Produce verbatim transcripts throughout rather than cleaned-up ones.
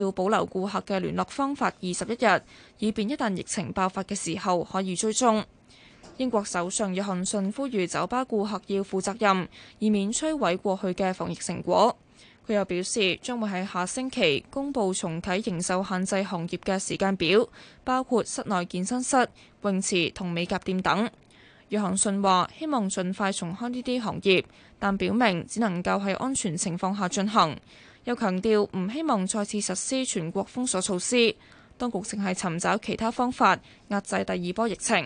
要保留顧客嘅聯絡方法二十一日，以便一旦疫情爆發嘅時候可以追蹤。英國首相約翰遜呼籲酒吧顧客要負責任，以免摧毀過去嘅防疫成果。佢又表示將會喺下星期公佈重啟營售限制行業嘅時間表，包括室內健身室、泳池同美甲店等。約翰遜話希望盡快重開呢啲行業，但表明只能夠喺安全情況下進行。又強調唔希望再次實施全國封鎖措施，當局正係尋找其他方法壓制第二波疫情。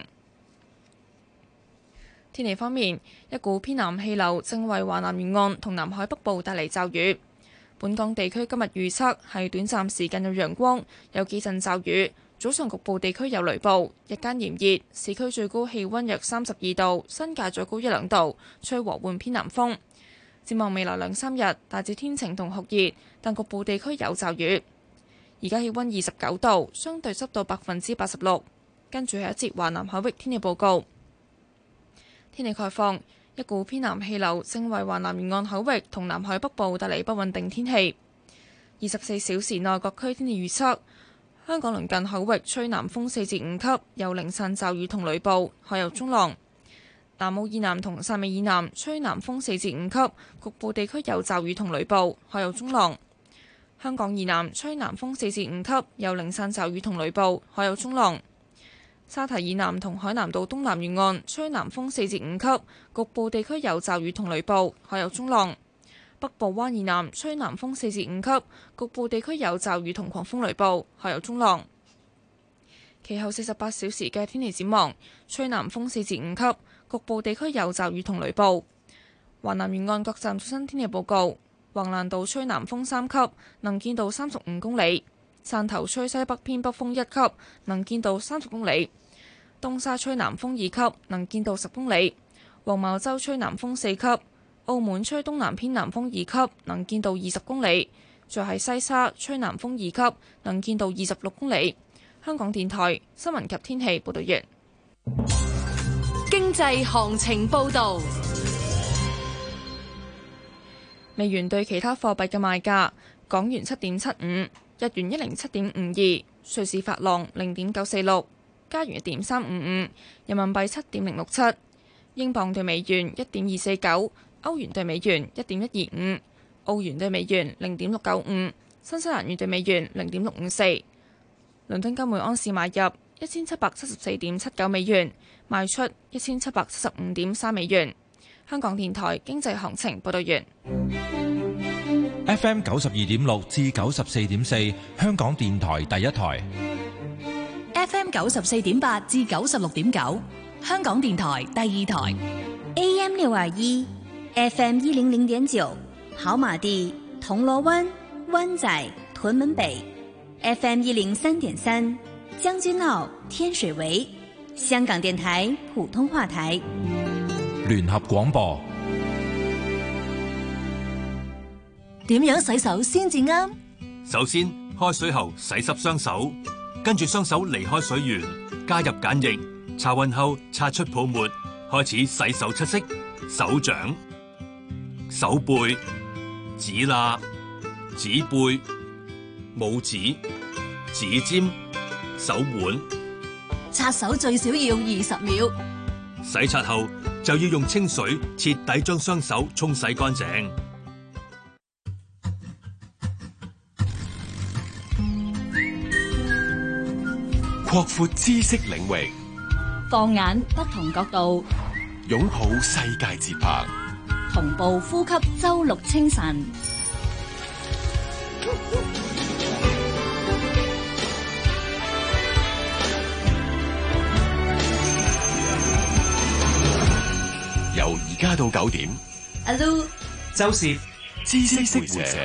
天氣方面，一股偏南氣流正為華南沿岸同南海北部帶嚟驟雨。本港地區今日預測係短暫時間有陽光，有幾陣驟雨，早上局部地區有雷暴，日間炎熱，市區最高氣溫約三十二度，新界最高一兩度，吹和緩偏南風。展望未來兩三日，大致天晴同酷熱，但局部地區有驟雨。而家氣溫二十九度，相對濕度百分之八十六。跟住係一節華南海域天氣報告。天氣概況，一股偏南氣流正為華南沿岸海域同南海北部帶嚟不穩定天氣。二十四小時內各區天氣預測：香港鄰近海域吹南風四至五級，有零散驟雨同雷暴，海有中浪。南澳以南同汕尾以南吹南風四至五級，局部地區有驟雨同雷暴，海有中浪。香港以南吹南風四至五級，有零散驟雨同雷暴，海有中浪。沙堤以南同海南島東南沿岸吹南風四至五級，局部地區有驟雨同雷暴，海有中浪。北部灣以南吹南風四至五級，局部地區有驟雨同狂風雷暴，海有中浪。其後四十八小時嘅天氣展望，吹南風四至五級，局部地區有驟雨同雷暴。華南沿岸各站最新天氣報告：橫瀾島吹南風三級，能見度三十五公里；汕頭吹西北偏北風一級，能見度三十公里；東沙吹南風二級，能見度十公里；黃茅洲吹南風四級；澳門吹東南偏南風二級，能見度二十公里；再喺西沙吹南風二級，能見度二十六公里。香港電台新聞及天氣報道完。 經濟行情報道。 美元對其他貨幣嘅賣價：港元七點七五，日元一零七點五二，瑞士法郎零點九四六，加元一點三五五，人民幣七點零六七，英鎊對美元一點二四九，歐元對美元一點一二五，澳元對美元零點六九五，新西蘭元對美元零點六五四。倫敦金每盎司買入一千七百七十四點七九美元，賣出一千七百七十五點三美元。香港電台經濟行情報道完。 F M 九十二點六至九十四點四，香港電台第一台。 F M 九十四點八至九十六點九，香港電台第二台。 A M 六二一，F M 一零零點九，跑馬地、銅鑼灣、灣仔、屯門北。F M 一零三點三，將軍澳、天水圍，香港電台普通話台。 聯合廣播。 點樣洗手先至啱？ 首先，開水喉洗濕雙手，跟住雙手離開水源，加入鹼液，擦勻後擦出泡沫，開始洗手七式：手掌、手背、指罅、指背、拇指、指尖、手腕。 擦手最少要二十秒。 洗刷後就要用清水徹底將雙手沖洗乾淨。 擴闊知識領域， 放眼不同角度， 擁抱世界節拍， 同步呼吸周六清晨。 由而家到九點， 阿 Lu、 周攝知識會社。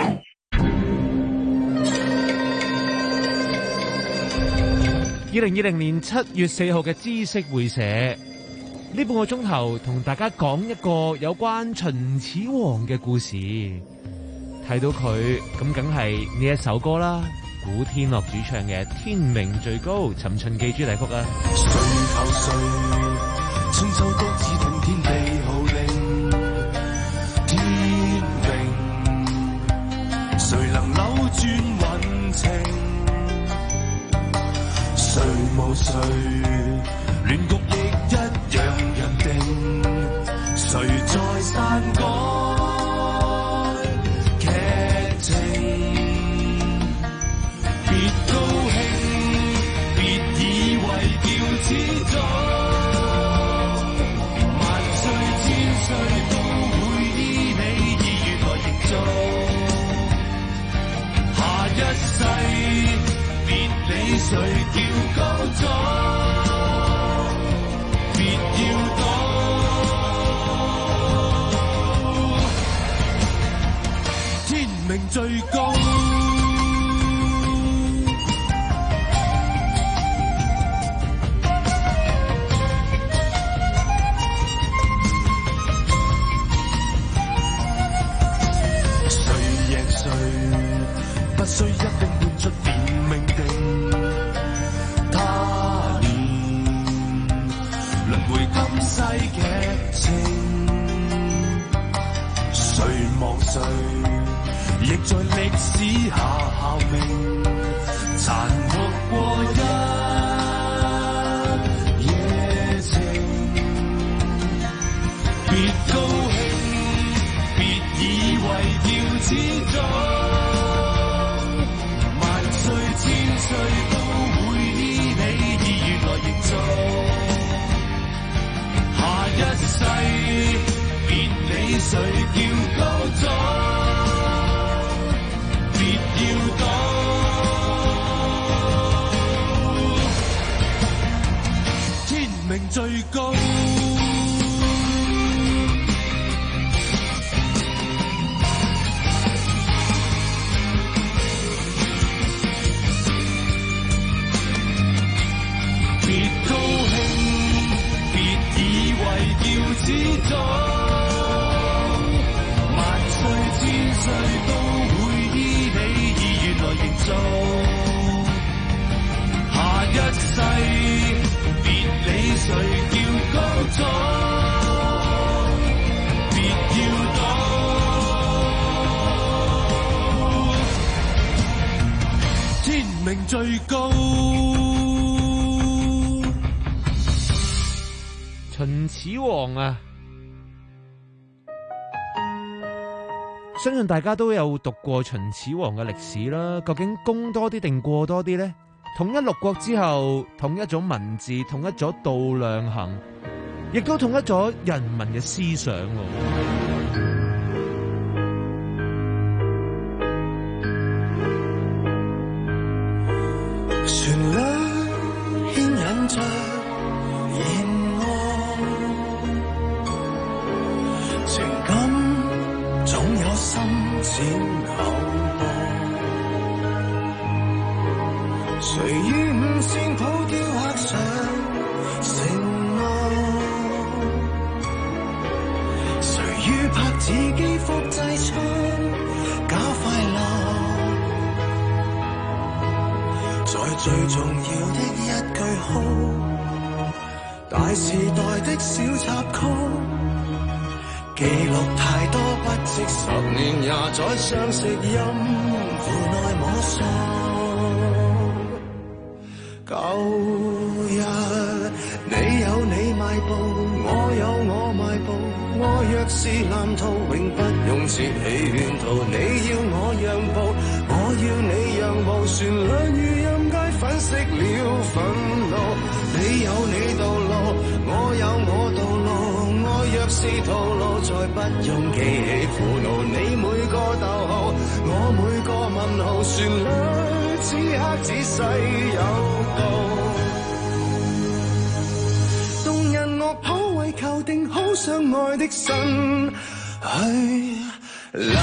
二零二零年七月四號嘅知識會社，呢半個鐘頭同大家講一個有關秦始皇嘅故事。睇到佢咁，梗係呢一首歌啦，古天樂主唱嘅《天命最高》，尋秦記主題曲啊。 誰靠誰？春秋各自同天地號令，天命誰能扭轉運？ 告誰？亂局亦一樣人定，誰在篡改劇情？別高興，別以為叫始終，萬歲千歲都會依你意願來營造。下一世別理誰叫高咗。命最高，誰贏誰不需一定換出便命定，他年輪迴今世劇情，誰望誰亦在歷史下效命，殘酷過一夜情。別高興，別以為要始終，萬歲千歲都會依你意願來營造。下一世別理誰叫高咗。命最高，別高興，別以為要始終，萬歲千歲都會依你意願來營造。下一世理誰叫高咗？別要躲，天命最高。 秦始皇啊，相信大家都有讀過秦始皇嘅歷史啦。究竟功多啲定過多啲呢？統一六國之後，統一咗文字，統一咗度量衡，亦都統一咗人民嘅思想。 旋律牽引着言愛，情感總有深淺厚薄。誰於五線譜雕刻上承諾？誰於拍子機複製出假快樂？在最重要的一句號，大時代的小插曲，記錄太多不值十年也在相識音符內摸索。舊日你有你邁步，我有我邁步，我若是藍圖永不用設起圈套。你要我讓步，我要你讓步，旋律如任街粉飾了憤怒。你有你道路，我有我道路，我若是套路，再不用記起苦惱。你每個逗號，我每個問號，旋律此刻仔細有道。動人樂譜為求定好相愛的心去留。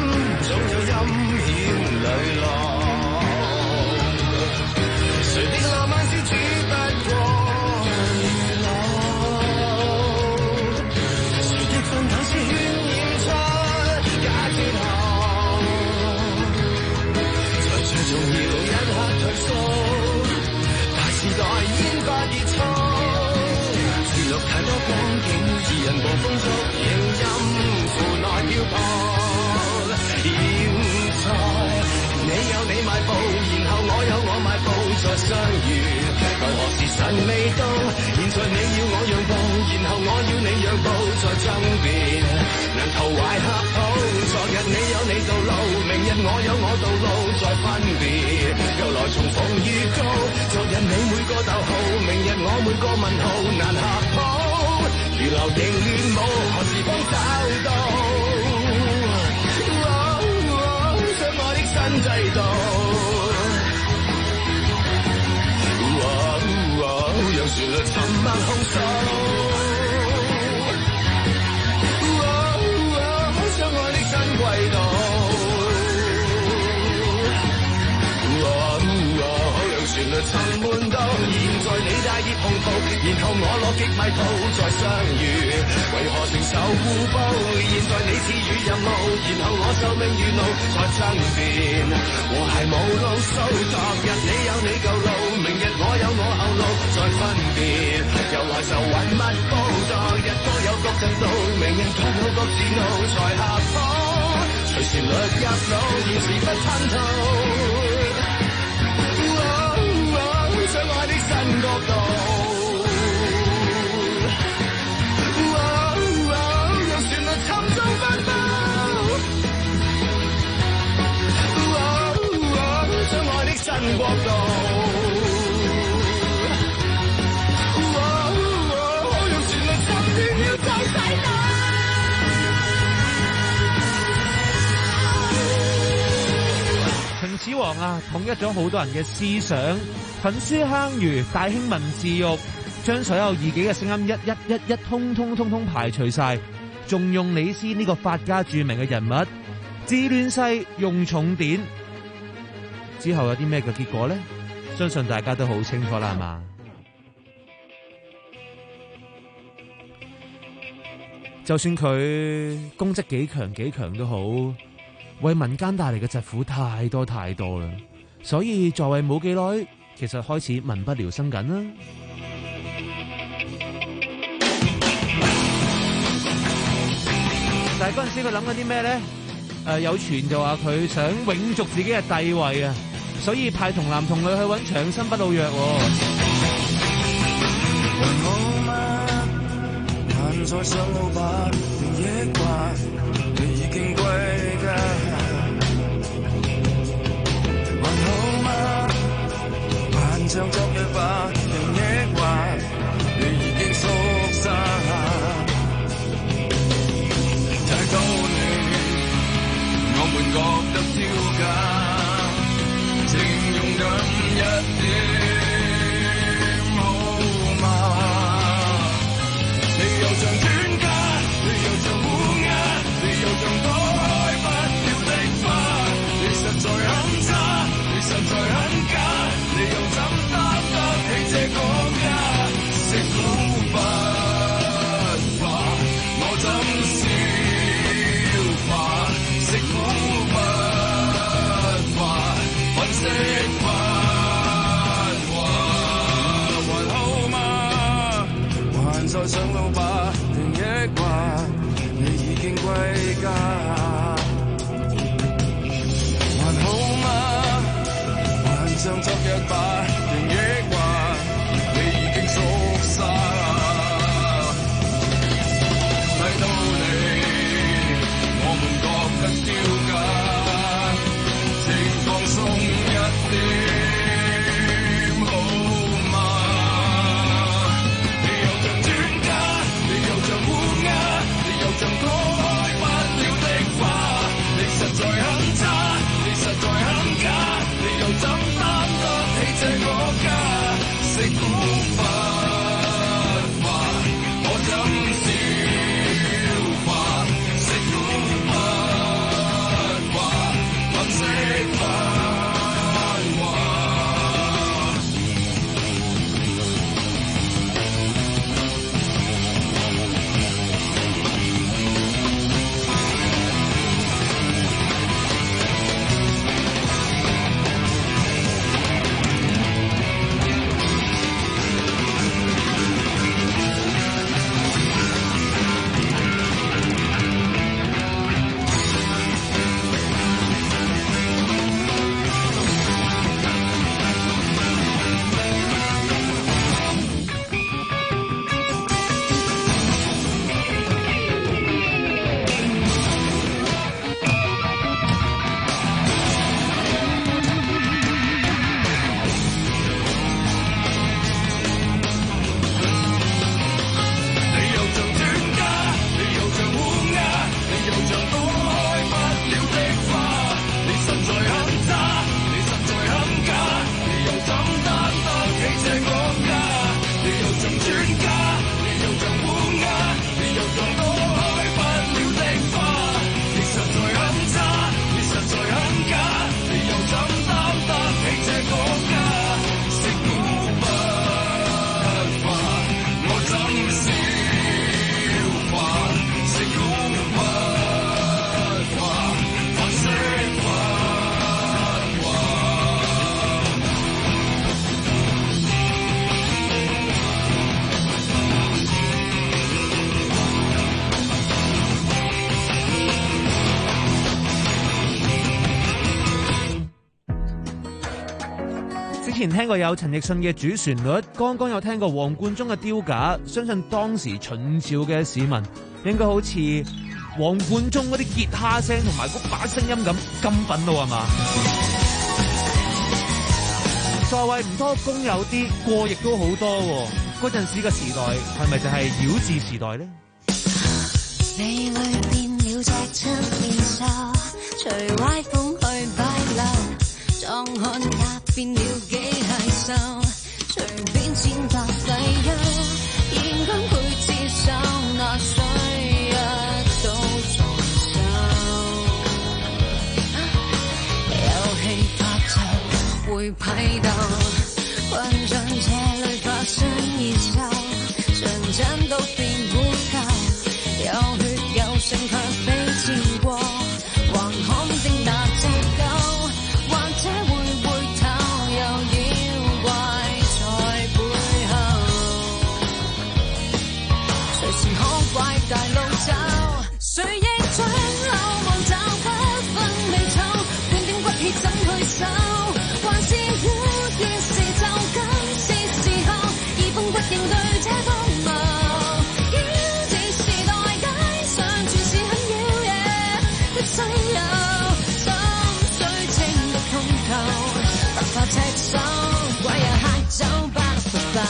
誰的相遇，為何時辰未到？現在你要我讓步，然後我要你讓步，再爭辯，能投懷合抱。昨日你有你道路，明日我有我道路，再分別，又來重逢預告。昨日你每個逗號，明日我每個問號，難合譜。如流形亂舞，何時方找到？相愛的新制度。讓旋律沉默控訴，相愛的新軌道，讓旋律沉悶到，現在你帶熱紅袍，然後我落極迷途再相遇，為何承受互報？現在你賜予任務，然後我受命如奴再爭辯，和諧無路數。昨日你有你舊路，明日我有我後路，再分別，又來就揾乜煲？昨日各有各陣道，明日各有各自路，才合譜。隨旋律入腦，現時不吞吐。相愛的新角度，讓旋律沉重奔跑。相愛的新國度。 秦始皇啊，統一咗好多人嘅思想，焚書坑儒，大興文字獄，將所有異己嘅聲音一一一一通通通通排除晒，仲用李斯呢個法家著名嘅人物治亂世用重典，之後有啲咩嘅結果呢？相信大家都好清楚啦，係嘛？就算佢功績幾強幾強都好，為民間帶嚟嘅疾苦太多太多啦，所以在位冇幾耐，其實開始民不聊生緊啦。但係嗰陣時佢諗緊啲咩咧？誒、呃，有傳就話佢想永續自己嘅帝位啊，所以派童男童女去揾長生不老藥。 還好嗎？還在上路吧，定抑或你已經歸家？還好嗎？還像昨日吧，定抑或你已經縮沙？太多年，我們覺得丟架，請勇敢一點。又像專家，你又像烏鴉，你又像躲開不了的花，你實在很差，你實在很假，你又怎擔得起這個家？食苦不怕，我怎消化？食苦不怕，粉飾繁華，還好嗎？還在上路吧？抑或你已經歸家？還好嗎？還像昨日吧？定抑或你已經縮沙？睇到你，我們覺得丟架，請放鬆一點。像躲開不了的花，你實在很差，你實在很假，你又怎擔得起這個前聽過有陳奕迅嘅主旋律，剛剛有聽過黃貫中嘅丟架，相信當時秦朝嘅市民應該好似黃貫中嗰啲吉他聲同埋嗰把聲音咁咁憤怒係嘛？所謂唔多公有啲，過亦都好多喎。嗰陣時嘅時代係咪就係妖治時代呢？ 你裏變了隻七面獸，隨歪風去擺漏，壯漢也變了機械獸，隨便踐踏廢優，現今會接受那衰一都重手，遊戲發就會批鬥，混進這裏發生熱鬥，純真都變污垢。有血有性卻非戰過，還看定那隻狗，或者會回頭，有妖怪在背後，隨時可怪大路走，誰亦將口望找不分美醜，半點骨氣怎去守，還是活於是就今是時候，以風骨應對這荒謬。西遊心水清的通透，不怕赤手，鬼也嚇走，不服爆。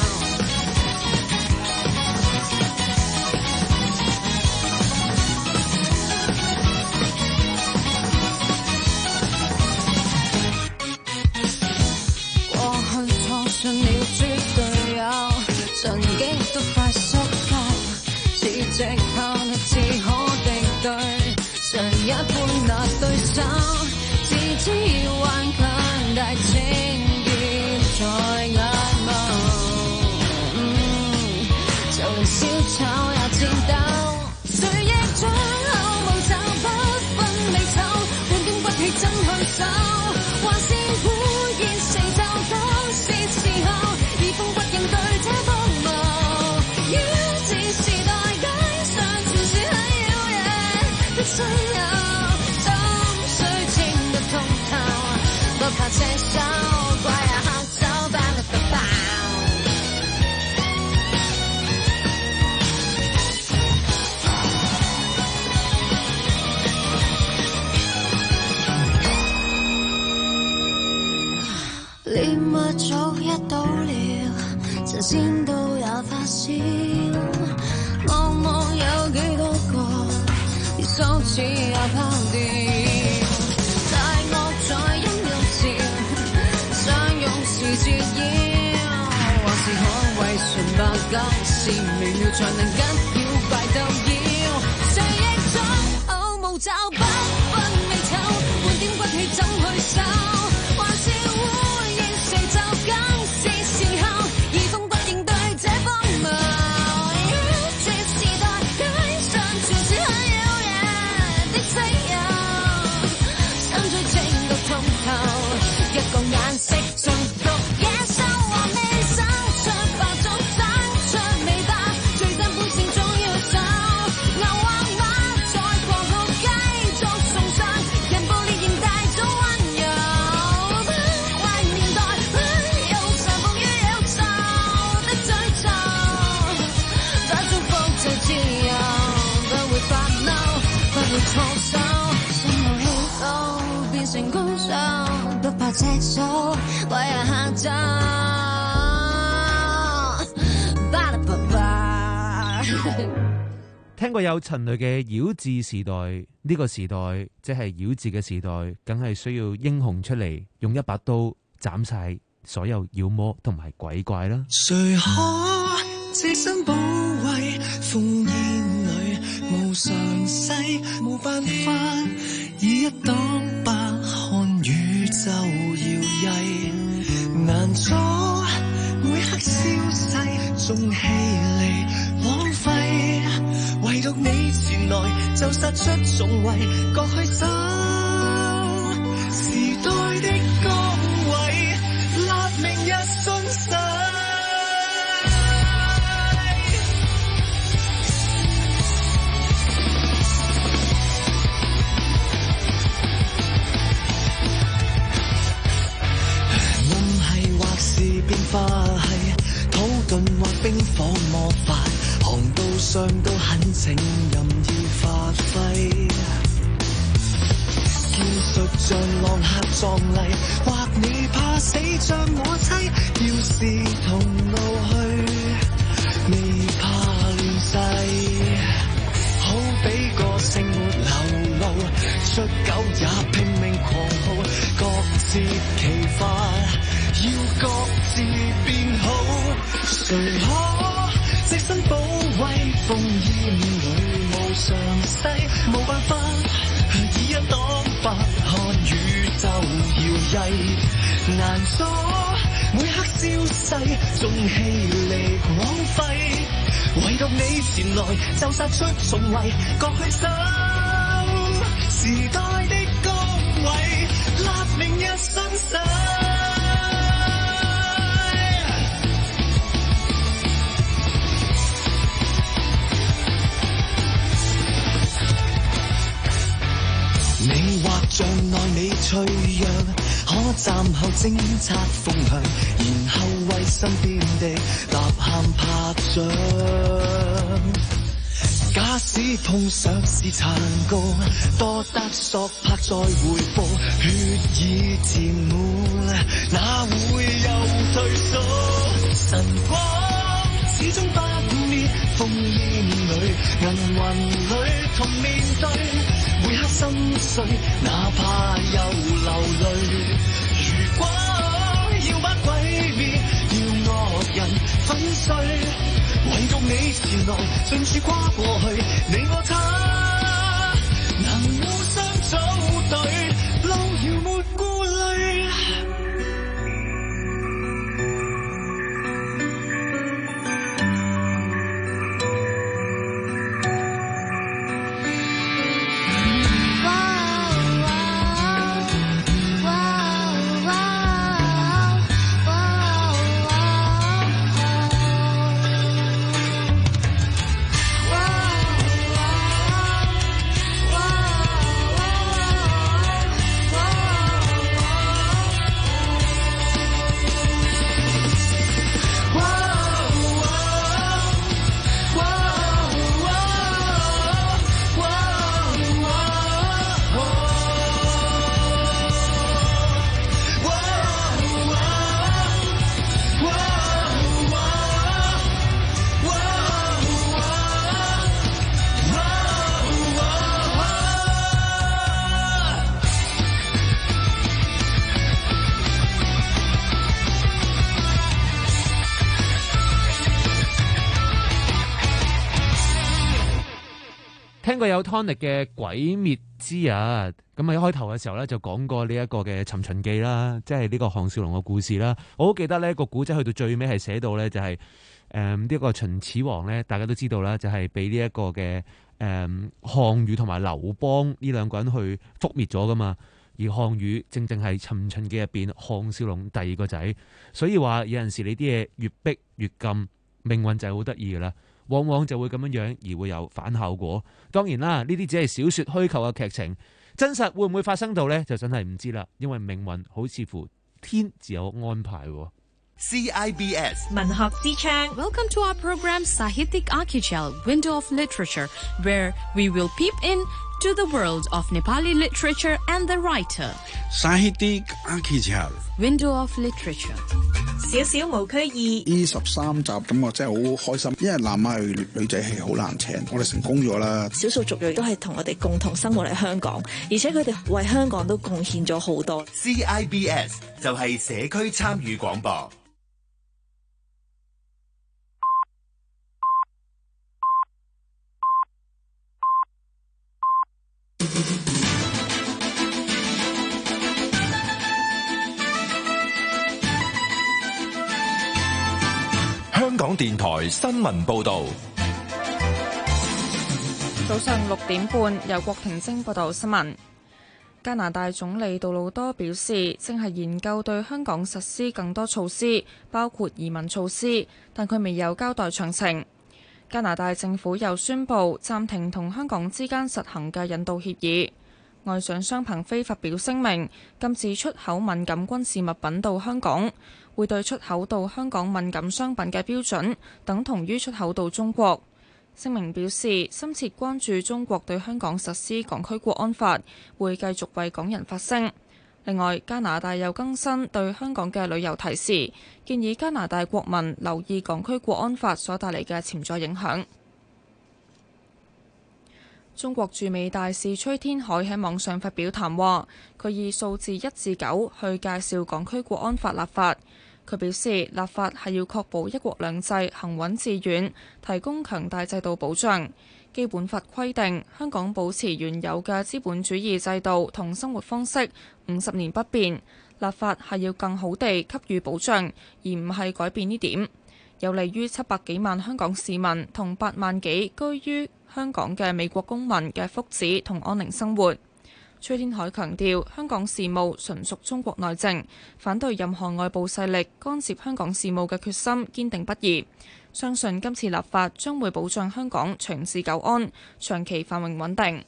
過去錯信了豬隊友，曾經都快失救，似藉口只可敵對。上一半那對手，自知要頑強，大情結在眼眸。嗯，就連小丑也戰鬥，誰亦將口望找不分美醜，半點骨氣怎去守，還是會現成就當是時候，以風骨應對這荒謬。妖治時代街上全是很妖嘢的西遊，心水清得通透，不怕赤手，怪也嚇走，不力不爆。獵物早一到了，神仙都也發燒，望望有幾多個，連羞恥也拋掉，大惡在陰陽潮，相擁是折腰，還是可為純白今是微妙才能跟妖怪鬥妖，誰亦將口無找不分美醜，半點骨氣怎去守，還是會現成就今是時候，以風不應對這荒謬。妖治時代街上全是很妖嘢的西遊，心最清到通透，一個顏色中毒野獸還未生出白種生出尾巴，最真本性總要走，牛或馬在狂號繼續送上，人暴烈仍帶種溫柔，壞年代有常服於有仇的詛咒，把祝福就自由，不會發嬲，不會錯手，心無氣候變成高手，不怕赤手，為人嚇走，巴拉巴巴。 聽過有陳雷嘅妖治時代，呢個時代即係妖治嘅時代，梗係需要英雄出嚟，用一把刀斬晒所有妖魔同埋鬼怪啦。 誰可隻身保衛？烽煙裏無常勢，冇辦法以一擋百看宇宙搖曳，難阻每刻消逝，仲氣力浪費，唯獨你前來就殺出重圍，割去心時代的崗位，立明日信誓。夢係劃上都很情任意發揮。劍術像浪客壯麗，或你怕死像我妻，要是同路去，未怕亂世。好比個性沒流露，出狗也拼命狂號，各自其法，要各自變好。誰可隻身保衛，烽煙裏無常勢，冇辦法以一擋百，看宇宙搖曳，難阻每刻消逝，縱氣力枉費。唯獨你前來就殺出重圍，割去心時代的崗位，立明日新世。你畫像內你脆弱，可站後偵察風向，然後為身邊的吶喊拍掌。假使碰上是殘酷，多得索拍再回報，血已填滿，哪會有退縮？神光始終不滅，烽煙裏銀雲裏同面對，每刻心碎，哪怕又流淚。如果要把鬼滅，要惡人粉碎，唯獨你前來，盡處跨過去，你我他能互相組隊，路遙沒顧慮。 聽過有 Tonic 嘅《鬼滅之日》，咁喺開頭嘅時候咧就講過呢一個嘅《尋秦記》啦，即係呢個項少龍嘅故事啦。我好記得呢個古仔去到最尾係寫到咧就係誒呢個秦始皇咧，大家都知道啦，就係俾呢一個嘅誒項羽同埋劉邦呢兩個人去覆滅咗噶嘛。而項羽正正係《尋秦記》入邊項少龍第二個仔，所以話有陣時你啲嘢越逼越禁，命運就係好得意噶啦。往往就會咁樣樣而會有反效果。當然啦，呢啲只係小說虛構嘅劇情，真實會唔會發生到呢？就真係唔知啦。因為命運好似乎天自有安排。 C I B S 文學之窗 Welcome to our program Sahityik Archichel, Window of Literature, where we will peep in to the world of Nepali literature and the writer. Sahityik Archichel, Window of Literature. 少少無區二呢十三集咁我真係好開心，因為南亞裔女仔係好難請，我哋成功咗啦。 少數族裔都係同我哋共同生活喺香港，而且佢哋為香港都貢獻咗好多。 C I B S 就係社區參與廣播。 香港電台新聞報道， 早上六點半，由郭婷晶報道新聞。加拿大總理杜魯多表示，正係研究對香港實施更多措施，包括移民措施，但佢未有交代詳情。加拿大政府又宣布暫停同香港之間實行嘅引渡協議。外長商鵬飛發表聲明，禁止出口敏感軍事物品到香港，會對出口到香港敏感商品嘅標準等同於出口到中國。 聲明表示，深切關注中國對香港實施港區國安法，會繼續為港人發聲。另外，加拿大又更新對香港嘅旅遊提示，建議加拿大國民留意港區國安法所帶嚟嘅潛在影響。中國駐美大使崔天凱喺網上發表談話，佢以數字一至九去介紹港區國安法立法。佢表示，立法係要確保一國兩制行穩致遠，提供強大制度保障。基本法規定，香港保持原有嘅資本主義制度同生活方式五十年不變。立法係要更好地給予保障，而唔係改變呢點，有利於七百幾萬香港市民同八萬幾居於香港嘅美國公民嘅福祉同安寧生活。崔天凱強調，香港事務純屬中國內政，反對任何外部勢力干涉香港事務嘅決心堅定不移。相信今次立法將會保障香港長治久安、長期繁榮穩定。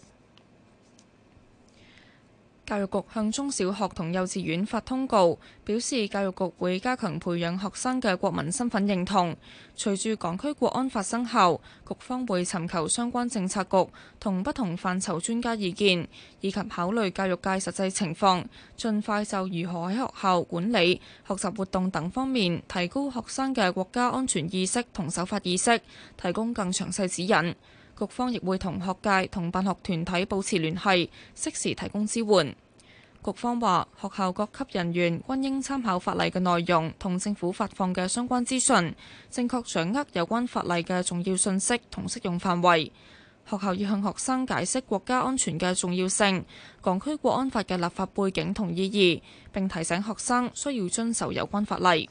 教育局向中小學同幼稚園發通告，表示教育局會加強培養學生嘅國民身份認同。隨住港區國安法生效，局方會尋求相關政策局同不同範疇專家意見，以及考慮教育界實際情況，盡快就如何喺學校管理、學習活動等方面提高學生嘅國家安全意識同守法意識，提供更詳細指引。局方亦會同學界同辦學團體保持聯繫，適時提供支援。局方話，學校各級人員均應參考法例嘅內容同政府發放嘅相關資訊，正確掌握有關法例嘅重要信息同適用範圍。學校要向學生解釋國家安全嘅重要性、港區國安法嘅立法背景同意義，並提醒學生需要遵守有關法例。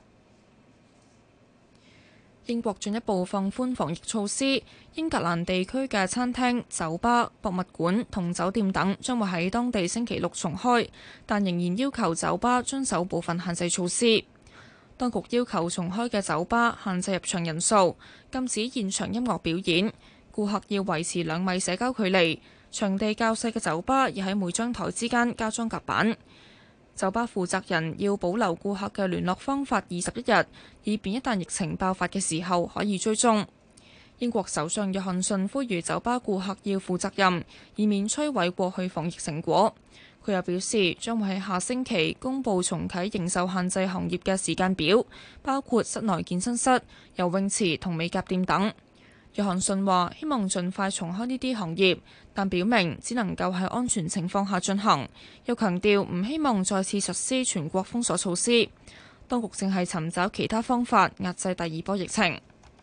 英國進一步放寬防疫措施，英格蘭地區嘅餐廳、酒吧、博物館同酒店等將會喺當地星期六重開，但仍然要求酒吧遵守部分限制措施。當局要求重開嘅酒吧限制入場人數，禁止現場音樂表演，顧客要維持兩米社交距離。場地較細嘅酒吧要喺每張台之間加裝隔板。酒吧負責人要保留顧客嘅聯絡方法二十一日，以便一旦疫情爆發嘅時候可以追蹤。英國首相約翰遜呼籲酒吧顧客要負責任，以免摧毀過去防疫成果。佢又表示將會喺下星期公佈重啟營售限制行業嘅時間表，包括室內健身室、游泳池同美甲店等。約翰遜話希望盡快重開呢啲行業，但表明只能夠喺安全情況下進行，又強調唔希望再次實施全國封鎖措施。當局正係尋找其他方法壓制第二波疫情。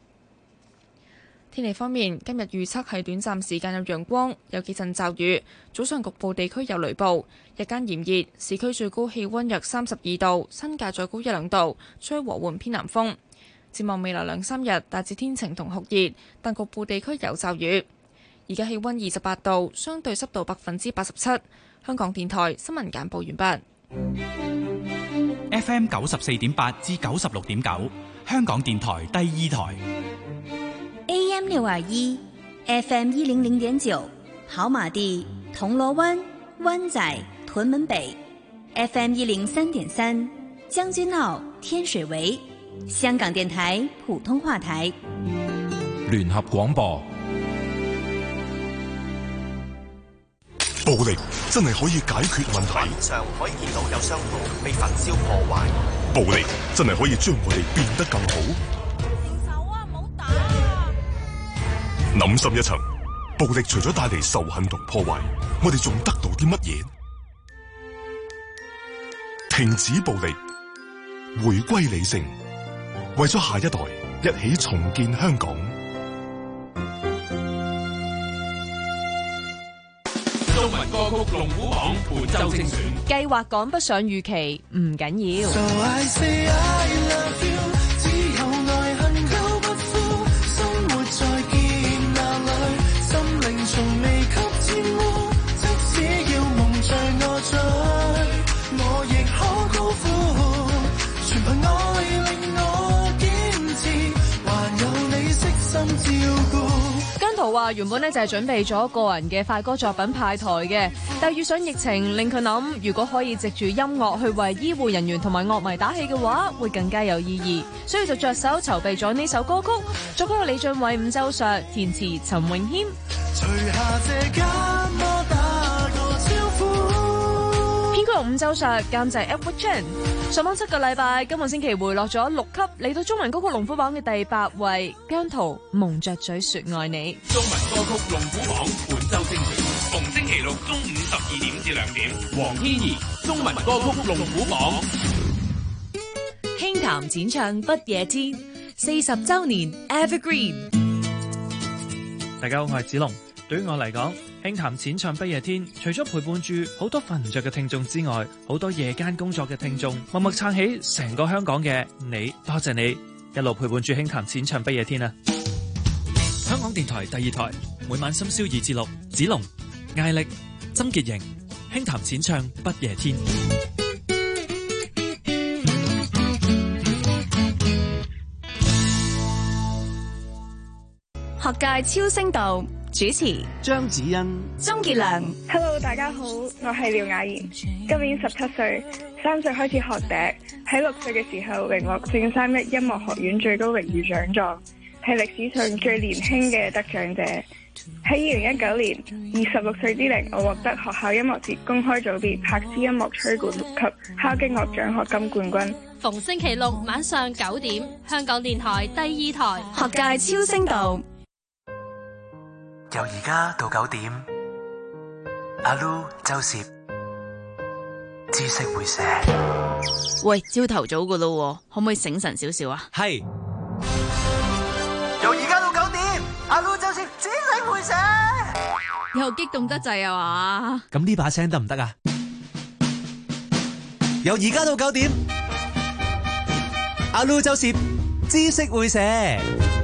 天氣方面，今日預測係短暫時間有陽光，有幾陣驟雨，早上局部地區有雷暴，日間炎熱，市區最高氣溫約三十二度，新界再高一兩度，吹和緩偏南風。展望未來兩三日，大致天晴同酷熱，但局部地區有驟雨。而家氣溫二十八度，相對濕度百分之八十七。香港電台新聞簡報完畢。 F M 九十四點八至九十六點九，香港電台第二台。 A M 六二一 ，F M 一零零點九，跑馬地、銅鑼灣、灣仔、屯門北 ，F M 一零三點三，將軍澳、天水圍。香港電台普通話台聯合廣播。 暴力真係可以解決問題。 晚上可以見到有商鋪被焚燒破壞。 暴力真係可以將我哋變得更好。 停手啊！唔好打啊！ 諗深一層，暴力除咗帶嚟仇恨同破壞，我哋仲得到啲乜嘢？停止暴力，回歸理性。為咗下一代，一起重建香港。 中文歌曲龍虎榜本周精選， 計劃趕不上預期唔緊要。 So I say I love you， 只有愛恨交不呼，生活在劫難裏，心靈從未給沾污，即使要蒙在我嘴，我亦可高呼，全憑愛令我堅持，還有你悉心照顧。 圖話原本咧就係準備咗個人嘅快歌作品派台嘅，但係遇上疫情，令佢諗如果可以藉住音樂去為醫護人員同埋樂迷打氣嘅話，會更加有意義，所以就着手籌備咗呢首歌曲，作曲李俊偉、伍周碩，填詞陳詠謙。編曲伍周碩，監製 Edward Chan。上榜七個禮拜，今個星期回落咗六級，嚟到中文歌曲龍虎榜嘅第八位，姜濤蒙着嘴說愛你。 中文歌曲龍虎榜本周星期，逢星期六中午十二點至兩點，黃天怡中文歌曲龍虎榜。 輕談淺唱不夜天，四十周年 Evergreen。 大家好，我係子龍。對於我嚟講，輕談淺唱不夜天，除咗陪伴住好多瞓唔着嘅聽眾之外，好多夜間工作嘅聽眾，默默撐起成個香港嘅你，多謝你一路陪伴住輕談淺唱不夜天啊！香港電台第二台，每晚深宵二至六，子龍、艾力、曾潔瑩，輕談淺唱不夜天。 學界超聲道主持張子欣、 鍾傑良。 Hello， 大家好，我係廖雅妍，今年十七歲，三歲開始學笛，喺六歲嘅時候榮獲正三一音樂學院最高榮譽獎狀，係歷史上最年輕嘅得獎者。喺二零一九年，二十六歲之齡，我獲得學校音樂節公開組別柏斯音樂吹管及敲擊樂獎學金冠軍。 逢星期六晚上九點，香港電台第二台學界超聲道。 由而家到九點，阿 Lu 周攝知識會寫。 喂，朝頭早噶咯，可唔可以醒神少少啊？ 係。由而家到九點，阿 Lu 周攝知識會寫。 又激動得滯啊嘛？ 咁呢把聲得唔得啊？由而家到九點，阿 Lu 周攝知識會寫。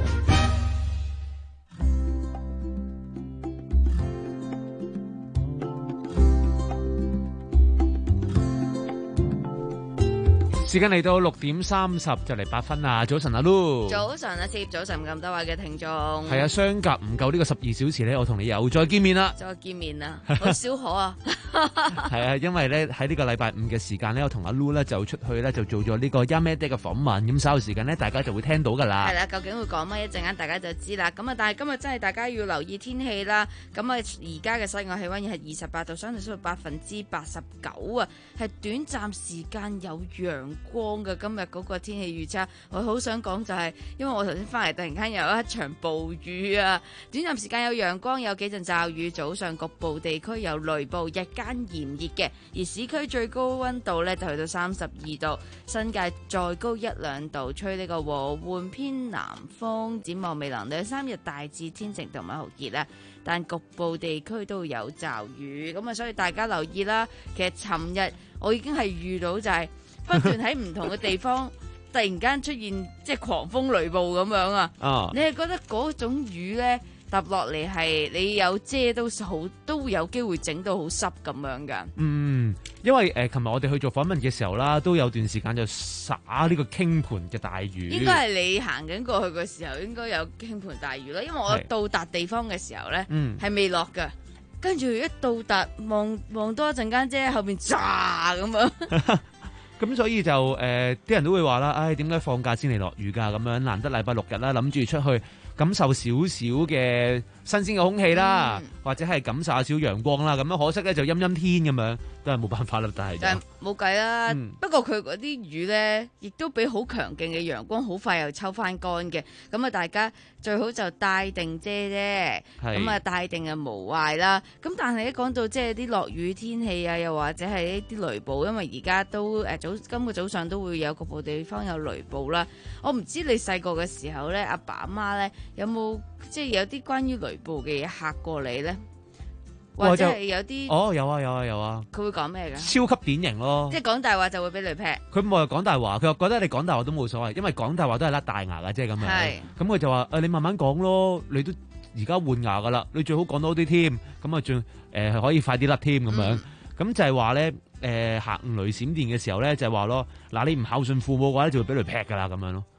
時間嚟到六點三十就嚟八分啊！早晨阿 Lu， 早晨啊，接早晨咁多位嘅聽眾， 係啊，相隔唔夠呢個十二小時咧，我同你又再見面啦， 再見面啦，好少可啊！ 係啊，因為咧喺呢個禮拜五嘅時間咧，我同阿 Lu 咧就出去咧就做咗呢個音咩的嘅訪問，咁稍後時間咧大家就會聽到噶啦。 係啦，究竟會講乜？一陣間大家就知啦。咁啊，但係今日真係大家要留意天氣啦。咁啊，而家嘅室外氣溫係二十八度，相對濕度百分之八十九啊，係短暫時間有陽光嘅。今日嗰個天氣預測，我好想講就係，因為我頭先翻嚟突然間有一場暴雨啊，短暫時間有陽光，有幾陣驟雨，早上局部地區有雷暴，日間炎熱嘅，而市區最高溫度呢就去到三十二度，新界再高一兩度，吹呢個和緩偏南風。展望未來兩三日大致天晴同埋酷熱啦，但局部地區都有驟雨，咁啊所以大家留意啦。其實尋日我已經係遇到就係不斷喺唔同嘅地方突然間出現即係狂風雷暴咁樣啊！哦、你係覺得嗰種雨呢？揼落嚟係你有遮都好，都會有機會整到好濕咁樣噶。 嗯，因為誒，琴、呃、日我哋去做訪問嘅時候啦，都有段時間就灑呢個傾盆嘅大雨。 應該係你行緊過去嘅時候，應該有傾盆大雨啦。因為我到達地方嘅時候咧，係未落噶，跟住一到達望望多一陣間啫，後邊炸咁樣。 咁所以就誒，啲、呃、人都會話啦，唉，點解放假先嚟落雨噶？咁樣難得禮拜六日啦，諗住出去感受少少嘅新鮮嘅空氣啦，嗯、或者係感受下少陽光啦。咁樣可惜咧就陰陰天咁樣，都係冇辦法啦。但係就冇計啦。 嗯、 不過佢嗰啲雨咧，亦都俾好強勁嘅陽光，好快又抽翻乾嘅。咁啊，大家最好就帶定遮啫。咁啊，帶定啊無壞啦。咁但係一講到即係啲落雨天氣啊，又或者係一啲雷暴，因為而家都誒早今個早上都會有局部地方有雷暴啦。我唔知你細個嘅時候咧，阿爸阿媽咧。有冇即係有啲關於雷暴嘅嘢嚇過你咧？或者係有啲哦，有啊有啊有啊！ 佢會講咩㗎？ 超級典型咯！ 即係講大話就會俾雷劈。 佢冇話講大話，佢又覺得你講大話都冇所謂，因為講大話都係甩大牙㗎，即係咁樣。係。咁佢就話：誒、呃，你慢慢講咯，你都而家換牙㗎啦，你最好講多啲添。咁啊，仲誒可以快啲甩添咁樣。咁、嗯、就係話咧，誒、呃、行雷閃電嘅時候咧，就係話咯，嗱你唔孝順父母嘅話咧，就會俾雷劈㗎啦咁樣咯。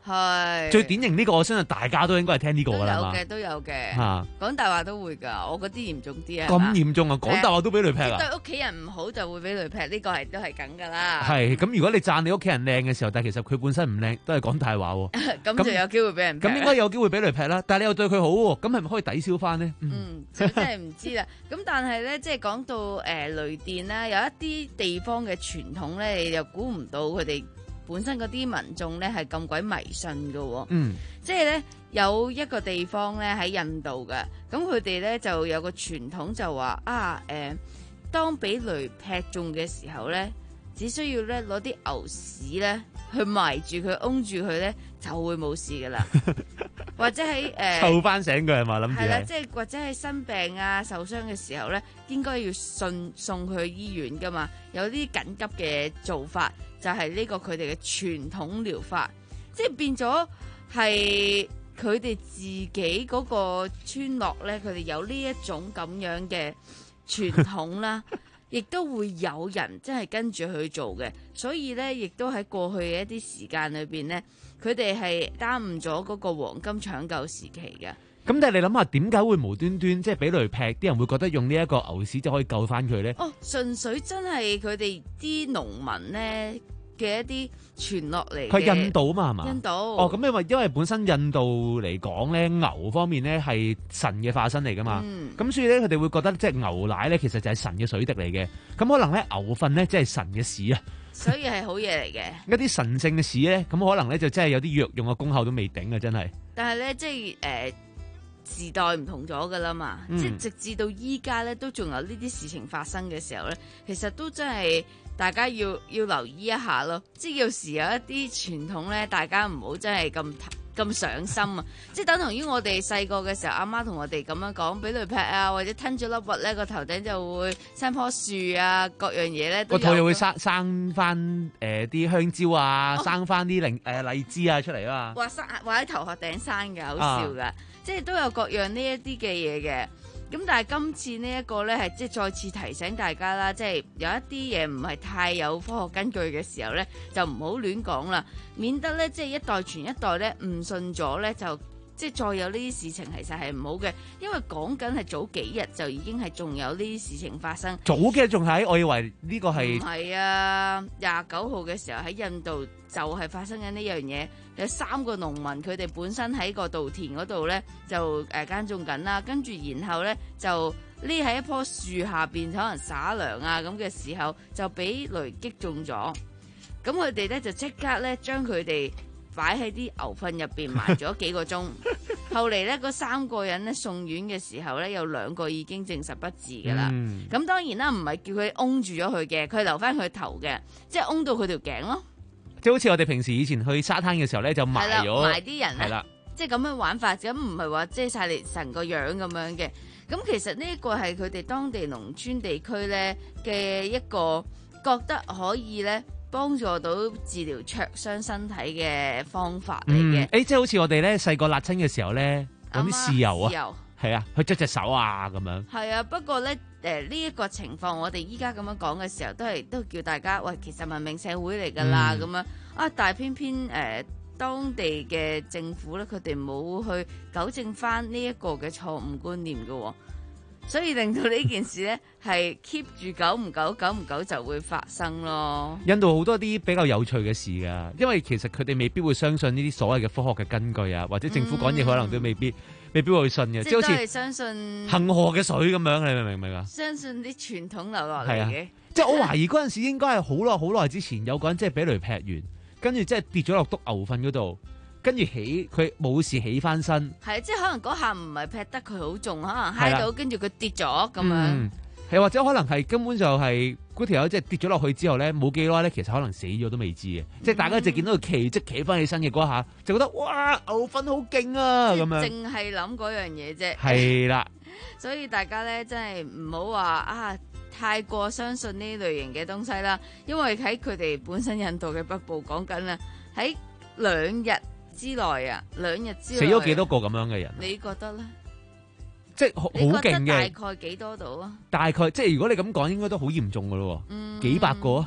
係最典型呢個，我相信大家都應該係聽呢個㗎啦嘛。 都有嘅，都有嘅。 嚇， 講大話都會㗎，我嗰啲嚴重啲啊。 咁嚴重啊！講大話都俾雷劈啊！ 對屋企人唔好就會俾雷劈，呢個係都係梗㗎啦。 係咁，如果你讚你屋企人靚嘅時候，但係其實佢本身唔靚，都係講大話喎。 咁就有機會俾人劈。 咁應該有機會俾雷劈啦，但係你又對佢好喎，咁係咪可以抵消翻呢？ 嗯，真係唔知啦。咁但係咧，即係講到誒、呃、雷電啦，有一啲地方嘅傳統咧，你又估唔到佢哋本身嗰啲民眾咧係咁鬼迷信㗎喎。嗯，即係咧有一個地方咧喺印度嘅，咁佢哋咧就有個傳統就話啊誒、呃，當俾雷劈中嘅時候咧，只需要咧攞啲牛屎咧去埋住佢，擁住佢咧就會冇事噶啦。或者喺誒， 湊翻醒佢係嘛？諗住係啦，即係或者喺生病啊、受傷嘅時候咧，應該要送送佢去醫院噶嘛。有啲緊急嘅做法，就係呢個佢哋嘅傳統療法，即係變咗係佢哋自己嗰個村落咧，佢哋有呢一種咁樣嘅傳統啦。亦都會有人真係跟住去做嘅，所以咧，亦都喺過去嘅一啲時間裏邊咧，佢哋係耽誤咗嗰個黃金搶救時期嘅。 咁但係你諗下，點解會無端端即係俾雷劈？啲人會覺得用呢一個牛屎就可以救翻佢咧？ 哦，純粹真係佢哋啲農民咧嘅一啲傳落嚟。 佢係印度啊嘛，係嘛？ 印度。 哦，咁因為因為本身印度嚟講咧，牛方面咧係神嘅化身嚟噶嘛。嗯。咁所以咧，佢哋會覺得即係牛奶咧，其實就係神嘅水滴嚟嘅。咁可能咧，牛糞咧即係神嘅屎啊。 所以係好嘢嚟嘅。 一啲神聖嘅屎咧，咁可能咧就真係有啲藥用嘅功效都未頂啊！真係。 但係咧，即係誒。呃時代唔同咗噶啦嘛，嗯、即係直至到依家咧，都仲有呢啲事情發生嘅時候咧，其實都真係大家要要留意一下咯。即係有時有一啲傳統咧，大家唔好真係咁咁上心啊！即係等同於我哋細個嘅時候，阿媽同我哋咁樣講，俾雷劈啊，或者吞咗粒核咧，個頭頂就會生棵樹啊，各樣嘢咧， 個肚又會生生翻誒啲香蕉啊，哦、生翻啲荔誒荔枝啊出嚟啊嘛。 話生話喺頭殼頂生嘅，好笑噶。啊即係都有各樣呢一啲嘅嘢嘅，咁但係今次呢一個呢，係即係再次提醒大家啦，即係有一啲嘢唔係太有科學根據嘅時候呢，就唔好亂講啦，免得呢，即係一代傳一代呢，誤信咗呢，就即係再有呢啲事情其實係唔好嘅，因為講緊係早幾日就已經係仲有呢啲事情發生。 早幾日仲係，我以為呢個係唔係啊？廿九號嘅時候喺印度就係發生緊呢樣嘢。有三個農民，佢哋本身喺個稻田嗰度咧，就誒耕種緊啦。跟住然後咧，就匿喺一棵樹下邊，可能撒糧啊咁嘅時候，就俾雷擊中咗。咁佢哋咧就即刻咧將佢哋擺喺啲牛糞入邊埋咗幾個鐘。後嚟咧，嗰三個人咧送院嘅時候咧，有兩個已經證實不治噶啦。咁、嗯、當然啦，唔係叫佢擁住咗佢嘅，佢留翻佢頭嘅，即係擁到佢條頸咯。 即係好似我哋平時以前去沙灘嘅時候咧，就埋咗埋啲人係啦，即係咁樣玩法，咁唔係話遮晒你成個樣咁樣嘅。咁其實呢一個係佢哋當地農村地區咧嘅一個覺得可以咧幫助到治療灼傷身體嘅方法嚟嘅。誒、 嗯，即係好似我哋咧細個辣親嘅時候咧，有啲豉油啊，係啊，去捽隻手啊咁樣。 係啊，不過咧。誒呢一個情況，我哋依家咁樣講嘅時候，都係都叫大家喂，其實文明社會嚟㗎啦，咁、嗯、樣啊，但係偏偏誒、呃、當地嘅政府咧，佢哋冇去糾正翻呢一個嘅錯誤觀念嘅、哦，所以令到呢件事咧係 keep 住久唔久，久唔久就會發生咯。 印度好多啲比較有趣嘅事㗎，因為其實佢哋未必會相信呢啲所謂嘅科學嘅根據啊，或者政府講嘢可能都未必。嗯未必會信嘅，即係好似相信恒河嘅水咁樣，你明唔明啊？ 相信啲傳統流落嚟嘅， 即係我懷疑嗰陣時應該係好耐好耐之前有個人即係俾雷劈完，跟住即係跌咗落篤牛糞嗰度，跟住起佢冇事起翻身。 係即係可能嗰下唔係劈得佢好重，可能揩到跟住佢跌咗咁樣。 嗯係或者可能係根本就係嗰條友即係跌咗落去之後咧，冇幾耐咧，其實可能死咗都未知嘅。嗯、即係大家就見到佢奇蹟企翻起身嘅嗰下，就覺得哇牛糞好勁啊咁樣。 淨係諗嗰樣嘢啫。 係啦， 所以大家咧真係唔好話啊太過相信呢類型嘅東西啦，因為喺佢哋本身印度嘅北部講緊啊，喺兩日之內啊，兩日之內死咗幾多個咁樣嘅人？ 你覺得咧？ 即係好勁嘅， 大概幾多度啊？ 大概即係如果你咁講，應該都好嚴重噶咯，嗯、幾百個啊？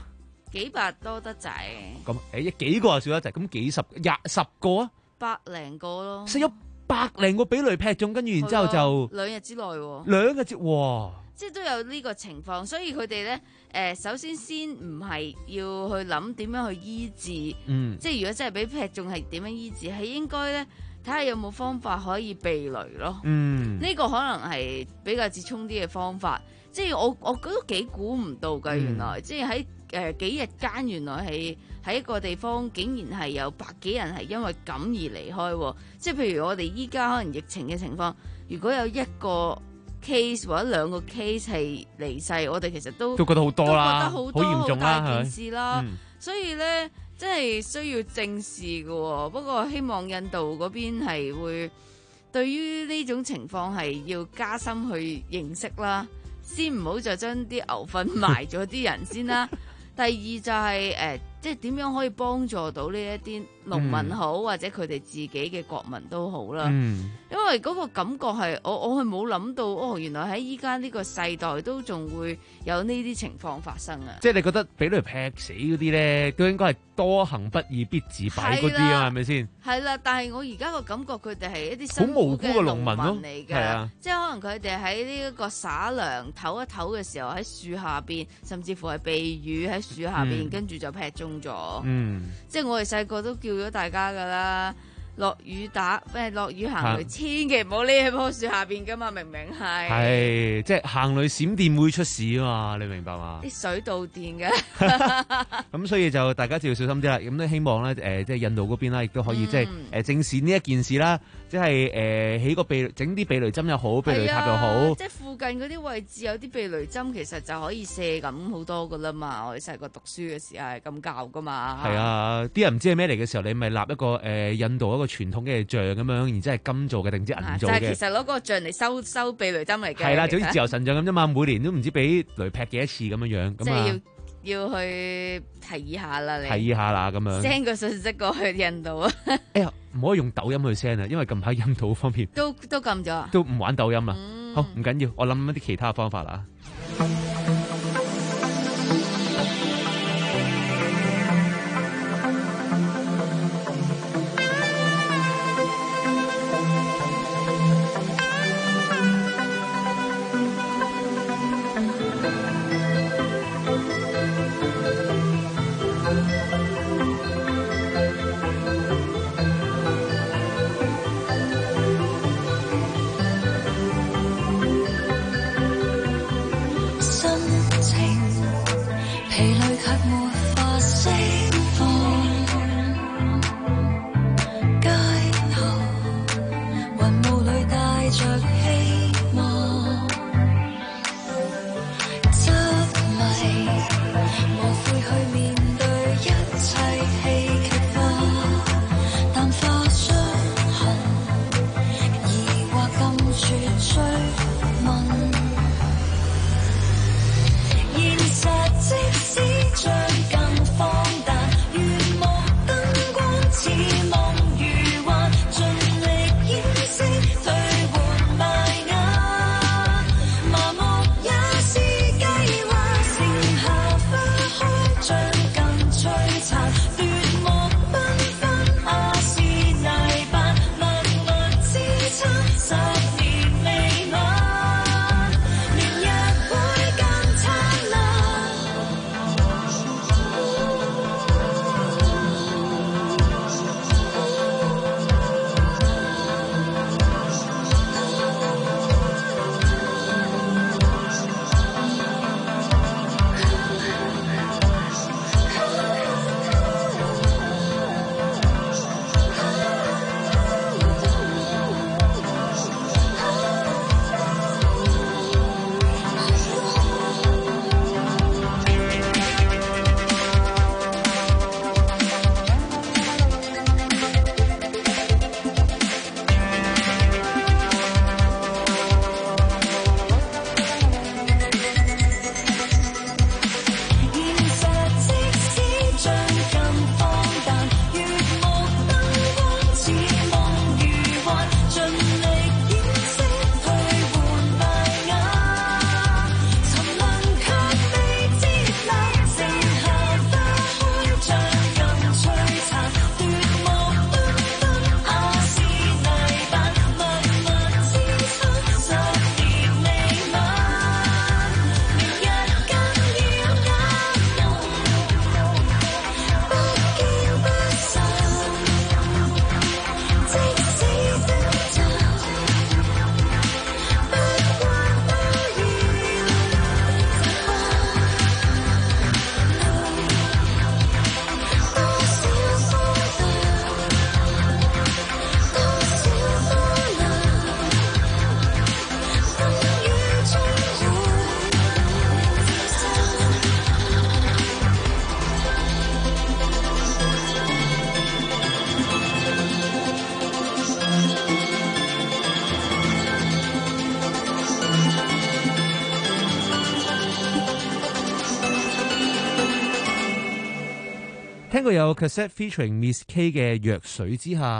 幾百多得滯， 咁誒幾個啊少得滯，咁幾十廿十個啊， 百零個咯， 死咗百零個俾雷劈中，跟住然之後就兩日之內喎， 兩日之哇！ 即係都有呢個情況，所以佢哋咧誒，首先先唔係要去諗點樣去醫治， 嗯， 即係如果真係俾劈中係點樣醫治，係應該咧睇下有冇方法可以避雷咯，嗯，呢個可能係比較折衷啲嘅方法，即係我我覺得幾估唔到㗎，原來、嗯、即係喺誒幾日間，原來係喺一個地方竟然係有百幾人係因為咁而離開，即係譬如我哋依家可能疫情嘅情況，如果有一個 case 或者兩個 case 係離世，我哋其實都都覺得好多啦， 都覺得好多好嚴重啦， 好大件事啦， 嗯、 所以咧真係需要正視嘅。不過希望印度嗰邊係會對於呢種情況係要加深去認識啦，先唔好就將啲牛糞埋咗啲人先啦。第二就係、是、誒、呃，即係點樣可以幫助到呢一啲農民好，嗯、或者佢哋自己嘅國民都好啦。嗯、因為嗰個感覺係我我係冇諗到，哦，原來喺依家呢個世代都仲會有呢啲情況發生啊！ 即係你覺得俾雷劈死嗰啲咧，都應該係多行不義必自斃嗰啲啊？係咪先？ 係啦，但係我而家個感覺佢哋係一啲好無辜嘅農民嚟嘅，啊、即係可能佢哋喺呢一個灑糧唞一唞嘅時候喺樹下邊，甚至乎係避雨喺樹下邊，嗯、跟住就劈中咗。嗯，即係我哋細個都叫咗大家噶啦，落雨打咩落雨行雷，啊、千祈唔好匿喺棵樹下邊噶嘛，明明係。係， 即係行雷閃電會出事啊嘛，你明白嘛？ 啲水導電嘅。 咁所以就大家就要小心啲啦。咁咧希望咧，誒、呃，即係印度嗰邊啦，亦都可以、嗯、即係誒、呃、正視呢一件事啦。即係誒起個避整啲避雷針又好，避雷塔又好。 啊、即係附近嗰啲位置有啲避雷針，其實就可以射咁好多噶啦嘛。我哋細個讀書嘅時候係咁教噶嘛。 係啊，啲人唔知係咩嚟嘅時候，你咪立一個誒、呃、印度一個傳統嘅像咁樣，然之後係金做嘅定唔知銀做嘅。 就係、是、其實攞個像嚟收收避雷針嚟嘅。 係啦、啊，就好似自由神像咁啫嘛，每年都唔知俾雷劈幾多次咁樣樣。 即係要要去提議下啦，你提議下啦，咁樣 send 個信息過去印度啊。 哎呀，唔可以用抖音去 send 啊，因為近排印度方面都都禁咗， 都唔玩抖音啊。 嗯、 好，唔緊要，我諗一啲其他方法啦。 聽過有 cassette featuring Miss K 嘅《藥水之下》。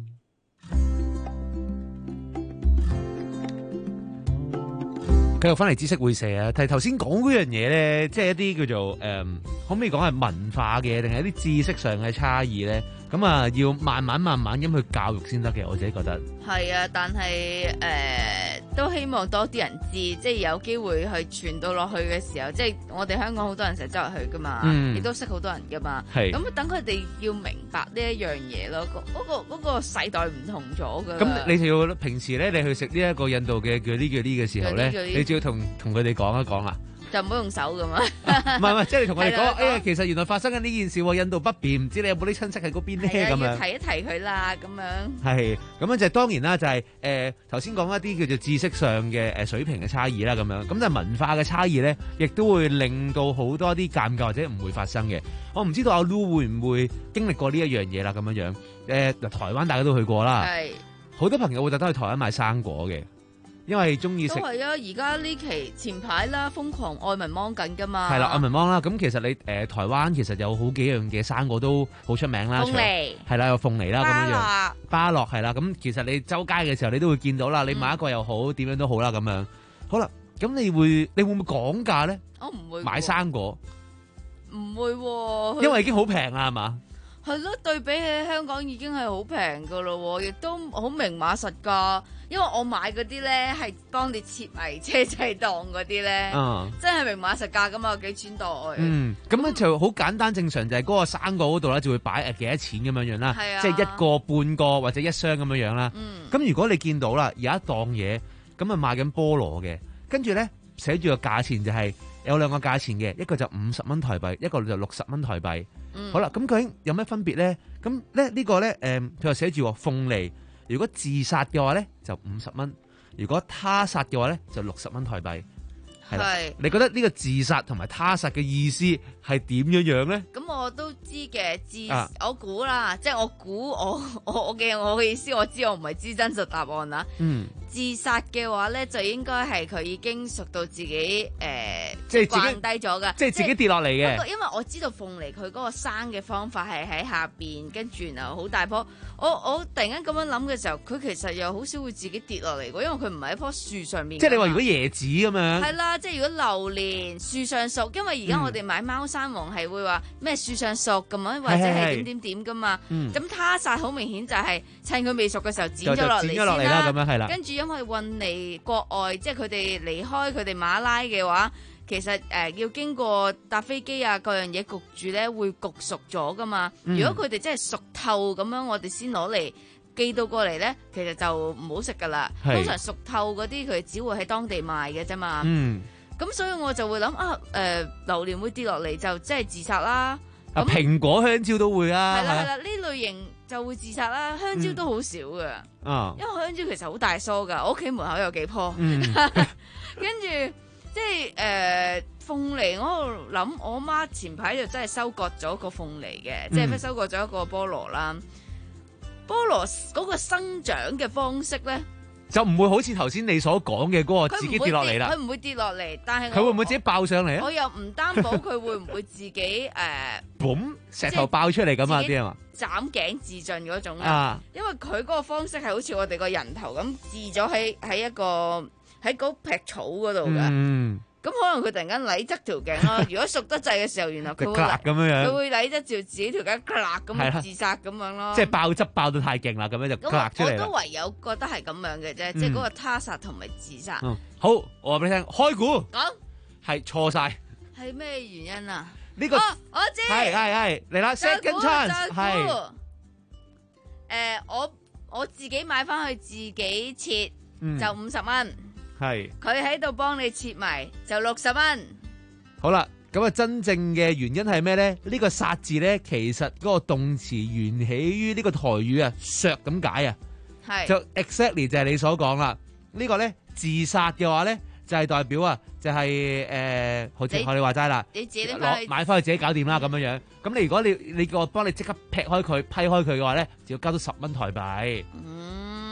繼續翻嚟知識會社啊！提頭先講嗰樣嘢咧，即係一啲叫做誒、嗯，可唔可以講係文化嘅，定係一啲知識上嘅差異咧？咁啊，要慢慢慢慢咁去教育先得嘅，我自己覺得。 係啊，但係誒、呃、都希望多啲人知，即係有機會去傳到落去嘅時候，即係我哋香港好多人成日周圍去噶嘛，亦、嗯、都識好多人噶嘛。係。咁等佢哋要明白呢一樣嘢咯，嗰、嗰個嗰、嗰個世代唔同咗噶。咁你就要平時咧，你去食呢一個印度嘅叫呢叫呢嘅時候咧，你就要同同佢哋講一講啦。就唔好用手噶嘛，唔係唔係，即係你同我哋講，哎呀，其實原來發生緊呢件事喎，印度北邊，唔知你有冇啲親戚喺嗰邊咧咁樣。提一提佢啦，咁樣。係，咁樣就當然啦，就係誒頭先講一啲叫做知識上嘅誒水平嘅差異啦，咁樣。咁但係文化嘅差異咧，亦都會令到好多啲尷尬或者唔會發生嘅。我唔知道阿 Lu 會唔會經歷過呢一樣嘢啦，咁樣樣。誒嗱，台灣大家都去過啦，係。好多朋友會特登去台灣買生果嘅。因為中意食都係啊！而家呢期前排啦，瘋狂愛文芒緊噶嘛。係啦，愛文芒啦。咁其實你誒、呃、台灣其實有好幾樣嘅生果都好出名啦。鳳梨係啦，有鳳梨啦咁樣樣。芭樂係啦。咁其實你周街嘅時候，你都會見到啦。你買一個又好，點、嗯、樣都好啦咁樣。好啦，咁你會你會唔會講價咧？我唔會買生果，唔會、啊，因為已經好平啦，係嘛？係咯，對比起香港已經係好平噶咯，亦都好明碼實價。因為我買嗰啲咧係幫你切埋車仔檔嗰啲咧，嗯、真係明碼實價噶嘛，幾錢袋。嗯，咁咧就好簡單正常，就係嗰個生果嗰度咧就會擺誒幾多錢咁樣樣啦，啊、即係一個半個或者一箱咁樣樣啦。咁、嗯、如果你見到啦有一檔嘢咁啊賣緊菠蘿嘅，跟住咧寫住個價錢就係有兩個價錢嘅，一個就五十蚊台幣，一個就六十蚊台幣。嗯、好啦，咁究竟有咩分別咧？咁咧呢個咧誒佢又寫住鳳梨。如果自殺嘅話咧就五十蚊，如果他殺嘅話咧就六十蚊台幣。係啦，你覺得呢個自殺同埋他殺嘅意思係點樣樣咧？咁我都知嘅，自、啊、我估啦，即係我估我我我嘅我嘅意思，我知我唔係知真實答案啦。嗯，自殺嘅話咧就應該係佢已經熟到自己誒，呃、即係慣低咗噶，即係自己跌落嚟嘅。因為我知道鳳梨佢嗰個生嘅方法係喺下邊，跟住然後好大棵。我我突然間咁樣諗嘅時候，佢其實又好少會自己跌落嚟嘅，因為佢唔係喺棵樹上面。即係你話如果椰子咁樣，係啦，即係如果榴蓮樹上熟，因為而家我哋買貓山王係會話咩樹上熟咁樣，或者係點點點噶嘛。咁他殺好明顯就係趁佢未熟嘅時候剪咗落嚟先啦。咁樣係啦。跟住因為運嚟國外，即係佢哋離開佢哋馬拉嘅話。其實誒、呃、要經過搭飛機啊，各樣嘢焗住咧，會焗熟咗噶嘛。嗯、如果佢哋真係熟透咁樣，我哋先攞嚟寄到過嚟咧，其實就唔好食噶啦。通常熟透嗰啲，佢只會喺當地賣嘅啫嘛。嗯，咁所以我就會諗啊，誒、呃、榴蓮會跌落嚟就即係自殺啦。啊，蘋果香蕉都會啊。係啦係啦，呢類型就會自殺啦。香蕉都好少㗎。啊、嗯，因為香蕉其實好大梳㗎，我屋企門口有幾棵。嗯、跟住。即係誒鳳梨，我喺度諗，我媽前排就真係收割咗個鳳梨嘅，嗯、即係咩收割咗一個菠蘿啦。菠蘿嗰個生長嘅方式咧，就唔會好似頭先你所講嘅嗰個自己跌落嚟啦。佢唔會跌落嚟，但係佢會唔會自己爆上嚟啊？我又唔擔保佢會唔會自己誒，嘣、呃、石頭爆出嚟咁啊啲啊嘛，斬頸自盡嗰種啊。因為佢嗰個方式係好似我哋個人頭咁，置咗喺喺一個。喺嗰劈草嗰度㗎，咁、嗯、可能佢突然間禮側條頸咯。如果熟得滯嘅時候，原來佢會咁樣樣，佢會禮側照自己條頸咁自殺咁樣咯。即係爆汁爆到太勁啦，咁樣就出嚟。我都唯有覺得係咁樣嘅啫，嗯、即係嗰個他殺同埋自殺、嗯。好，我話俾你聽，開估講係錯晒。係咩原因啊？呢、這個、哦、我知係係係嚟啦 ，second chance 係。誒、呃，我我自己買翻去自己切、嗯、就五十蚊。係，佢喺度幫你切埋就六十蚊。好啦，咁啊，真正嘅原因係咩咧？呢個殺字咧，其實嗰個動詞源起於呢個台語啊，削咁解啊。係，就 exactly 就係你所講啦。呢個咧自殺嘅話咧，就係代表啊，就係誒，好似我哋話齋啦，你自己攞買翻去自己搞掂啦，咁樣樣。咁你如果你你叫我幫你即刻劈開佢、批開佢嘅話咧，就要交到十蚊台幣。嗯。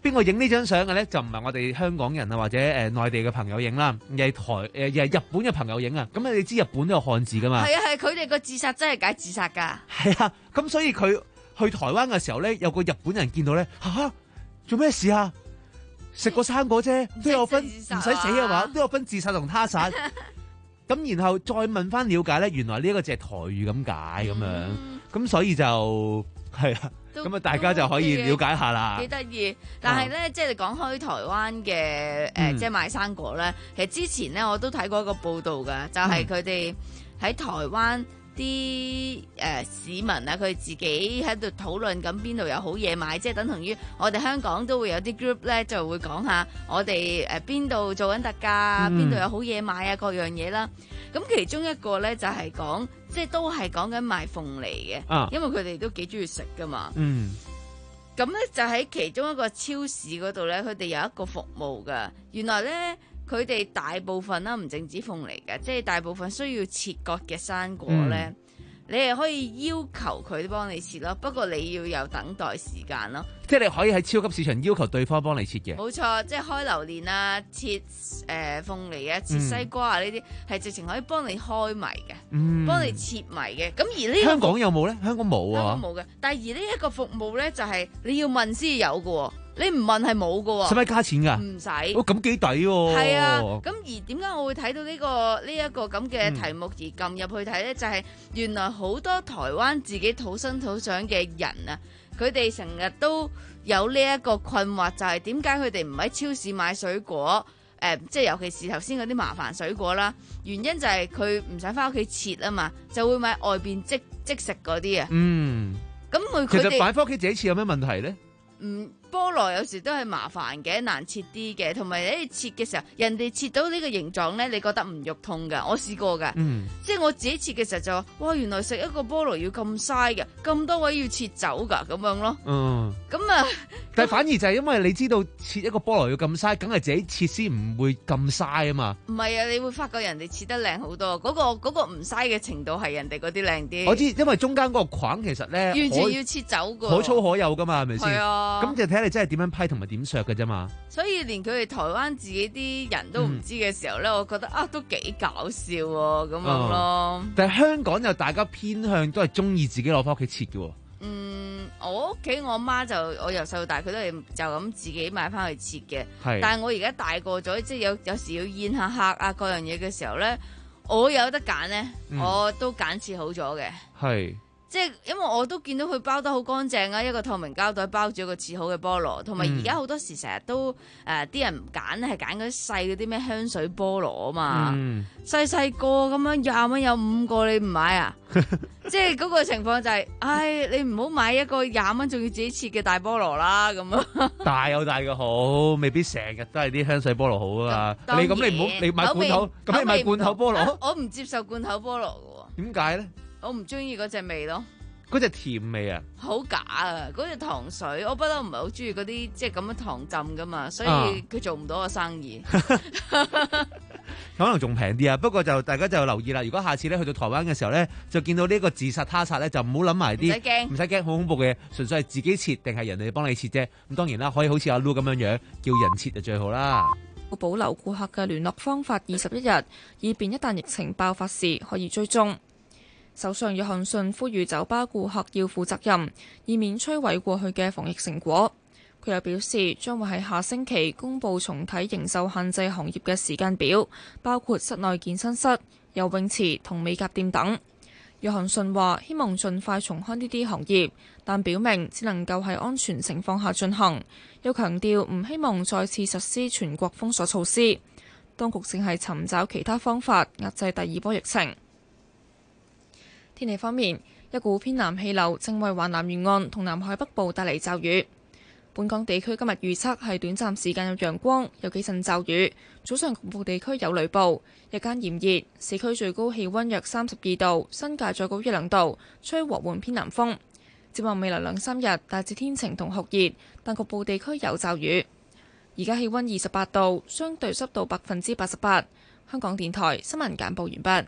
邊個影呢張相嘅咧？就唔係我哋香港人啊，或者誒內地嘅朋友影啦，而係台誒而係日本嘅朋友影啊。咁你知日本都有漢字噶嘛？ 係啊係，佢哋個自殺真係解自殺㗎。 係啊，咁所以佢去台灣嘅時候咧，有個日本人見到咧，嚇做咩事啊？食個生果啫，都有分唔使死啊嘛，都有分自殺同他殺。咁然後再問翻了解咧，原來呢一個就係台語咁解咁樣，咁、嗯、所以就係啦，咁啊大家就可以了解下啦。 幾得意，但係咧、嗯，即係你講開台灣嘅誒、呃，即係賣生果咧，其實之前咧我都睇過一個報道㗎，就係佢哋喺台灣啲誒、呃、市民啊，佢自己喺度討論緊邊度有好嘢買，即係等同於我哋香港都會有啲 group 咧，就會講下我哋誒邊度做緊特價，邊、嗯、度有好嘢買啊，各樣嘢啦。咁其中一個咧就係、是、講，即係都係講緊賣鳳梨嘅、啊，因為佢哋都幾中意食噶嘛。嗯。咁咧就喺其中一個超市嗰度咧，佢哋有一個服務噶。原來咧，佢哋大部分啦，唔淨止鳳梨嘅，即係大部分需要切割嘅生果咧。嗯，你係可以要求佢幫你切咯，不過你要有等待時間咯。 即係你可以喺超級市場要求對方幫你切嘅。 冇錯，即係開榴蓮啊、切誒、呃、鳳梨啊、切西瓜啊呢啲，係、嗯、直情可以幫你開埋嘅，嗯、幫你切埋嘅。咁而呢香港有冇咧？香港冇啊。 香港冇嘅，但係而呢一個服務咧，就係、是、你要問先有嘅喎。你唔問係冇㗎喎， 使唔使加錢㗎？ 唔使。 哦，咁幾抵喎。 係啊，咁而點解我會睇到呢、呢個呢一、呢個咁嘅題目而撳入去睇咧？嗯、就係原來好多台灣自己土生土長嘅人啊，佢哋成日都有呢一個困惑，就係點解佢哋唔喺超市買水果？誒、呃，即係尤其是頭先嗰啲麻煩水果啦。原因就係佢唔使返屋企切啊嘛，就會買外邊即即食嗰啲啊。嗯。咁佢其實擺返屋企自己切有咩問題咧？ 嗯，菠蘿有時都係麻煩嘅，難切啲嘅，同埋你切嘅時候，人哋切到呢個形狀咧，你覺得唔肉痛㗎？我試過㗎，嗯、即係我自己切嘅時候就話，哇，原來食一個菠蘿要咁嘥嘅，咁多位要切走㗎，咁樣咯。嗯，咁啊， 但係反而就係因為你知道切一個菠蘿要咁嘥，梗係自己切先唔會咁嘥啊嘛。 唔係啊，你會發覺人哋切得靚好多，嗰、嗰個嗰個唔嘥嘅程度係人哋嗰啲靚啲。 我知，因為中間嗰個框其實咧， 完全要切走㗎， 可粗可有㗎嘛，係咪先？係啊。咁就睇下你真係點樣批同埋點削嘅啫嘛。 所以連佢哋台灣自己啲人都唔知嘅時候咧、嗯，我覺得啊都幾搞笑喎，咁樣咯。 但係香港又大家偏向都係中意自己攞翻屋企切嘅。 嗯，我屋企我媽就我由細到大佢都係就咁自己買翻去切嘅。係。但係我而家大個咗，即係有有時要宴下客啊各樣嘢嘅時候咧，我有得揀咧、嗯，我都揀切好咗嘅。係。即係因為我都見到佢包得好乾淨啊，一個透明膠袋包住一個切好嘅菠蘿，同埋而家好多時成日都誒啲、呃、人唔揀係揀嗰啲細嗰啲咩香水菠蘿啊嘛，嗯、細細個咁樣廿蚊有五個你唔買啊？即係嗰個情況就係、是，唉，你唔好買一個廿蚊仲要自己切嘅大菠蘿啦咁啊！大有大嘅好，未必成日都係啲香水菠蘿好啊嘛。你咁你唔好你買罐頭，咁你買罐頭菠蘿？ 我唔接受罐頭菠蘿嘅喎。 點解咧？ 我唔中意嗰隻味咯， 嗰隻甜味啊， 好假啊！嗰隻糖水，我不嬲唔係好中意嗰啲即係咁樣糖浸噶嘛，所以佢做唔到個生意。 可能仲平啲啊，不過就大家就留意啦。如果下次咧去到台灣嘅時候咧，就見到呢個自殺他殺咧，就唔好諗埋啲，唔使驚，唔使驚，好恐怖嘅，純粹係自己切定係人哋幫你切啫。咁當然啦，可以好似阿 Lu 咁樣樣叫人切就最好啦。 保留顧客嘅聯絡方法二十一日，以便一旦疫情爆發時可以追蹤。首相約翰遜呼籲酒吧顧客要負責任，以免摧毀過去嘅防疫成果。佢又表示將會喺下星期公佈重啟營售限制行業嘅時間表，包括室內健身室、游泳池同美甲店等。約翰遜話希望盡快重開呢啲行業，但表明只能夠喺安全情況下進行，又強調唔希望再次實施全國封鎖措施。當局正係尋找其他方法壓制第二波疫情。天氣方面，一股偏南氣流正為華南沿岸同南海北部帶嚟驟雨。本港地區今日預測係短暫時間有陽光，有幾陣驟雨，早上局部地區有雷暴，日間炎熱，市區最高氣溫約三十二度，新界再高一兩度，吹和緩偏南風。展望未來兩三日，大致天晴同酷熱，但局部地區有驟雨。而家氣溫二十八度，相對濕度百分之八十八。香港電台新聞簡報完畢。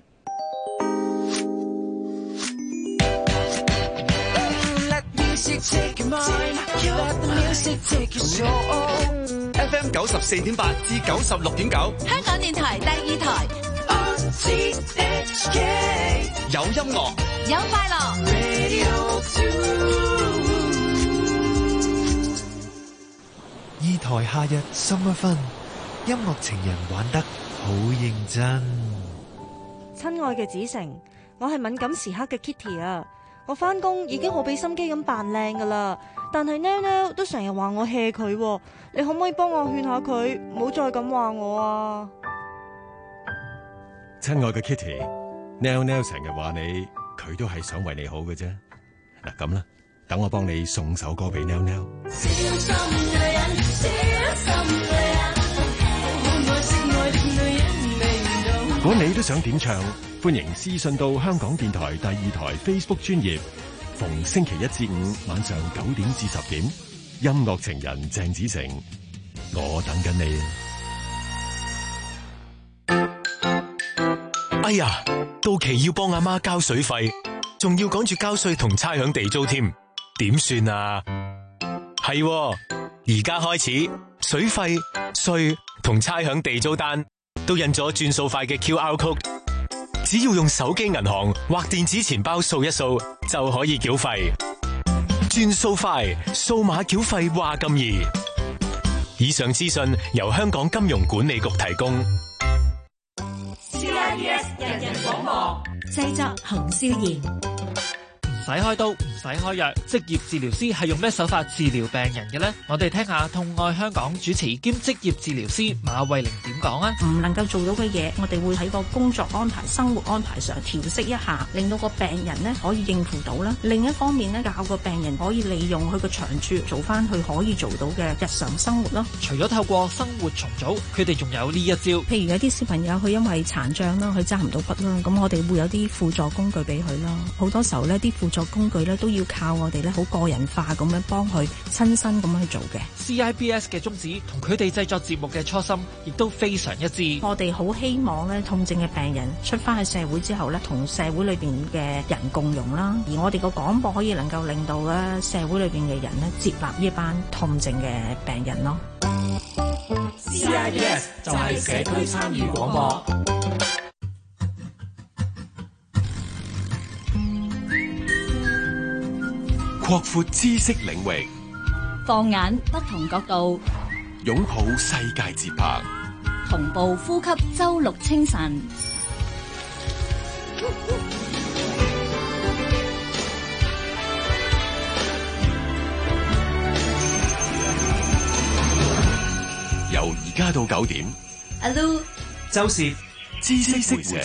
F M 九十四點八至九十六點九， 香港電台第二台， 有音樂， 有快樂。 二台夏日 Summer Fun，音樂情人玩得好認真。 親愛嘅子成，我係敏感時刻嘅 Kitty 啊！我返工已經好俾心機咁扮靚噶啦，但係 Nell Nell 都成日話我 hea 佢，你可唔可以幫我勸下佢，唔好再咁話我啊？ 親愛嘅 Kitty，Nell Nell 成日話你，佢都係想為你好嘅啫。嗱咁啦，等我幫你送首歌俾 Nell Nell。小心女人，小心女人，好愛惜愛的女人未到。如果你都想點唱，歡迎私信到香港電台第二台 Facebook 專頁，逢星期一至五晚上九點至十點，音樂情人鄭子誠，我等緊你。 哎呀，到期要幫阿媽交水費，仲要趕住交稅同差餉地租添，點算啊？係，而家開始水費、稅同差餉地租單都印咗轉數快嘅 Q R code， 只要用手機銀行或電子錢包掃一掃就可以繳費。轉數快，數碼繳費話咁易。以上資訊由香港金融管理局提供。 C I B S 人人廣播，製作洪少賢。 唔使開刀，唔使開藥，職業治療師係用咩手法治療病人嘅呢？我哋聽下痛愛香港主持兼職業治療師馬慧玲點講啊！ 唔能夠做到嘅嘢，我哋會喺個工作安排、生活安排上調適一下，令到個病人呢可以應付到啦。另一方面呢，教個病人可以利用佢個長處，做翻佢可以做到嘅日常生活咯。 除咗透過生活重組，佢哋仲有呢一招。 譬如有啲小朋友佢因為殘障啦，佢揸唔到筆啦，咁我哋會有啲輔助工具俾佢啦。好多時候呢啲輔助工具咧都要靠我哋咧好個人化咁樣幫佢親身咁樣去做嘅。 C I B S 嘅宗旨同佢哋製作節目嘅初心亦都非常一致。 我哋好希望咧痛症嘅病人出翻去社會之後咧，同社會裏邊嘅人共融啦。而我哋個廣播可以能夠令到咧社會裏邊嘅人咧接納呢一班痛症嘅病人咯。 C I B S 就係社區參與廣播。 擴闊知識領域， 放眼不同角度， 擁抱世界節拍， 同步呼吸周六清晨。 由而家到九點， 阿 Lu、 周涉知識會社。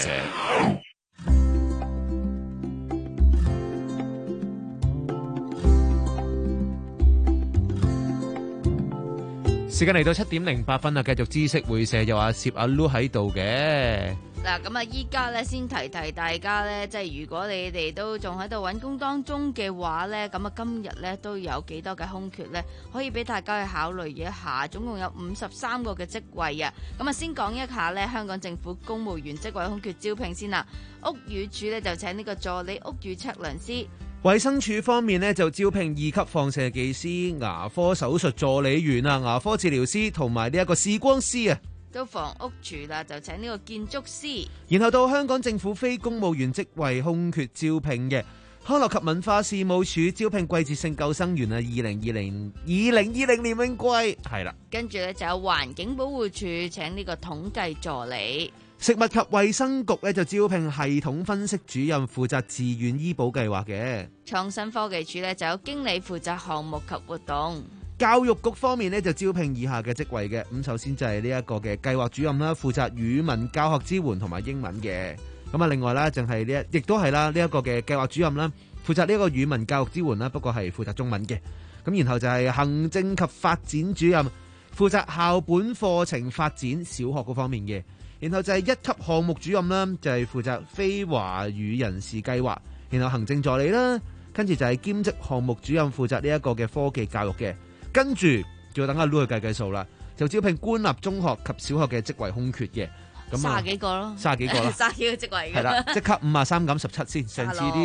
時間嚟到七點零八分啊，繼續知識會社有阿攝阿 Lu 喺度嘅。 嗱，咁啊，依家咧先提提大家咧，即係如果你哋都仲喺度揾工當中嘅話咧，咁啊今日咧都有幾多嘅空缺咧，可以俾大家去考慮一下，總共有五十三個嘅職位啊。咁啊，先講一下咧，香港政府公務員職位空缺招聘先啦。屋宇署咧就請呢個助理屋宇測量師。 衛生署方面呢，就招聘二級放射技師、牙科手術助理員啊、牙科治療師同埋呢一個視光師啊。 到房屋署啦，就請呢個建築師。 然後到香港政府非公務員職位空缺招聘嘅，康樂及文化事務署招聘季節性救生員啊，二零二零二零二零年泳季係啦。 跟住咧就有環境保護署請呢個統計助理。 食物及衛生局咧就招聘系統分析主任，負責自願醫保計劃嘅。 創新科技署咧就有經理負責項目及活動。 教育局方面咧就招聘以下嘅職位嘅，咁首先就係呢一個嘅計劃主任啦，負責語文教學支援同埋英文嘅。咁啊，另外啦，就係呢一亦都係啦，呢一個嘅計劃主任啦，負責呢個語文教育支援啦，不過係負責中文嘅。咁然後就係行政及發展主任，負責校本課程發展小學嗰方面嘅。然後就係一級項目主任啦，就係負責非華語人士計劃。然後行政助理啦，跟住就係兼職項目主任，負責呢一個嘅科技教育嘅。跟住就要等阿 Lu 去計計數啦，就招聘官立中學及小學嘅職位空缺嘅。咁啊， 卅幾個咯， 卅幾個啦， 卅幾個職位嘅。 係啦，即刻五啊三減十七先。上次啲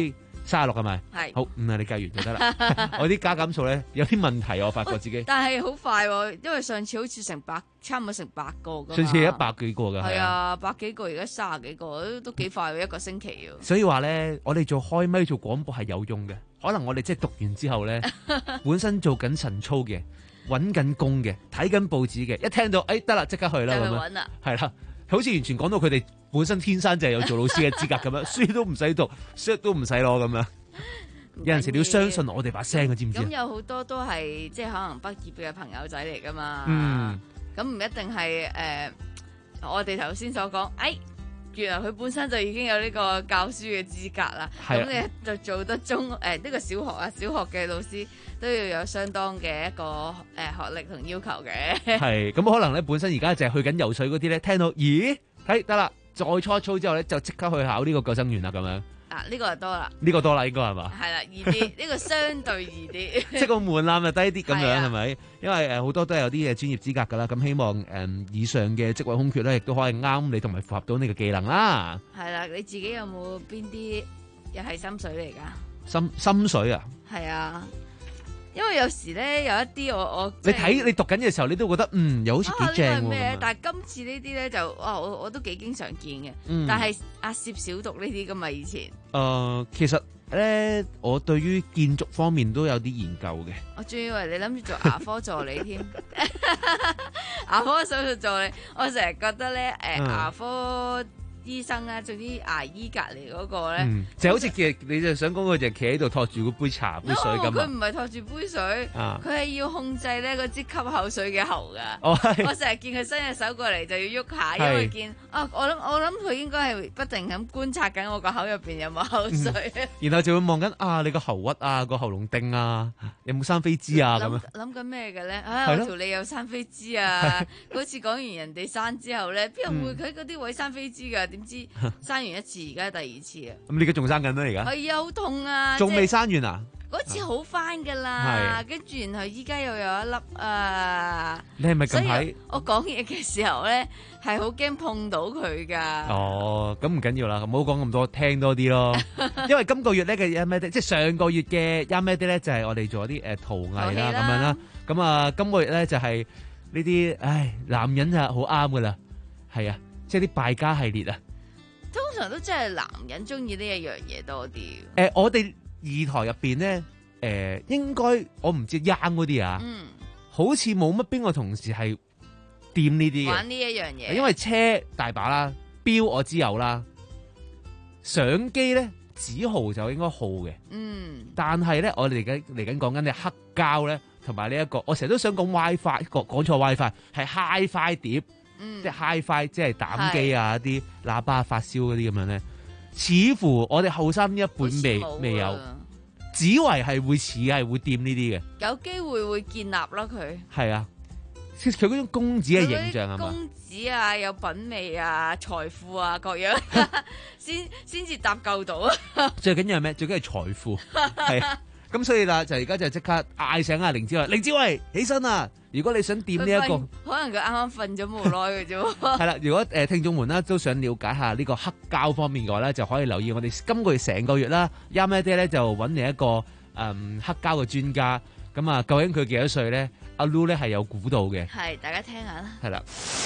三十六係咪？ 係。 好，嗯啊，你計完就得啦。我啲加減數咧有啲問題，我發覺自己。 但係好快喎，因為上次好似成百，差唔多成百個㗎嘛。 上次一百幾個㗎。 係啊，百幾個，而家三十幾個，都都幾快喎，一個星期喎。 所以話咧，我哋做開咪做廣播係有用嘅。可能我哋即係讀完之後咧，本身做緊晨操嘅，揾緊工嘅，睇緊報紙嘅，一聽到誒得啦，即刻去啦咁樣，係啦，好似完全講到佢哋本身天生就係有做老師嘅資格咁樣，書都唔使讀，書都唔使攞咁樣。有陣時你要相信我哋把聲嘅，知唔知？ 咁有好多都係即係可能畢業嘅朋友仔嚟噶嘛。 嗯。 咁唔一定係誒、呃，我哋頭先所講，誒。原來佢本身就已經有呢個教書嘅資格啦，咁你就做得中誒呢、呃這個小學啊，小學嘅老師都要有相當嘅一個誒、呃、學歷同要求嘅。係， 咁可能咧本身而家就係去緊游水嗰啲咧，聽到咦，睇得啦，再初操之後咧就即刻去考呢個救生員啦咁樣。 啊，呢、這個就多啦。呢、 這個多啦，應該係嘛？ 係啦，易啲，呢個相對易啲。 即係個門檻就低啲咁樣係咪？因為誒好多都係有啲嘅專業資格噶啦，咁希望誒、嗯、以上嘅職位空缺咧，亦都可以啱你同埋符合到你嘅技能啦。 係啦，你自己有冇邊啲又係心水嚟噶？ 心心水啊？係啊。因為有時咧有一啲我我你睇你讀緊嘅時候，你都覺得嗯又好似幾正喎。 咩？但係今次呢啲咧就哇我我都幾經常見嘅。嗯、但係阿攝小讀呢啲噶嘛以前。誒、 呃，其實咧我對於建築方面都有啲研究嘅。 我仲以為你諗住做牙科助理添。牙科手術助理，我成日覺得咧誒、呃嗯、牙科。醫生啊，仲啲牙醫隔離嗰個咧、嗯， 就好似其你就想講佢就企喺度托住嗰杯茶杯水咁。 佢唔係托住杯水，佢、啊、係要控制咧嗰支吸口水嘅喉噶。 哦、 我成日見佢伸隻手過嚟就要喐下，因為見啊，我諗我諗佢應該係不停咁觀察緊我個口入邊有冇口水、嗯。然後就會望緊啊，你個喉核啊，個喉嚨釘啊，有冇生飛枝啊咁樣。 諗緊咩嘅咧？啊，我條脷有生飛枝啊！嗰次講完人哋生之後咧，邊有會佢嗰啲位生飛枝噶？點知生完一次，而家第二次啊！咁你而家仲生緊啦？而家係啊，好痛啊！ 仲未生完啊？ 嗰次好翻噶啦，跟住然後依家又有一粒啊！ 你係咪近排我講嘢嘅時候咧，係好驚碰到佢噶？ 哦，咁唔緊要啦，唔好講咁多，聽多啲咯。因為今個月咧嘅啱咩啲，即係上個月嘅啱咩啲咧，就係我哋做啲誒陶藝啦咁樣啦。咁啊，今個月咧就係呢啲，唉，男人啊好啱噶啦，係啊。即係啲敗家系列啊， 通常都真係男人中意呢一樣嘢多啲。誒、 呃，我哋二台入邊咧，誒、呃，應該我唔知 young 嗰啲啊，嗯，好似冇乜邊個同事係掂呢啲嘅， 玩呢一樣嘢。 因為車大把啦，錶我知有啦，相機咧子豪就應該好嘅，嗯，但係咧我哋嚟緊嚟緊講緊嘅黑膠咧，同埋呢一個，我成日都想講 WiFi， 講講錯 WiFi 係 HiFi 碟。嗯、即係 Hi-Fi， 即係膽機啊，啲喇叭發燒嗰啲咁樣咧，似乎我哋後生呢一輩未未有，只為係會似係會掂呢啲嘅， 有機會會建立咯佢。係啊，佢嗰種公子嘅形象係嘛？ 公子啊，有品味啊，財富啊，各樣，先先至搭救到啊！ 最緊要係咩？最緊係財富，係啊！咁所以啦，就而家就即刻嗌醒阿凌子慧，凌子慧起身啊！如果你想掂呢一個， 可能佢啱啱瞓咗冇耐嘅啫。 係啦，如果誒、呃、聽眾們啦都想了解下呢個黑膠方面嘅話咧，就可以留意我哋今個月成個月啦。啱啱啲咧就揾嚟一個誒、嗯、黑膠嘅專家，咁啊究竟佢幾多歲咧？阿 Lu 咧係有估到嘅。 係，大家聽下啦。 係啦。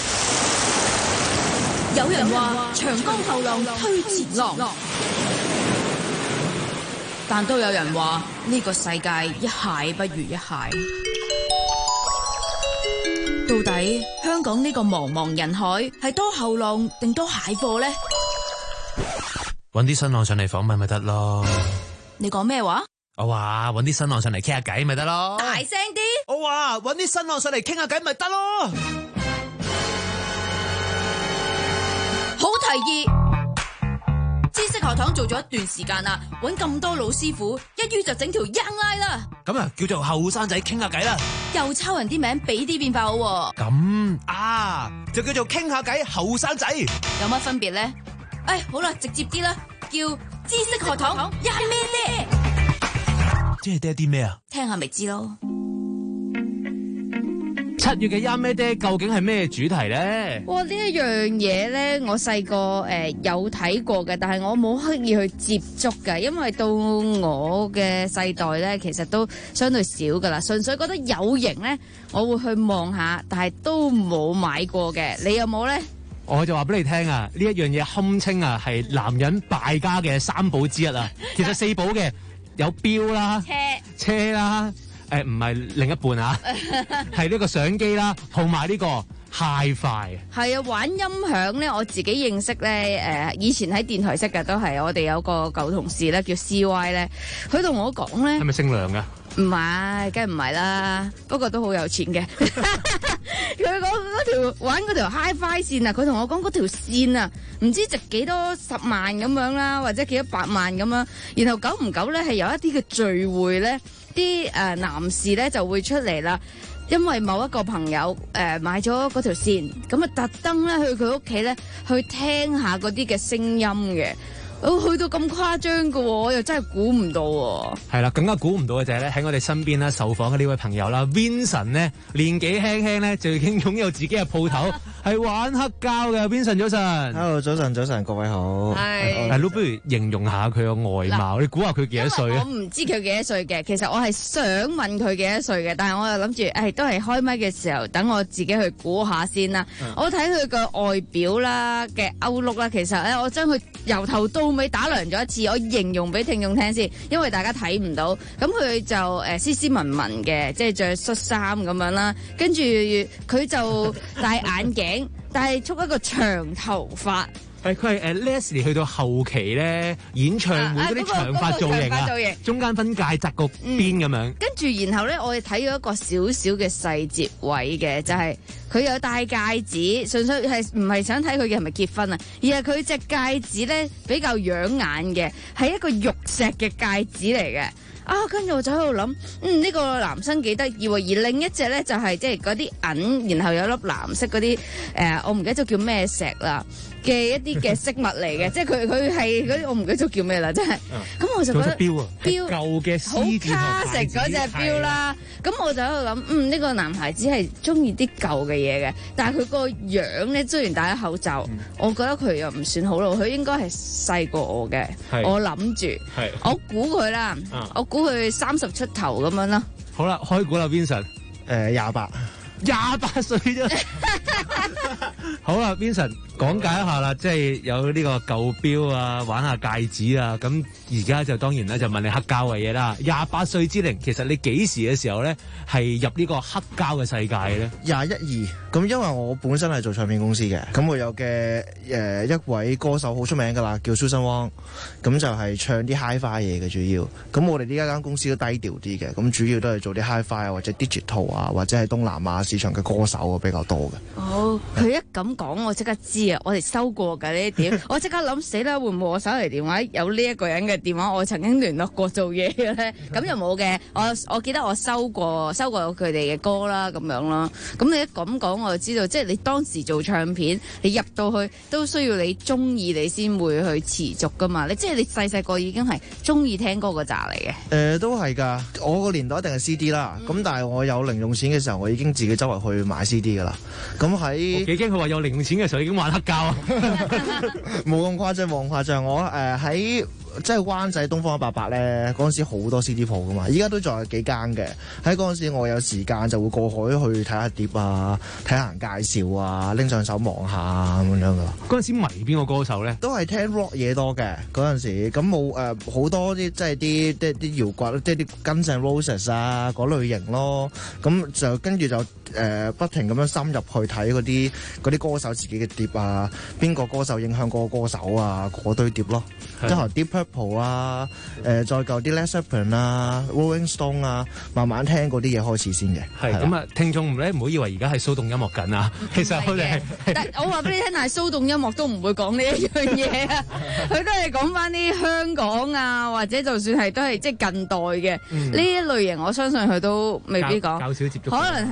有人話長江後浪推前浪，但都有人話呢個世界一蟹不如一蟹。到底香港呢個茫茫人海係多後浪定多蟹貨呢？ 搵啲新浪上嚟訪問咪得咯。 你講咩話？ 我話搵啲新浪上嚟傾下偈咪得咯。 大聲啲！ 我話搵啲新浪上嚟傾下偈咪得咯。 好提議！知識學堂做咗一段時間啦，搵咁多老師傅，一於就整條 Young Line 啦。 咁啊，叫做後生仔傾下偈啦。 又抄人啲名，俾啲變化好。 咁啊，就叫做傾下偈後生仔。 有乜分別咧？哎，好啦，直接啲啦，叫知識學堂一係咩爹？ 即係爹啲咩啊？ 聽下咪知咯。 七月嘅 Yamada 究竟係咩主題咧？ 哇！呢一樣嘢咧，我細個誒有睇過嘅，但係我冇刻意去接觸嘅，因為到我嘅世代咧，其實都相對少噶啦。純粹覺得有型咧，我會去望下，但係都冇買過嘅。你有冇咧？ 我就話俾你聽啊，呢一樣嘢堪稱啊係男人敗家嘅三寶之一啊。其實四寶嘅有錶啦、車車啦，誒唔係另一半啊，係呢個相機啦，同埋呢個 Hi-Fi。 係啊，玩音響咧，我自己認識咧，誒、呃、以前喺電台識嘅都係我哋有個舊同事咧叫 C Y 咧，佢同我講咧， 係咪姓梁㗎？ 唔係，梗係唔係啦，不過都好有錢嘅。佢講嗰條玩嗰條 Hi-Fi 線啊，佢同我講嗰條線啊，唔知值幾多十萬咁樣啦，或者幾多百萬咁樣。然後久唔久咧，係有一啲嘅聚會咧，啲誒、呃、男士咧就會出嚟啦，因為某一個朋友誒、呃、買咗嗰條線，咁啊特登咧去佢屋企咧去聽下嗰啲嘅聲音嘅。哦，去到咁誇張嘅喎，我又真係估唔到喎。 係啦，更加估唔到嘅就係咧喺我哋身邊啦，受訪嘅呢位朋友啦 ，Vincent 呢年紀輕輕咧就已經擁有自己嘅鋪頭，係玩黑膠嘅。Vincent 早晨 ，Hello 早晨早晨，各位好。 係， 係，不如形容下佢個外貌，你估下佢幾多歲啊？ 我唔知佢幾多歲嘅，其實我係想問佢幾多歲嘅，但係我又諗住，誒都係開麥嘅時候，等我自己去估下先啦。嗯、我睇佢個外表啦嘅歐陸啦，其實咧我將佢由頭到尾打量咗一次，我形容俾聽眾聽先，因為大家睇唔到。咁佢就誒、呃、斯斯文文嘅，即係着恤衫咁樣啦。跟住佢就戴眼鏡，戴束一個長頭髮。 係佢係誒 Leslie 去到後期咧演唱會嗰啲長髮造型啊，中間分界紮個邊咁樣。嗯、跟住然後咧，我哋睇咗一個少少嘅細節位嘅，就係、是、佢有戴戒指，純粹係唔係想睇佢嘅係咪結婚啊，而係佢隻戒指咧比較養眼嘅，係一個玉石嘅戒指嚟嘅。啊，跟住我就喺度諗，嗯呢、呢個男生幾得意喎，而另一隻咧就係即係嗰啲銀，然後有粒藍色嗰啲誒，我唔記得咗叫咩石啦嘅一啲嘅飾物嚟嘅，即係佢佢係嗰啲我唔記得咗叫咩啦，真係。咁、嗯、我就覺得錶啊， 錶舊嘅好卡食嗰隻錶啦。咁我就喺度諗，嗯呢、呢個男孩子係中意啲舊嘅嘢嘅，但係佢個樣咧雖然戴咗口罩，嗯、我覺得佢又唔算好老，佢應該係細過我嘅。我諗住，我估佢啦，啊、我估佢三十出頭咁樣啦。 好啦，開估啦 Vincent， 誒廿八。 廿八歲啫，好啦 ，Vincent 講解一下啦，即係有呢個舊錶啊，玩下戒指啊，咁而家就當然咧就問你黑膠嘅嘢啦。廿八歲之齡，其實你幾時嘅時候咧係入呢個黑膠嘅世界嘅咧？ 廿一二，咁因為我本身係做唱片公司嘅，咁我有嘅誒、呃、一位歌手好出名噶啦，叫 Susan Wong，咁就係唱啲 Hi-Fi 嘢嘅主要。咁我哋呢一間公司都低調啲嘅，咁主要都係做啲 Hi-Fi 啊或者 digital 啊或者係東南亞市場嘅歌手啊比較多嘅。 哦，佢一咁講，我即刻知啊！我哋收過㗎呢啲點，我即刻諗死啦，會唔會我手提電話有呢一個人嘅電話？我曾經聯絡過做嘢嘅咧，咁又冇嘅。我我記得我收過收過佢哋嘅歌啦，咁樣啦。咁你一咁講，我就知道，即係你當時做唱片，你入到去都需要你中意你先會去持續㗎嘛。你即係你細細個已經係中意聽歌嗰扎嚟嘅。誒、 呃，都係㗎。我個年代一定係 C D 啦。咁、嗯、但係我有零用錢嘅時候，我已經自己周圍去買 C D 㗎啦。咁喺幾驚佢話有零用錢嘅時候已經玩黑膠啊！ 冇咁誇張，冇咁誇張。我誒喺、呃、即係灣仔東方一八八咧，嗰陣時好多 C D 鋪噶嘛，依家都仲有幾間嘅。喺嗰陣時我有時間就會過海去睇下碟啊，睇下人介紹啊，拎上手望下咁樣噶。 嗰陣時迷邊個歌手咧？ 都係聽 rock 嘢多嘅嗰陣時，咁冇誒好多啲即係啲即係啲搖滾，即係啲 Guns N' Roses 啊嗰類型咯。咁就跟住就誒、呃、不停咁樣深入去睇嗰啲嗰啲歌手自己嘅碟啊，邊個歌手影響嗰個歌手啊，嗰堆碟咯。即係 Deep Purple 啊，誒、呃、再舊啲 Led Zeppelin 啊 Rolling Stone 啊，慢慢聽嗰啲嘢開始先嘅。 係咁啊，聽眾咧唔好以為而家係騷動音樂緊啊，其實佢哋係。 但係我話俾你聽，但係騷動音樂都唔會講呢一樣嘢啊，佢都係講翻啲香港啊，或者就算係都係即係近代嘅呢、嗯、一類型，我相信佢都未必講。較少接觸。可能係聽緊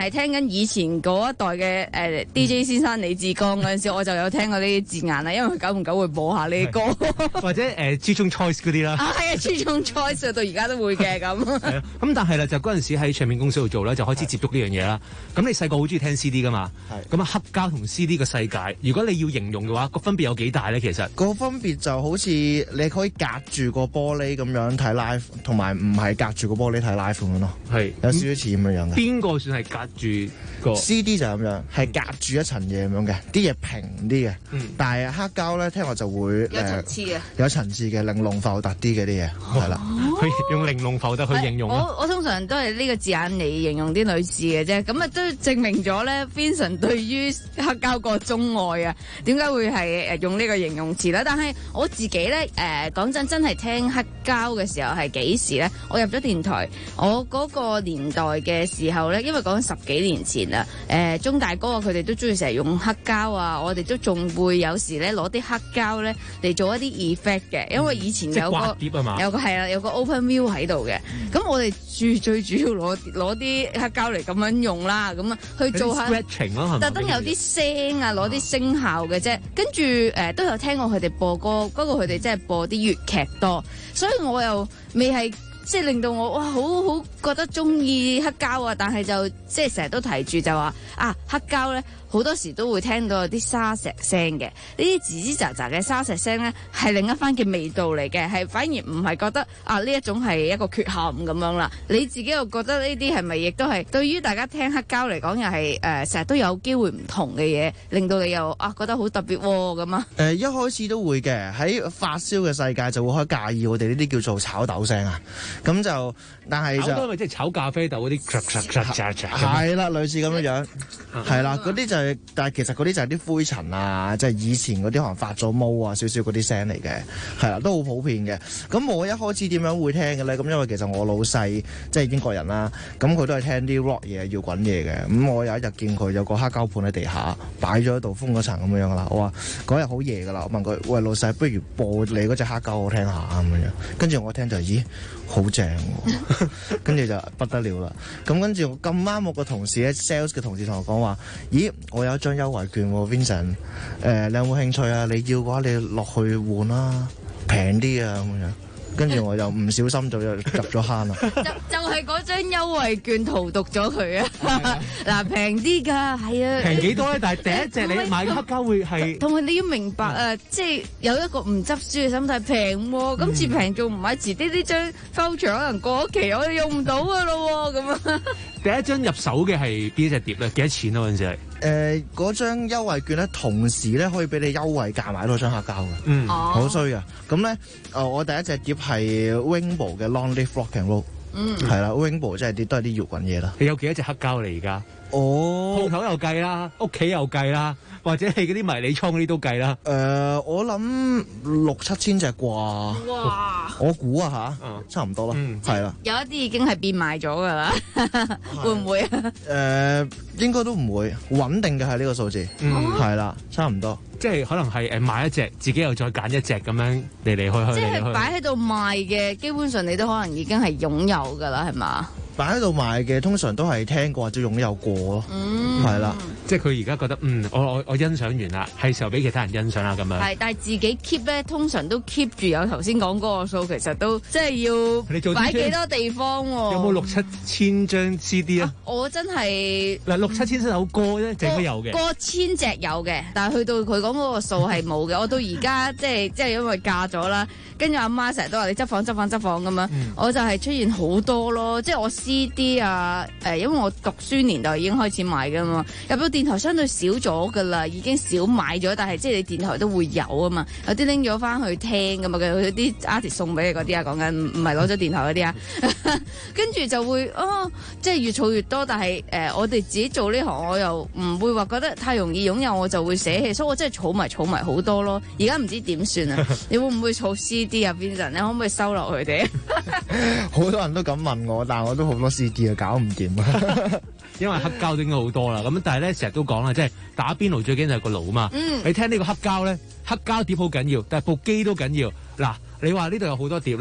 翻以前嗰一代嘅誒、呃、D J 先生李志剛嗰陣時，我就有聽過呢啲字眼啦，因為佢久唔久會播下呢啲歌， 或者誒朱宗 choice 嗰啲啦。 啊係啊，朱宗 choice 到而家都會嘅咁。 係啊，咁但係啦，就嗰陣時喺唱片公司度做咧，就開始接觸呢樣嘢啦。咁你細個好中意聽 C D 噶嘛？係。咁啊，黑膠同 C D 嘅世界，如果你要形容嘅話，個分別有幾大咧？其實個分別就好似你可以隔住個玻璃咁樣睇 live，同埋唔係隔住個玻璃睇 live 咁樣咯。係有少少似咁樣樣嘅。邊個算係隔住個 C D 就咁樣，係隔住一層嘢咁樣嘅，啲嘢平啲嘅。嗯。但係黑膠咧，聽落就會有層次嘅， 有層次嘅，玲瓏浮凸啲嘅啲嘢，係啦。 去用玲瓏浮凸去形容。 我我通常都係呢個字眼嚟形容啲女士嘅啫，咁啊都證明咗咧 Vincent 對於黑膠個鍾愛啊，點解會係誒用呢個形容詞咧？但係我自己咧誒講真，真係聽黑膠嘅時候係幾時咧？我入咗電台，我嗰個年代嘅時候咧，因為講緊十幾年前啦，誒、呃、鐘大哥佢哋都中意成日用黑膠啊，我哋都仲會有時咧攞啲黑膠咧嚟做一啲 effect 嘅，因為以前有個、嗯、有個係啦，有個 open view 喺度嘅，咁、嗯、我哋最最主要攞攞啲黑膠嚟咁樣用啦，咁啊去做下特登有啲聲啊，攞啲聲效嘅啫，跟住誒都有聽過佢哋播歌，不過佢哋真係播啲粵劇多，所以我又未係。即係令到我哇好好覺得中意黑膠啊！但係就即係成日都提住就話啊黑膠咧好多時都會聽到有啲沙石聲嘅，呢啲吱吱喳喳嘅沙石聲咧係另一番嘅味道嚟嘅，係反而唔係覺得啊呢一種係一個缺陷咁樣啦。你自己又覺得呢啲係咪亦都係對於大家聽黑膠嚟講又係誒成日都有機會唔同嘅嘢，令到你又啊覺得好特別喎咁啊？誒、呃、一開始都會嘅，喺發燒嘅世界就會開介意我哋呢啲叫做炒豆聲啊。咁就，但係就炒豆咪即係炒咖啡豆嗰啲， 係啦，類似咁樣樣，係啦，嗰啲就係，但係其實嗰啲就係啲灰塵啊，即係以前嗰啲可能發咗毛啊，少少嗰啲聲嚟嘅，係啦，都好普遍嘅。咁我一開始點樣會聽嘅咧？咁因為其實我老細即係英國人啦，咁佢都係聽啲 rock 嘢、搖滾嘢嘅。咁我有一日見佢有個黑膠盤喺地下擺咗喺度，封咗層咁樣啦。我話嗰日好夜噶啦，我問佢：喂，老細，不如播你嗰隻黑膠我聽下咁樣。跟住我聽就咦，好正喎！跟住就不得了啦。咁跟住咁啱，我個同事咧 sales 嘅同事同我講話：咦，我有一張優惠券喎 ，Vincent，誒、呃，你有冇興趣啊？你要嘅話，你落去換啦，平啲啊咁樣。跟住我又唔小心就入咗坑啦。 就就係嗰張優惠券荼毒咗佢啊！嗱，平啲㗎，係啊。平幾多咧？但係第一隻你買黑膠會係。 同埋你要明白啊，即係有一個唔執輸嘅心態，平喎，今次平仲唔買，遲啲呢張 voucher 可能過咗期，我哋用唔到㗎咯喎，咁啊。 第一張入手嘅係邊一隻碟咧？幾多錢啊？嗰陣時係。 誒嗰張優惠券咧，同時咧可以俾你優惠價買多張黑膠嘅，嗯，好衰嘅。咁咧，誒我第一隻碟係 Rainbow 嘅 Long Live Rock and Roll，嗯，係啦 Rainbow 即係啲都係啲搖滾嘢啦。 你有幾多隻黑膠嚟而家？ 哦， 鋪頭又計啦，屋企又計啦，或者係嗰啲迷你倉嗰啲都計啦。 誒、呃，我諗六七千隻啩。哇！我估啊吓，嗯、差唔多啦，係啦、嗯。 有一啲已經係變賣咗㗎啦，會唔會啊？誒、 呃，應該都唔會，穩定嘅係呢個數字，係啦、嗯，差唔多。 即係可能係誒買一隻，自己又再揀一隻咁樣嚟嚟去去。 即係擺喺度賣嘅，基本上你都可能已經係擁有㗎啦，係嘛？ 擺喺度賣嘅通常都係聽過或者擁有過咯，係啦、嗯， 即係佢而家覺得嗯，我我我欣賞完啦，係時候俾其他人欣賞啦咁樣。 係，但係自己 keep 咧，通常都 keep 住有頭先講嗰個數，其實都即係要擺幾多地方喎、啊？ 有冇六七千張 C D 啊？ 我真係嗱六七千首歌咧，淨係有嘅。 過千隻有嘅，但係去到佢講嗰個數係冇嘅。我到而家即係即係因為嫁咗啦，跟住阿媽成日都話你執房執房執房咁樣，嗯、我就係出現好多咯，即係我。C D 啊，誒、呃，因為我讀書年代已經開始買噶嘛，入到電台相對少咗噶啦，已經少買咗，但係即係你電台都會有啊嘛，有啲拎咗翻去聽噶嘛，有啲 artist 送俾你嗰啲啊，講緊唔係攞咗電台嗰啲啊，跟住就會哦，即係越儲越多，但係誒、呃，我哋自己做呢行，我又唔會話覺得太容易擁有，我就會捨棄，所以我真係儲埋儲埋好多咯。而家唔知點算啊？你會唔會儲 C D 啊？Vincent，你可唔可以收落佢哋？ 好多人都咁問我，但係我都好多 C D 啊，搞唔掂啊！ 因為黑膠都應該好多啦，咁但係咧成日都講啦，即係打邊爐最緊就係個爐啊嘛。嗯，你聽呢個黑膠咧，黑膠碟好緊要，但係部機都緊要。嗱，你話呢度有好多碟啦，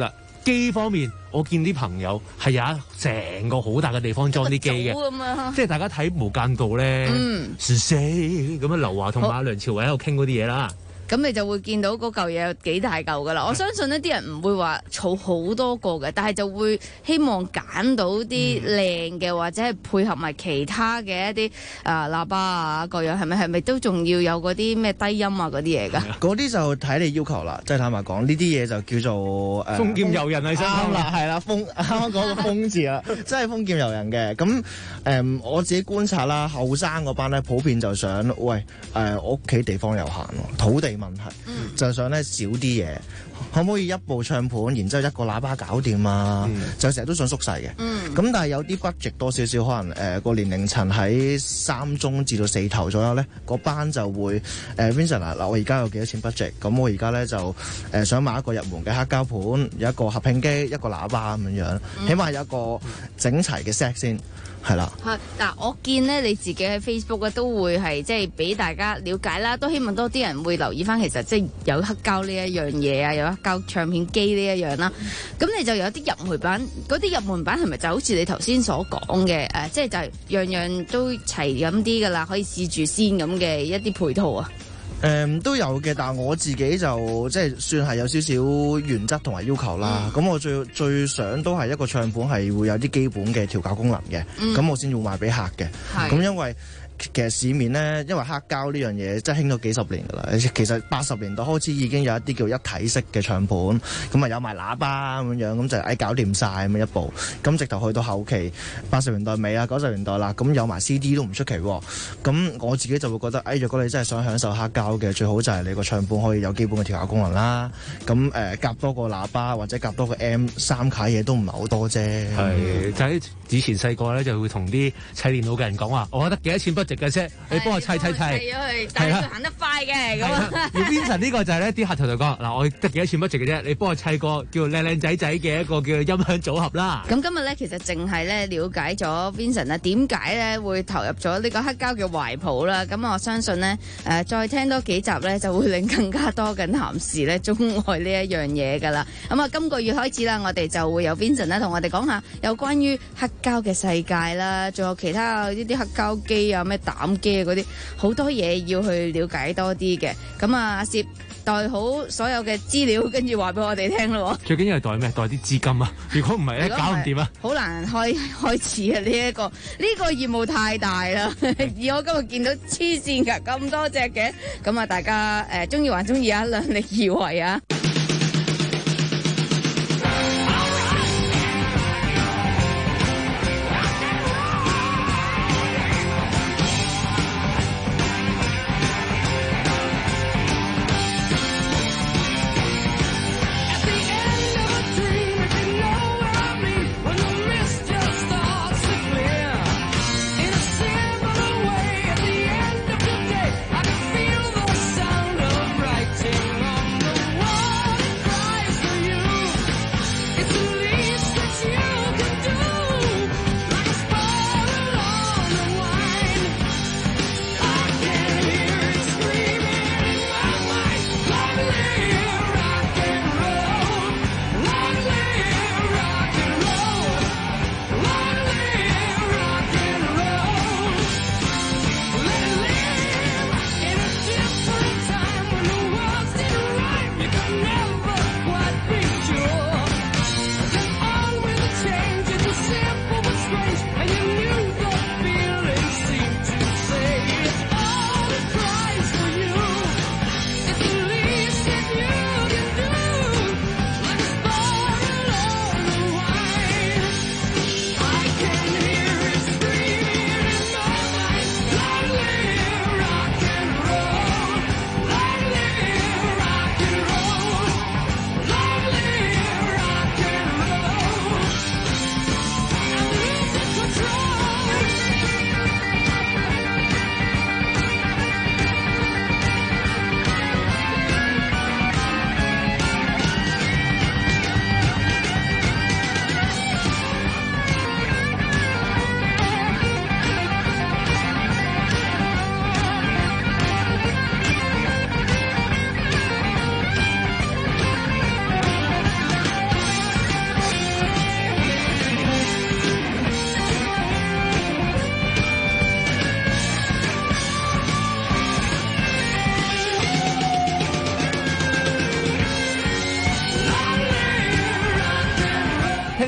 機方面，我見啲朋友係有一成個好大嘅地方裝啲機嘅，即係大家睇無間道咧，是死咁樣劉華同埋梁朝偉喺度傾嗰啲嘢啦。 咁你就會見到嗰嚿嘢有幾大嚿噶啦。我相信呢啲人唔會話儲好多個嘅，但係就會希望揀到啲靚嘅，或者係配合埋其他嘅一啲啊喇叭啊各樣，係咪係咪都仲要有嗰啲咩低音啊嗰啲嘢㗎？ 嗰啲就睇你要求啦。即係坦白講，呢啲嘢就叫做誒豐儉由人係啱啦，係啦，豐啱啱講個豐字啦，真係豐儉由人嘅。咁誒我自己觀察啦，後生嗰班咧普遍就想，喂誒我屋企地方有限喎，土地問題，嗯、就想咧少啲嘢，可唔可以一部唱盤，然之後一個喇叭搞掂啊？嗯、就成日都想縮細嘅。咁、嗯、但係有啲 budget 多少少，可能誒個、呃、年齡層喺三中至到四頭左右咧，嗰班就會誒、呃、Vincent 啊，嗱我而家有幾多錢 budget？咁我而家咧就誒、呃、想買一個入門嘅黑膠盤，有一個合拼機，一個喇叭咁樣樣，嗯、起碼有一個整齊嘅 set 先。係啦， 係嗱，我見咧你自己喺 Facebook 咧都會係即係俾大家了解啦，都希望多啲人會留意翻，其實即係有黑膠呢一樣嘢啊，有黑膠唱片機呢一樣啦。咁你就有啲入門版，嗰啲入門版係咪就好似你頭先所講嘅誒，即係就係樣樣都齊咁啲噶啦，可以試住先咁嘅一啲配套啊？ 誒、嗯、都有嘅，但係我自己就即係算係有少少原則同埋要求啦。咁、嗯、我最最想都係一個唱盤係會有啲基本嘅調校功能嘅，咁、嗯、我先要賣俾客嘅。咁因為其實市面咧，因為黑膠呢樣嘢真係興咗幾十年㗎啦。其實八十年代開始已經有一啲叫一體式嘅唱盤，咁啊有埋喇叭咁樣，咁就誒搞掂晒咁樣一部。咁直頭去到後期八十年代尾啊九十年代啦，咁有埋 C D 都唔出奇喎。咁我自己就會覺得，誒、哎、若果你真係想享受黑膠嘅，最好就係你個唱盤可以有基本嘅調校功能啦。咁誒夾多個喇叭或者夾多個 M 三卡嘢都唔係好多啫。 係就喺以前細個咧就會同啲砌電腦嘅人講話，我覺得幾多錢值嘅啫，你幫我砌砌砌， 但係佢行得快嘅咁啊。 而 Vincent 呢個就係咧，啲客頭就講嗱，我得幾多錢不值嘅啫，你幫我砌個叫靚靚仔仔嘅一個叫音響組合啦。 咁今日咧其實淨係咧了解咗 Vincent 啊，點解咧會投入咗呢個黑膠嘅懷抱啦。咁我相信咧誒、呃，再聽多幾集咧，就會令更加多嘅男士咧鍾愛呢一樣嘢噶啦。咁啊，今個月開始啦，我哋就會有 Vincent 咧同我哋講下有關於黑膠嘅世界啦，仲有其他呢啲黑膠機啊咩膽機啊嗰啲好多嘢要去了解多啲嘅。咁啊，阿攝帶好所有嘅資料，跟住話俾我哋聽咯。 最緊要係帶咩？帶啲資金啊！如果唔係咧，搞唔掂啊！ 好難開開始啊！呢、這、一個呢、這個業務太大啦。而我今日見到黐線㗎咁多隻嘅，咁啊大家誒中意還中意啊，量力而為啊！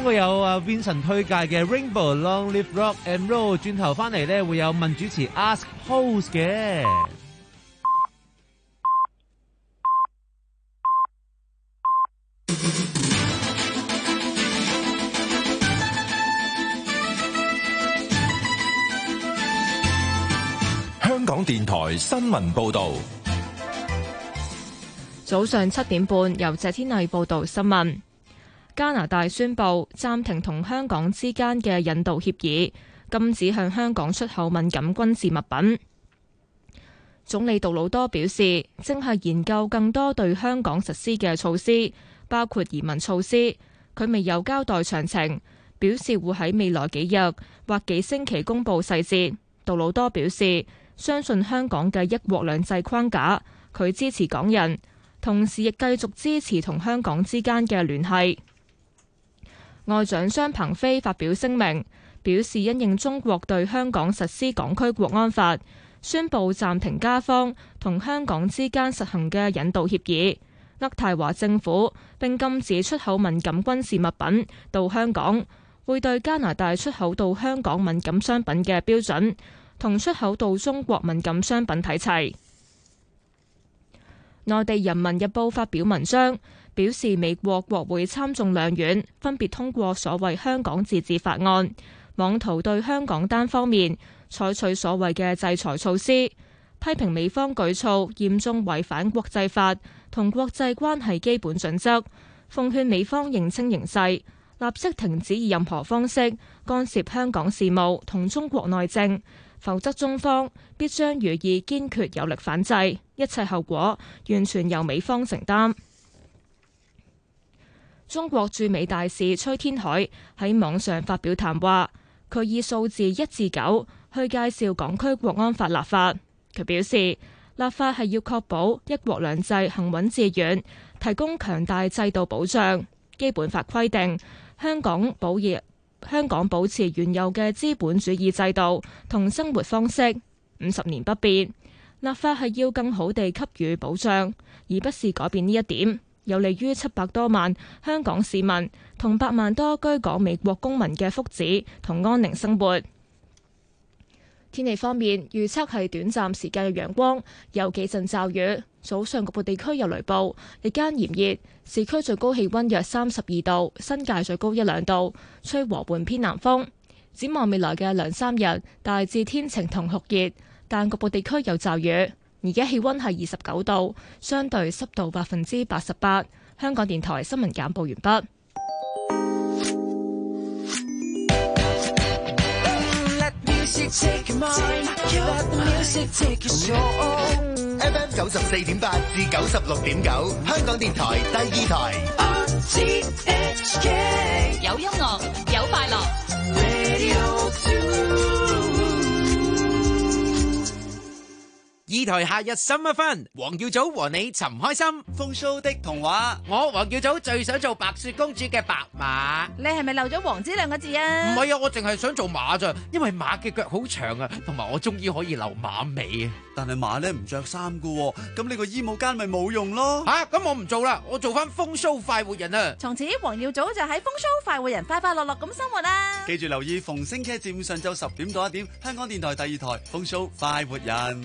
過有啊 Vincent 推介嘅 Rainbow Long Live Rock and Roll， 轉頭翻嚟咧會有問主持 Ask Host 嘅。 香港電台新聞報道。 早上七點半，由謝天麗報道新聞。加拿大宣布暫停同香港之間嘅引渡協議，禁止向香港出口敏感軍事物品。總理杜魯多表示，正係研究更多對香港實施嘅措施，包括移民措施。佢未有交代詳情，表示會喺未來幾日或幾星期公布細節。杜魯多表示，相信香港嘅一國兩制框架，佢支持港人，同時亦繼續支持同香港之間嘅聯繫。外長商鵬飛發表聲明，表示因應中國對香港實施港區國安法，宣布暫停加方同香港之間實行嘅引渡協議，渥太華政府並禁止出口敏感軍事物品到香港，會對加拿大出口到香港敏感商品嘅標準同出口到中國敏感商品睇齊。內地人民日報發表文章，表示美國國會參眾兩院分別通過所謂香港自治法案，妄圖對香港單方面採取所謂嘅制裁措施，批評美方舉措嚴重違反國際法同國際關係基本準則，奉勸美方認清形勢，立即停止以任何方式干涉香港事務同中國內政，否則中方必將予以堅決有力反制，一切後果完全由美方承擔。中國駐美大使崔天凱喺網上發表談話，佢以數字一至九去介紹港區國安法立法。佢表示，立法係要確保一國兩制行穩致遠，提供強大制度保障。基本法規定，香港保業香港保持原有嘅資本主義制度同生活方式，五十年不變。立法係要更好地給予保障，而不是改變呢一點，有利於七百多萬香港市民同百萬多居港美國公民嘅福祉同安寧生活。天氣方面，預測係短暫時間嘅陽光，有幾陣驟雨，早上局部地區有雷暴，日間炎熱，市區最高氣溫約三十二度，新界最高一兩度，吹和緩偏南風。展望未來嘅兩三日，大致天晴同酷熱，但局部地區有驟雨。而家氣溫係二十九度，相對濕度百分之八十八。香港電台新聞簡報完畢。 F M 九十四點八至九十六點九，香港電台第二台。 有音樂，有快樂。 二台夏日 Summer Fun， 黃耀祖和你尋開心。 風騷的童話， 我黃耀祖最想做白雪公主嘅白馬。 你係咪漏咗王子兩個字啊？ 唔係啊，我淨係想做馬咋，因為馬嘅腳好長啊，同埋我終於可以留馬尾啊。 但係馬咧唔着衫噶，咁你個衣帽間咪冇用咯。 吓、啊，咁我唔做啦，我做翻風騷快活人啊！ 從此黃耀祖就喺風騷快活人快快樂樂咁生活啦。 記住留意逢星期一至五上晝十點到一點，香港電台第二台風騷快活人。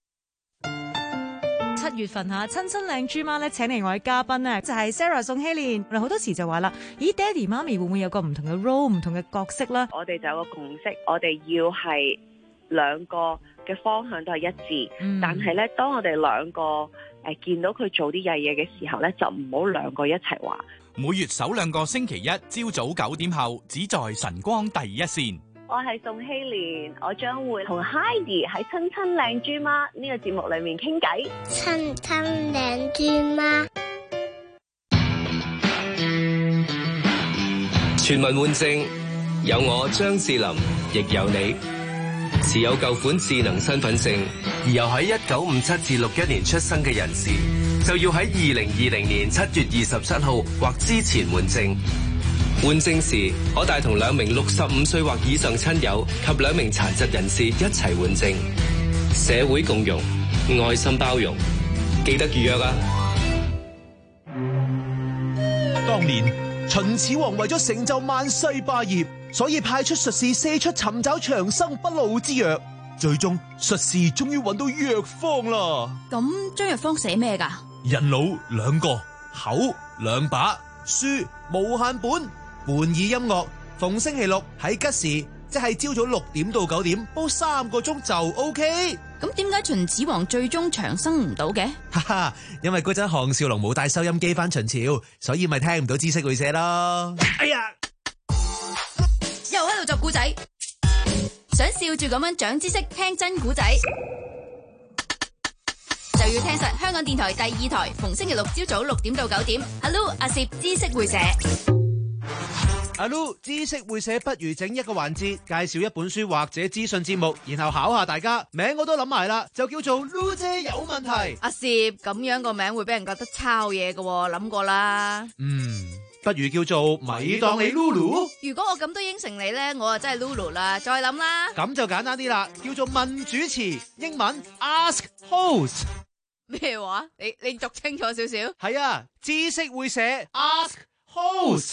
七月份吓，親親靚豬媽咧請嚟我嘅嘉賓咧就係 Sarah 宋希蓮。我哋好多時就話啦，咦，爹哋媽咪會唔會有個唔同嘅 role、唔同嘅角色咧？ 我哋就有個共識，我哋要係兩個嘅方向都係一致，嗯、但係咧，當我哋兩個誒、呃、見到佢做啲曳嘢嘅時候咧，就唔好兩個一齊話。 每月首兩個星期一朝早九點後，只在晨光第一線。 我係宋希蓮，我將會同 Heidi 喺親親靚豬媽呢個節目裏面傾偈。 親親靚豬媽， 全民換證，有我張智霖，亦有你。持有舊款智能身份證而又喺一九五七至六一年出生嘅人士，就要喺二零二零年七月二十七號或之前換證。換證時，可帶同兩名六十五歲或以上親友及兩名殘疾人士一齊換證。社會共融，愛心包容，記得預約啊！ 當年秦始皇為咗成就萬世霸業，所以派出術士四出尋找長生不老之藥。最終術士終於揾到藥方啦。 咁張藥方寫咩噶？ 人腦兩個，口兩把，書無限本，伴以音樂。逢星期六喺吉時，即係朝早六點到九點，煲三個鐘就 OK。 咁點解秦始皇最終長生唔到嘅？ 哈哈，因為嗰陣項少龍冇帶收音機返秦朝，所以咪聽唔到知識會社咯。哎呀， 又喺度作古仔，想笑住咁樣長知識，聽真古仔就要聽實香港電台第二台，逢星期六朝早六點到九點，阿 Lu 阿攝知識會社。 阿 Lu 知識會社不如整一個環節，介紹一本書或者資訊節目，然後考下大家。名我都諗埋啦，就叫做 Lu 姐有問題。 阿攝咁樣個名會俾人覺得抄嘢嘅，諗過啦。 嗯，不如叫做咪當你 Lulu。 如果我咁都應承你咧，我就真係 Lulu 啦。再諗啦。 咁就簡單啲啦，叫做問主持，英文 Ask Host。 咩話？你你讀清楚少少。 係啊，知識會社 Ask Host。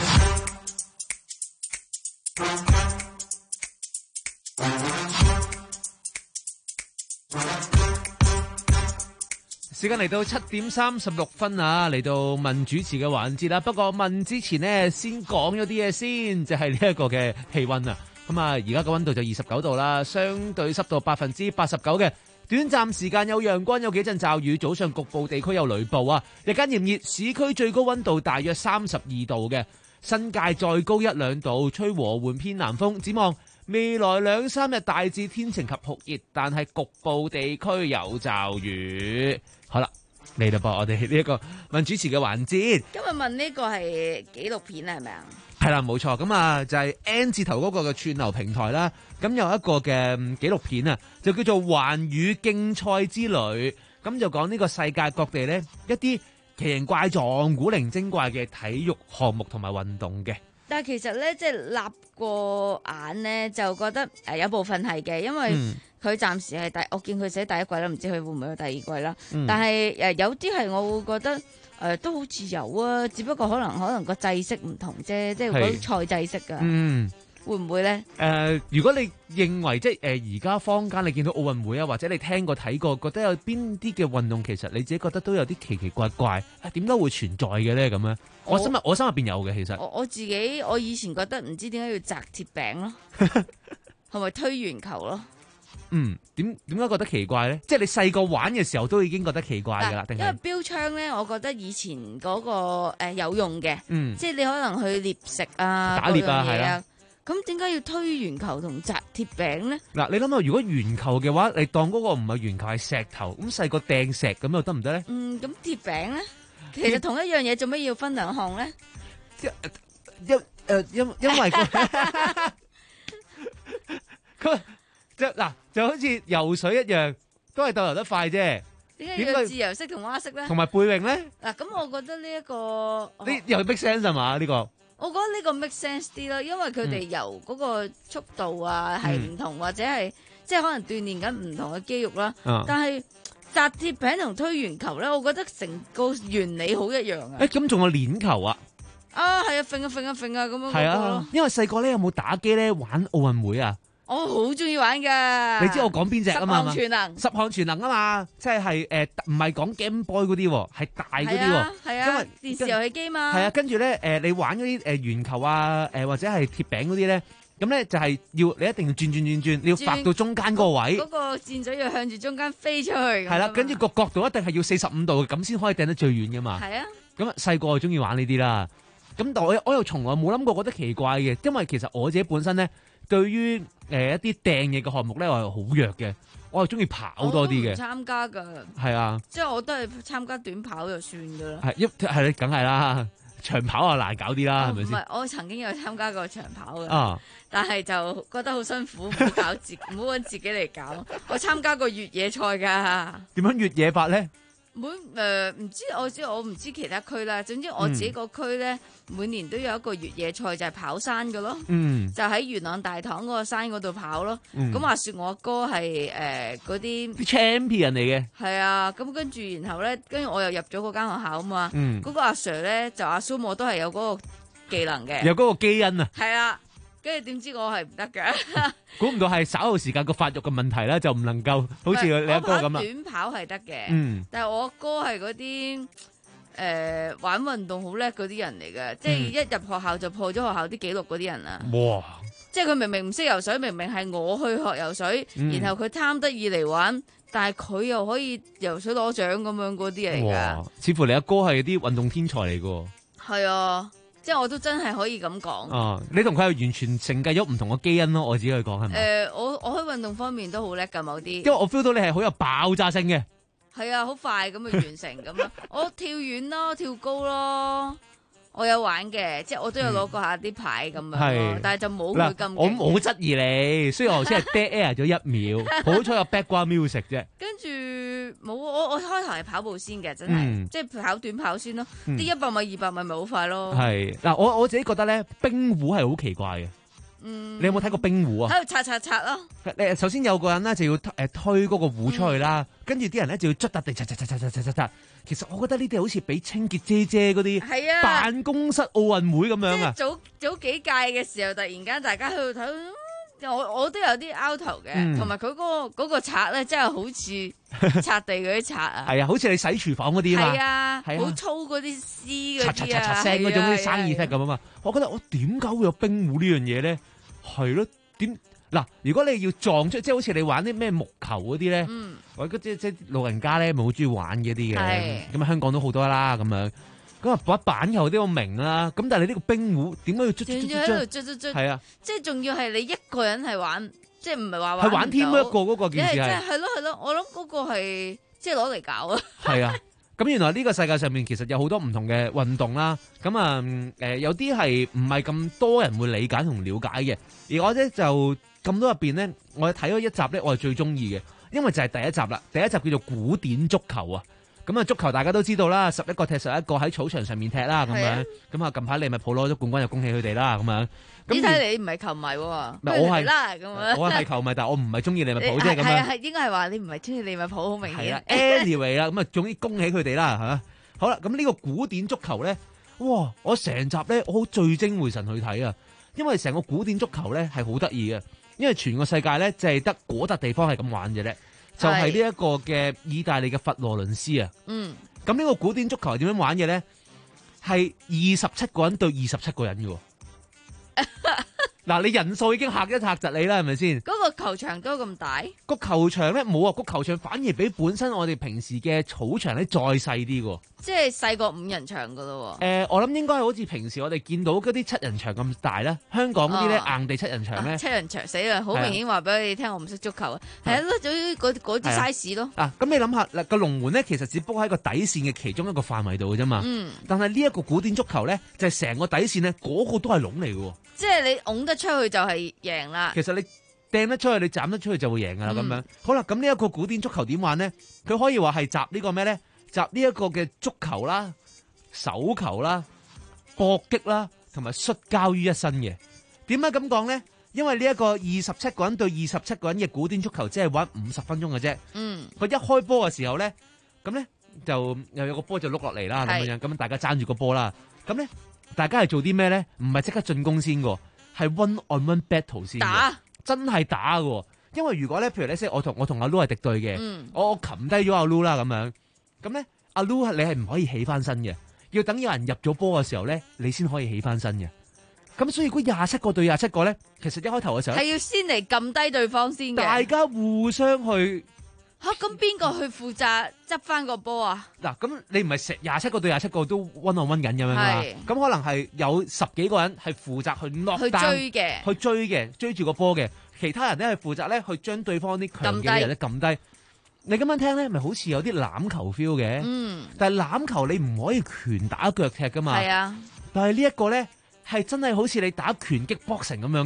時間嚟到七點三十六分啊，嚟到問主持嘅環節啦。不過問之前呢，先講咗啲嘢先，就係呢一個嘅氣溫啊。咁啊，而家個溫度就二十九度啦，相對濕度百分之八十九嘅。短暫時間有陽光，有幾陣驟雨，早上局部地區有雷暴啊。日間炎熱，市區最高溫度大約三十二度嘅。新界再高一兩度，吹和緩偏南風。展望未來兩三日大致天晴及酷熱，但係局部地區有驟雨。好啦，嚟啦噃，我哋呢一個問主持嘅環節。 今日問呢個係紀錄片係咪啊？ 係啦，冇錯。咁啊，就係 N 字頭嗰個嘅串流平台啦。咁有一個嘅紀錄片啊，就叫做《環宇競賽之旅》。咁就講呢個世界各地呢一啲奇形怪狀、古靈精怪嘅體育項目同埋運動嘅。 但係其實咧，即係立過眼咧，就覺得誒有部分係嘅，因為佢暫時係第，我見佢寫第一季啦，唔知佢會唔會有第二季啦。嗯、但係誒有啲係我會覺得誒、呃、都好似有啊，只不過可能可能個制式唔同啫，即係嗰啲賽制式啊。嗯。會唔會咧？誒、 呃，如果你認為即係誒而家坊間你見到奧運會啊，或者你聽過睇過，覺得有邊啲嘅運動其實你自己覺得都有啲奇奇怪怪，啊點解會存在嘅咧？咁樣，我心入我心入邊有嘅其實。 我我自己我以前覺得唔知點解要擲鐵餅咯，係咪推圓球咯？ 嗯，點點解覺得奇怪咧？即係你細個玩嘅時候都已經覺得奇怪噶啦，定係？因為標槍咧，我覺得以前嗰、嗰個誒、呃、有用嘅，嗯，即係你可能去獵食啊， 打獵啊，係啊。 咁點解要推圓球同擲鐵餅咧？ 嗱，你諗下，如果圓球嘅話，你當嗰個唔係圓球係石頭，咁細個掟石咁又得唔得咧？ 嗯，咁鐵餅咧，其實同一樣嘢，做咩要分兩項咧？ 因誒因因為佢佢即嗱就好似游水一樣，都係鬥游得快啫。 點解要自由式同蛙式咧？ 同埋背泳咧？ 嗱，咁我覺得呢一個呢又 make sense 係嘛？呢個？ 我覺得呢個 make sense 啲咯，因為佢哋游嗰個速度啊係唔同，嗯、或者係即係可能鍛鍊緊唔同嘅肌肉啦。啊、但係擲鐵餅同推圓球咧，我覺得成個原理好一樣啊！ 誒，咁仲有鏈球啊？ 啊，係啊，揈啊揈啊揈啊咁樣。 係啊，因為細個咧有冇打機咧玩奧運會啊？ 我好中意玩噶， 你知我講邊隻啊嘛？ 十項全能， 十項全能啊嘛，即係係誒，唔係講 Game Boy 嗰啲，係大嗰啲， 係啊，因為電視遊戲機嘛。 係啊，跟住咧誒，你玩嗰啲誒圓球啊，誒或者係鐵餅嗰啲咧，咁咧就係要你一定要轉轉轉轉，你要發到中間嗰個位， 嗰個箭嘴要向住中間飛出去。係啦，跟住個角度一定係要四十五度，咁先可以掟得最遠噶嘛。 係啊， 咁細個就中意玩呢啲啦。咁但我我又從來冇諗過覺得奇怪嘅，因為其實我自己本身咧。對於誒、呃、一啲掟嘢嘅項目咧，我係好弱嘅，我係中意跑多啲嘅。 參加噶， 係啊， 即係我都係參加短跑就算噶啦。 係一係你梗係啦，長跑啊難搞啲啦，係咪先？ 唔係，我曾經有參加過長跑嘅， 啊、 但係就覺得好辛苦，唔好搞自，唔好揾自己嚟搞。我參加過越野賽噶。 點樣越野法咧？ 每誒唔知我知我唔知其他區啦，總之我自己個區咧，每年都有一個越野賽就係跑山嘅咯， 嗯， 就喺元朗大棠嗰個山嗰度跑咯。 嗯咁話說我阿哥係誒嗰啲啲 champion 嚟嘅， 係啊，咁跟住然後咧，跟住我又入咗嗰間學校啊嘛， 嗯嗰個阿 Sir 咧就阿蘇我都係有嗰個技能嘅， 有嗰個基因啊， 係啊，跟住點知我係唔得嘅。 估唔到係稍後時間個發育嘅問題咧，就唔能夠好似你阿哥咁啦。 短跑係得嘅， 嗯但係我阿哥係嗰啲誒玩運動好叻嗰啲人嚟嘅，即係嗯一入學校就破咗學校啲紀錄嗰啲人啊！ 哇！ 即係佢明明唔識游水，明明係我去學游水， 嗯然後佢貪得意嚟玩，但係佢又可以游水攞獎咁樣嗰啲嚟㗎。 哇！似乎你阿哥係啲運動天才嚟嘅。 係啊，即係我都真係可以咁講。 啊！你同佢係完全承繼咗唔同嘅基因咯，我只可以講係咪？ 誒、呃，我我喺運動方面都好叻㗎，某啲。 因為我 feel 到你係好有爆炸性嘅。 係啊，好快咁去完成咁樣。我跳遠咯，跳高咯，我有玩嘅，即係我都有攞過下啲牌咁樣咯， 係但係就冇佢咁勁。 我冇質疑你，雖然我頭先係 dead air 咗一秒，好彩有 background music 啫。 跟住冇，我我開頭係跑步先嘅，真係， 嗯即係跑短跑先咯。 嗯啲一百米、二百米咪好快咯。 係嗱，我我自己覺得咧，冰壺係好奇怪嘅。 嗯， 你有冇睇過冰壺啊？ 喺度刷刷刷咯。 誒，首先有個人咧就要誒推嗰個壺出去啦，跟住啲人咧就要捽笪地，刷刷刷刷刷刷刷刷。其實我覺得呢啲好似俾清潔姐姐嗰啲係啊辦公室奧運會咁樣啊。 早早幾屆嘅時候，突然間大家喺度睇，嗯我我都有啲拗頭嘅， 嗯同埋佢嗰個嗰個刷咧，真係好似刷地嗰啲刷啊。 係啊，好似你洗廚房嗰啲啊嘛。 係啊， 係啊好粗嗰啲絲嗰刷刷啲啊， 刷刷聲嗰種係啊啲生意 effect 咁啊嘛。我覺得我點解會有冰壺呢樣嘢咧？係咯，點嗱？如果你要撞出，即係好似你玩啲咩木球嗰啲咧， 嗯我嗰即即老人家咧，咪好中意玩嘅啲嘅。 係咁啊，香港都好多啦，咁樣。咁啊，把板球啲我明啦。咁但係你呢個冰壺點解要捽捽捽仲要喺度捽？ 捽捽捽， 係啊， 即係仲要係你一個人係玩，即係唔係話係玩唔 team 到一個嗰個件事因為即係係係咯係咯，我諗嗰個係即係攞嚟搞啊。 係啊。咁原來呢個世界上面其實有好多唔同嘅運動啦。咁啊，誒有啲係唔係咁多人會理解同了解嘅。而我咧就咁多入邊咧，我睇咗一集咧，我係最中意嘅，因為就係第一集啦。第一集叫做古典足球啊。咁啊，足球大家都知道啦，十一個踢十一個喺草場上面踢啦，咁係啊樣。咁啊，近排利物浦攞咗冠軍，就恭喜佢哋啦，咁樣。 你咁睇你唔係球迷喎， 唔係我係啦咁樣。 我係球迷，但係我唔係中意利物浦你啫，咁係啊樣。 係應該係話你唔係中意利物浦，好明係啦顯。 ，anyway 啦，咁啊，總之恭喜佢哋啦嚇。好啦，咁呢個古典足球咧，哇！我成集咧，我好聚精會神去睇啊，因為成個古典足球咧係好得意嘅，因為全個世界咧就係得嗰笪地方係咁玩嘅咧，就係呢一個嘅意大利嘅佛羅倫斯啊。 嗯， 咁呢個古典足球係點樣玩嘅咧？係二十七個人對二十七個人嘅喎。嗱，你人數已經嚇一嚇窒你啦，係咪先？ 嗰個球場都咁大， 個球場咧冇啊，個球場反而比本身我哋平時嘅草場咧再細啲嘅。 即係細過五人場噶咯誒、呃，我諗應該係好似平時我哋見到嗰啲七人場咁大啦。香港嗰啲咧哦硬地七人場咧、 啊。七人場死啦，好明顯話俾你聽，我唔識足球啊。係啊，總之嗰嗰啲係啊 size 咯。 啊，咁你諗下嗱，個龍門咧其實只不過喺個底線嘅其中一個範圍度嘅啫嘛。 嗯。 但係呢一個古典足球咧，就係、成個底線咧，嗰、個都係籠嚟嘅。 即係你拱得出去就係贏啦。 其實你掟得出去，你斬得出去就會贏噶啦。咁、 嗯樣好啦，咁呢一個古典足球點玩咧？佢可以話係集呢個咩咧？集呢一個嘅足球啦、手球啦、搏擊啦，同埋摔跤於一身嘅。點解咁講咧？因為呢一個二十七個人對二十七個人嘅古典足球，只係玩五十分鐘嘅啫。 嗯。 佢一開波嘅時候咧，咁咧就又有個波就碌落嚟啦，咁樣樣，咁大家爭住個波啦。咁咧，大家係做啲咩咧？唔係即刻進攻先嘅，係 one on one battle 先嘅。 打， 真係打嘅。因為如果咧，譬如咧，即係我同我同阿 Lu 係敵對嘅， 嗯我我擒低咗阿 Lu 啦，咁樣，咁咧阿 Lu 你係唔可以起翻身嘅，要等有人入咗波嘅時候咧，你先可以起翻身嘅。咁所以如果廿七個對廿七個咧，其實一開頭嘅時候係要先嚟撳低對方先嘅。 大家互相去吓，咁邊個去負責執翻個波啊？ 嗱，咁你唔係成廿七個對廿七個都 one on one 緊咁樣嘛？ 係咁可能係有十幾個人係負責去 knock 去 down 追嘅去追嘅，追住個波嘅。其他人咧係負責咧去將對方啲強嘅人咧撳低。你咁樣聽咧，咪好似有啲欖球 feel 嘅。 嗯。 但係欖球你唔可以拳打腳踢噶嘛。 係啊。 但係呢一個咧係真係好似你打拳擊 boxing 咁樣嘅。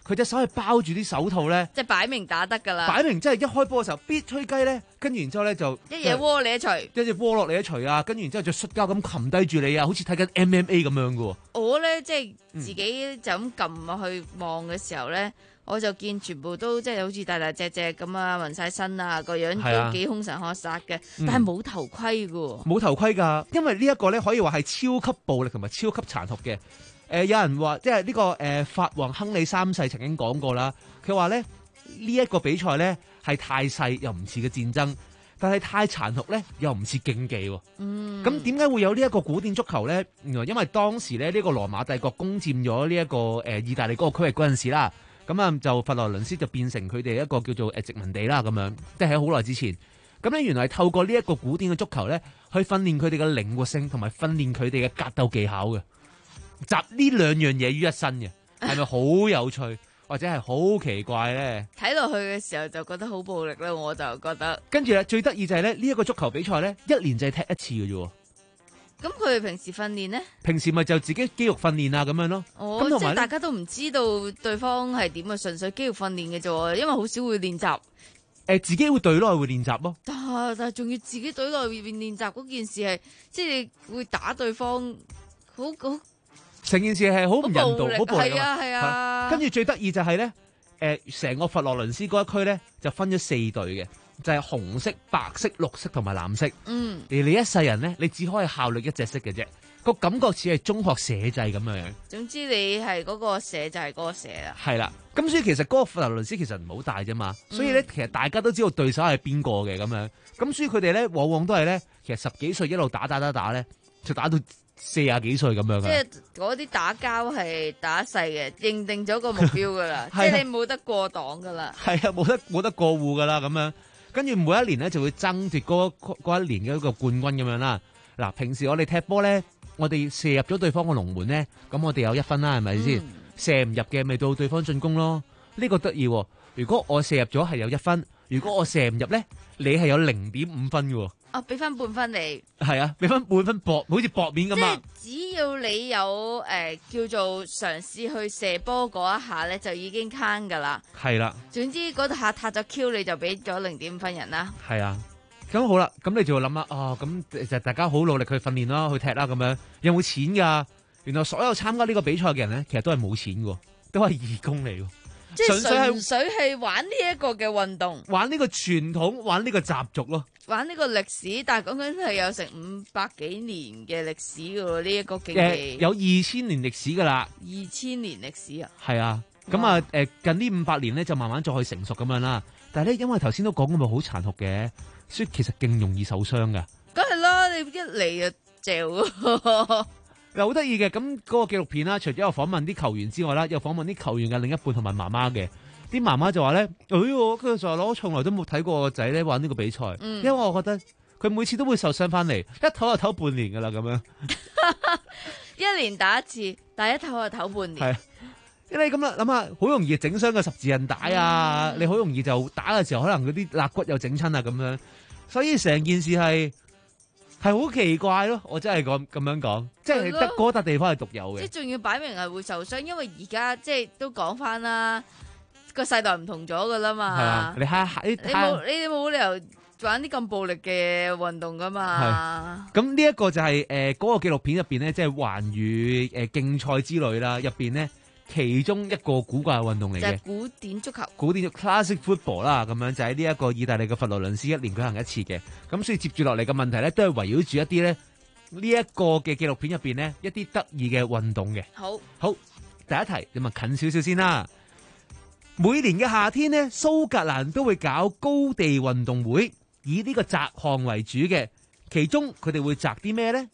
佢隻手係包住啲手套咧， 即係擺明打得㗎啦。 擺明即係一開波嘅時候，必吹雞咧，跟住然之後咧就一嘢窩你一錘， 一隻窩落你一錘啊，跟住然之後就摔跤咁擒低住你啊，好似睇緊 M M A 咁樣嘅喎。 我咧即係自己就咁撳落去望嘅時候咧。嗯我就見全部都即係好似大大隻隻咁啊，紋晒身啊，個樣都幾兇神惡煞嘅，但係冇頭盔嘅喎。 冇頭盔㗎，因為呢一個咧可以話係超級暴力同埋超級殘酷嘅。誒、呃、有人話即係呢、呢個誒、呃、法王亨利三世曾經講過啦，佢話咧呢一、呢個比賽咧係太細又唔似嘅戰爭，但係太殘酷咧又唔似競技喎。嗯，咁點解會有呢一個古典足球咧？原來因為當時咧呢、呢個羅馬帝國攻佔咗呢一個誒、呃、意大利嗰個區域嗰陣時啦。咁啊，就佛羅倫斯就變成佢哋一個叫做誒殖民地啦，咁樣，即係喺好耐之前。咁咧，原來係透過呢一個古典嘅足球咧，去訓練佢哋嘅靈活性，同埋訓練佢哋嘅格鬥技巧嘅，集呢兩樣嘢於一身嘅，係咪好有趣，或者係好奇怪咧？ 睇落去嘅時候就覺得好暴力啦，我就覺得。 跟住咧，最得意就係咧，呢一個足球比賽咧，一年就係踢一次嘅啫。 咁佢哋平時訓練呢？ 平時咪就自己肌肉訓練啊咁樣咯。 哦，咁即係大家都唔知道對方係點啊，純粹肌肉訓練嘅啫，因為好少會練習。誒、 呃，自己會隊內會練習咯。 但係但係仲要自己隊內邊練習嗰件事係，即係你會打對方，好好。成件事係好唔人道，好暴力。 係啊係啊。 跟住最得意就係咧，誒、呃，成個佛羅倫斯嗰一區咧就分咗四隊嘅。就係紅色、白色、綠色同埋藍色。嗯，而你一世人咧，你只可以效力一隻色嘅啫。個感覺似係中學社制咁樣樣。 總之你係嗰個社就係嗰個社啦。 係啦，咁所以其實嗰個佛羅倫斯其實唔好大啫嘛。所以咧，其實大家都知道對手係邊個嘅咁樣。咁所以佢哋咧，往往都係咧，其實十幾歲一路打打打打咧，就打到四廿幾歲咁樣。 即係嗰啲打交係打一世嘅，認定咗個目標噶啦，即係你冇得過檔噶啦。 係啊，冇得冇得過戶噶啦咁樣。跟住每一年咧就會爭奪嗰嗰一年嘅一個冠軍咁樣啦。嗱，平時我哋踢波咧，我哋射入咗對方個龍門咧，咁我哋有一分啦，係咪先？嗯、射唔入嘅咪到對方進攻咯。呢、呢個得意。如果我射入咗係有一分，如果我射唔入咧，你係有零點五分嘅。 啊，俾翻半分你。 係啊，俾翻半分薄，好似薄面咁啊。 即係只要你有誒、呃、叫做嘗試去射波嗰一下咧，就已經慳噶啦。 係啦。 總之嗰下撻咗 Q， 你就俾咗零點五分人啦。 係啊。咁好啦，咁你就會諗啦，啊，咁就大家好努力去訓練啦，去踢啦，咁樣有冇錢噶？原來所有參加呢個比賽嘅人咧，其實都係冇錢嘅，都係義工嚟嘅。 即係純粹係玩呢一個嘅運動， 玩呢個傳統，玩呢個習俗咯。 玩呢個歷史，但係講緊係有成五百幾年嘅歷史嘅喎，呢、這、一個競技、呃、 有二千年歷史噶啦。 二千年歷史啊？ 係啊，咁啊，誒，近呢五百年咧就慢慢再去成熟咁樣啦。但係咧，因為頭先都講過咪好殘酷嘅，所以其實勁容易受傷噶。 梗係啦，你一嚟就嚼。 又好得意嘅，咁嗰個紀錄片啦，除咗有訪問啲球員之外啦，有訪問啲球員嘅另一半同埋媽媽嘅。啲媽媽就話咧，哎喲，佢就話我從來都冇睇過個仔咧玩呢個比賽，嗯、因為我覺得佢每次都會受傷翻嚟，一唞就唞半年噶啦咁樣。 一年打一次，但係一唞就唞半年。 係，因為咁啦，諗下好容易整傷個十字韌帶啊，嗯、你好容易就打嘅時候，可能嗰啲肋骨又整親啊咁樣，所以成件事係係好奇怪咯。我真係講咁樣講，即係得嗰笪地方係獨有嘅。 即係仲要擺明係會受傷，因為而家即係都講翻啦。個世代唔同咗噶啦嘛，係啊， 你睇下，你冇你冇理由玩啲咁暴力嘅運動噶嘛。 咁呢一個就係誒嗰個紀錄片入邊咧，即係環宇誒競賽之類啦，入邊咧其中一個古怪嘅運動嚟嘅， 就係古典足球。 古典 classic football 啦，咁樣就喺呢一個意大利嘅佛羅倫斯一年舉行一次嘅。咁所以接住落嚟嘅問題咧，都係圍繞住一啲咧呢一個嘅紀錄片入邊咧一啲得意嘅運動嘅。 好， 好，第一題咁啊近少少先啦。每年嘅夏天呢，蘇格蘭都會搞高地運動會，以呢個擲項為主嘅。其中佢哋會擲啲咩呢？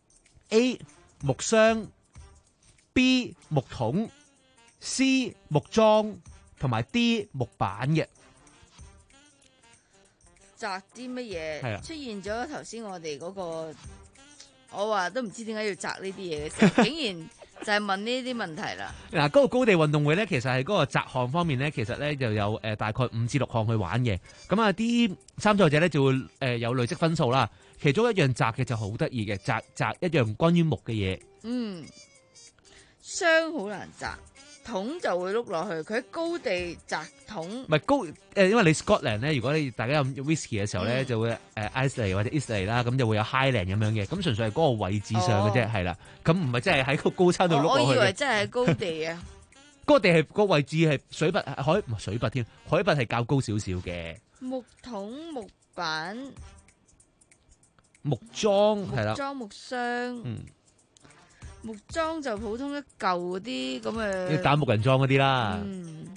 A 木箱 B 木桶 C 木樁同埋 D 木板嘅。 擲啲乜嘢？ 係啊， 出現咗頭先我哋嗰個，我話都唔知點解要擲呢啲嘢嘅時候，竟然。就係問呢啲問題啦。嗱，嗰個高地運動會咧，其實係嗰個擲項方面咧，其實咧就有誒、呃、大概五至六項去玩嘅。咁啊，啲參賽者咧就會誒、呃、有累積分數啦。其中一樣擲嘅就好得意嘅，擲擲一樣關於木嘅嘢。 嗯，箱好難擲， 桶就會碌落去，佢喺高地擲桶。 唔係高誒，因為你 Scotland 咧，如果你大家飲 whisky 嘅時候咧，就會誒 Islay 或者 Islay 啦，咁就會有 Highland 咁樣嘅，咁純粹係嗰個位置上嘅啫，係啦，咁唔係真係喺個高山度碌落去嘅。 我以為真係喺高地啊！ 嗰個地係個位置係水拔海唔係水拔添，海拔係較高少少嘅。 木桶、木板、 木樁係啦， 木樁、木箱。 嗯。 木樁就普通一嚿嗰啲咁嘅， 要打木人樁嗰啲啦。 嗯，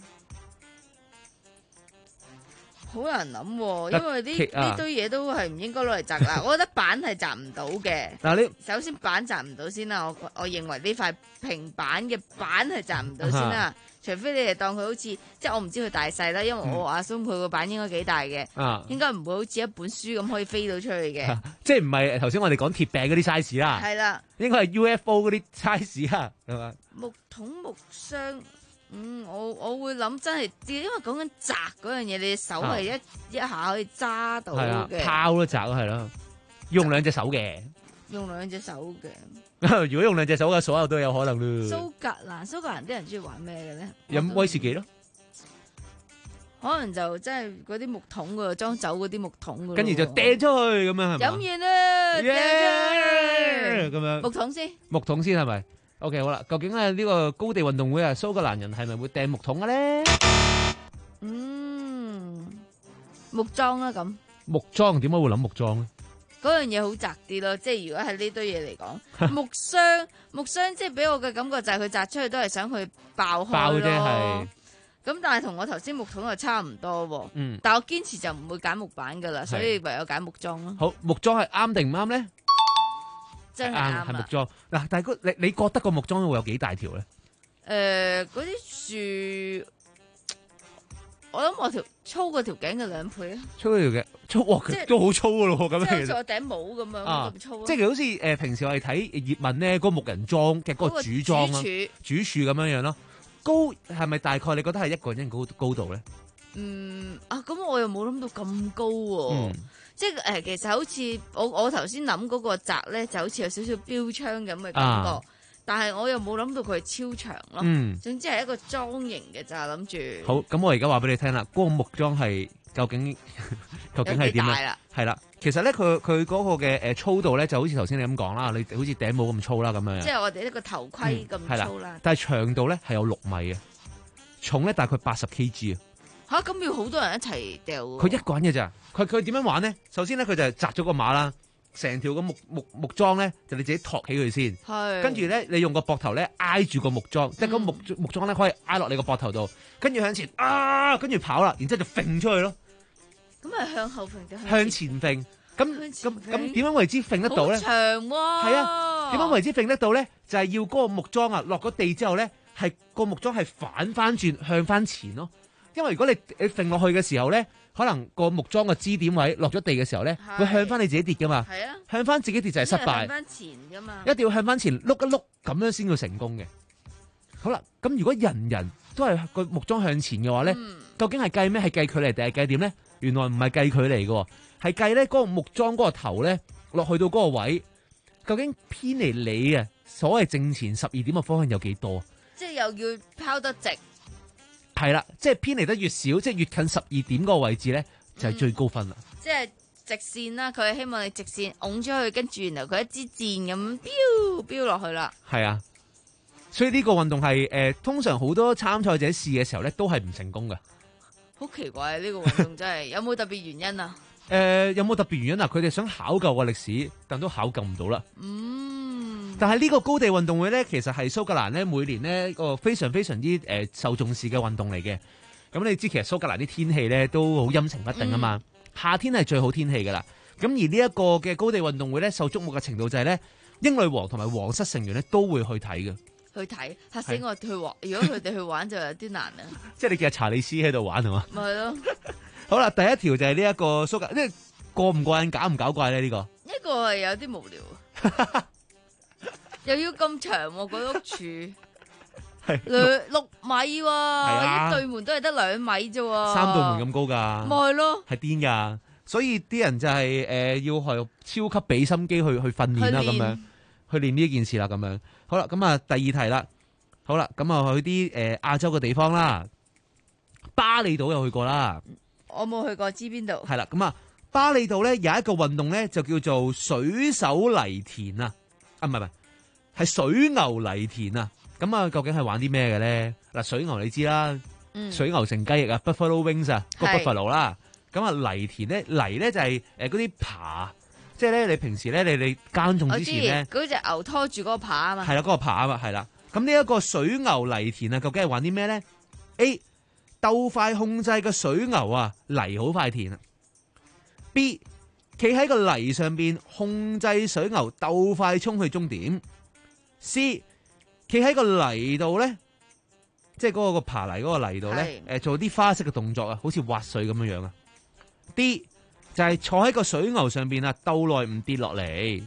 好難諗，因為呢呢堆嘢都係唔應該攞嚟擲啦。我覺得板係擲唔到嘅。嗱，你首先板擲唔到先啦。我我認為呢塊平板嘅板係擲唔到先啦。除非你係當佢好似，即係我唔知佢大細啦，因為我阿叔佢個板應該幾大嘅， 啊、 應該唔會好似一本書咁可以飛到出去嘅， 啊、即係唔係頭先我哋講鐵餅嗰啲 size 啦， 係啦，應該係 U F O 嗰啲 size 啊，係嘛？ 木桶木箱，嗯，我我會諗真係，因為講緊擲嗰樣嘢，你手係一、啊、一下可以揸到嘅， 拋咯擲咯係咯，用兩隻手嘅， 用兩隻手嘅。 如果用兩隻手嘅，所有都有可能咯。 蘇格蘭，蘇格蘭啲人中意玩咩嘅咧？ 飲威士忌咯， 可能就真係嗰啲木桶噶，裝酒嗰啲木桶噶。 跟住就掟出去咁樣係咪？ 飲完啦，掟出去咁樣。 木桶先， 木桶先係咪 ？OK 好啦，究竟係呢個高地運動會啊，蘇格蘭人係咪會掟木桶嘅咧？ 嗯，木樁啦咁。 木樁點解會諗木樁咧？ 嗰樣嘢好窄啲咯，即係如果係呢堆嘢嚟講，木箱木箱即係俾我嘅感覺就係佢摘出去都係想去爆開爆啫咯。 係。 咁但係同我頭先木桶又差唔多喎。 嗯。 但係我堅持就唔會揀木板噶啦，所以唯有揀木樁咯。 好，木樁係啱定唔啱咧？ 真係啱係木樁嗱，但係個你你覺得個木樁會有幾大條咧？ 誒，嗰啲樹。我諗我條粗過條頸嘅兩倍啊！ 粗條嘅粗，哇，都好粗噶咯，咁樣。 即係好似我頂帽咁樣咁粗。 即係好似誒平時我哋睇葉問咧，嗰個木人樁嘅嗰個主樁啊，主柱咁樣樣咯。高係咪大概你覺得係一個人高高度咧？ 嗯啊，咁我又冇諗到咁高喎。即係誒，其實好似我我頭先諗嗰個澤咧，就好似有少少標槍咁嘅感覺。但係我又冇諗到佢係超長咯，嗯、總之係一個樁型嘅咋，諗住。 好，咁我而家話俾你聽啦，嗰、嗰個木樁係究竟究竟係點咧？係啦，其實咧佢佢嗰個嘅誒粗度咧就好似頭先你咁講啦，你好似頂帽咁粗啦咁樣。 即係我哋一個頭盔咁粗啦、 嗯。但係長度咧係有六米嘅，重咧大概八十 kg 啊。 吓，咁要好多人一齊掉。 佢一個人嘅咋？佢佢點樣玩咧？首先咧佢就係紮咗個馬啦。成條個木木木樁咧，就你自己托起佢先，跟住咧你用個膊頭咧挨住個木樁，嗯、即係個木木樁咧可以挨落你個膊頭度，跟住向前啊，跟住跑啦，然之後就揈出去咯。 咁係向後揈定向前揈？咁咁咁點樣為之揈得到咧？ 長喎、啊。 係啊，點樣為之揈得到咧？就係、是、要嗰個木樁啊落咗地之後咧，係個木樁係反翻轉向翻前咯。因為如果你你揈落去嘅時候咧。可能個木樁個支點位落咗地嘅時候咧，會向翻你自己跌噶嘛？係啊，向翻自己跌就係失敗。向翻前噶嘛？ 一定要向翻前碌一碌，咁樣先叫成功嘅。好啦，咁如果人人都係個木樁向前嘅話咧，嗯、究竟係計咩？係計距離定係計點咧？原來唔係計距離嘅，係計咧嗰個木樁嗰個頭咧落去到嗰個位，究竟偏離你啊所謂正前十二點嘅方向有幾多？ 即係又要拋得直。 係啦，即係偏離得越少，即係越近十二點嗰個位置咧，就係、是、最高分啦、 嗯。即係直線啦，佢係希望你直線拱出去，跟住然後佢一支箭咁飆飆落去啦。係啊， 所以呢個運動係誒、呃，通常好多參賽者試嘅時候咧，都係唔成功嘅。 好奇怪啊！呢、這個運動真係有冇特別原因啊？ 誒、呃，有冇特別原因啊？佢哋想考究個歷史，但都考究唔到啦。 嗯。 但係呢個高地運動會咧，其實係蘇格蘭咧每年呢一個非常非常之誒、呃、受重視嘅運動嚟嘅。咁你知其實蘇格蘭啲天氣咧都好陰晴不定啊嘛。嗯、夏天係最好天氣噶啦。咁而呢一個嘅高地運動會咧，受矚目嘅程度就係咧，英女王同埋皇室成員咧都會去睇嘅。 去睇嚇死我去玩，如果佢哋去玩就有啲難啊。 即係你見阿查理斯喺度玩係嘛？ 咪係咯。好啦，第一條就係呢一個蘇格，即係過唔過癮，搞唔搞怪咧？呢、呢個呢個係有啲無聊。又要咁長喎，嗰碌柱兩六米喎，啲對門都係得兩米啫喎， 三道門咁高噶， 咪係咯， 係癲噶，所以啲人就係誒要係超級俾心機去去訓練啦，咁樣去練呢一件事啦，咁樣好啦，咁啊第二題啦， 好啦，咁啊去啲誒亞洲嘅地方啦，巴厘島有去過啦。 我冇去過，知邊度？ 係啦，咁啊巴厘島咧有一個運動咧就叫做水手犁田啊，啊唔係唔係，係水牛犁田啊。咁啊究竟係玩啲咩嘅咧？嗱，水牛你知啦， 嗯、 水牛成雞翼啊 ，Buffalo Wings 啊，個係 Buffalo 啦。咁啊犁田咧，犁咧就係誒嗰啲爬，即係咧你平時咧你你耕種我知之前咧， 嗰隻牛拖住嗰個耙啊嘛。 係啦嗰個爬啊嘛，係啦。咁呢一個水牛犁田啊，究竟係玩啲咩咧 ？A 鬥快控制個水牛啊，犁好快田啊。B 企喺個犁上邊控制水牛鬥快衝去終點。C 企喺個泥度咧，即係嗰個個爬泥嗰個泥度咧，誒做啲花式嘅動作啊，好似滑水咁樣樣啊。D 就係坐喺個水牛上邊啊，鬥耐唔跌落嚟。誒，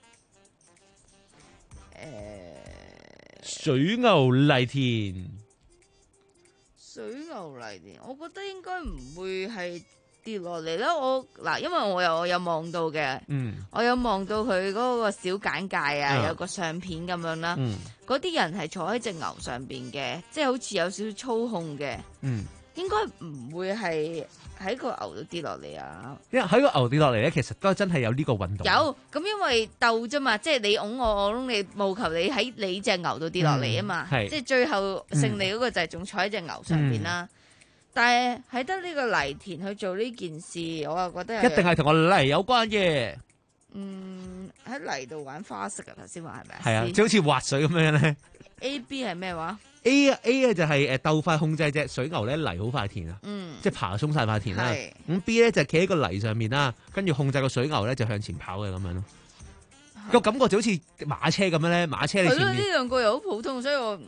水牛犁田， 水牛犁田，我覺得應該唔會係跌落嚟啦。我嗱，因為我有我有望到嘅， 嗯， 我有望到佢嗰個小簡介啊， 啊有個相片咁樣啦。 嗯， 嗰啲人係坐喺隻牛上邊嘅，即係好似有少少操控嘅。 嗯， 應該唔會係喺個牛度跌落嚟啊！ 因為喺個牛跌落嚟咧，其實都真係有呢個運動。 有咁，因為鬥啫嘛，即係你拱我，我拱你，務求你喺你隻牛度跌落嚟啊嘛。 嗯係即係最後勝利嗰個就係仲坐喺隻牛上邊啦。但係喺得呢個犁田去做呢件事，我又覺得有一定係同個犁有關嘅。 嗯，喺泥度玩花式啊！頭先話係咪啊？ 係啊，即係好似滑水咁樣咧。 A B 係咩話 A 啊 A 咧就係誒鬥快控制隻水牛咧犁好快田啊， 嗯， 即係爬鬆晒塊田啦。 係咁 B 咧就企喺個泥上面啦，跟住控制個水牛咧就向前跑嘅咁樣咯。個感覺就好似馬車咁樣咧，馬車你係咯，呢前面兩個又好普通，所以我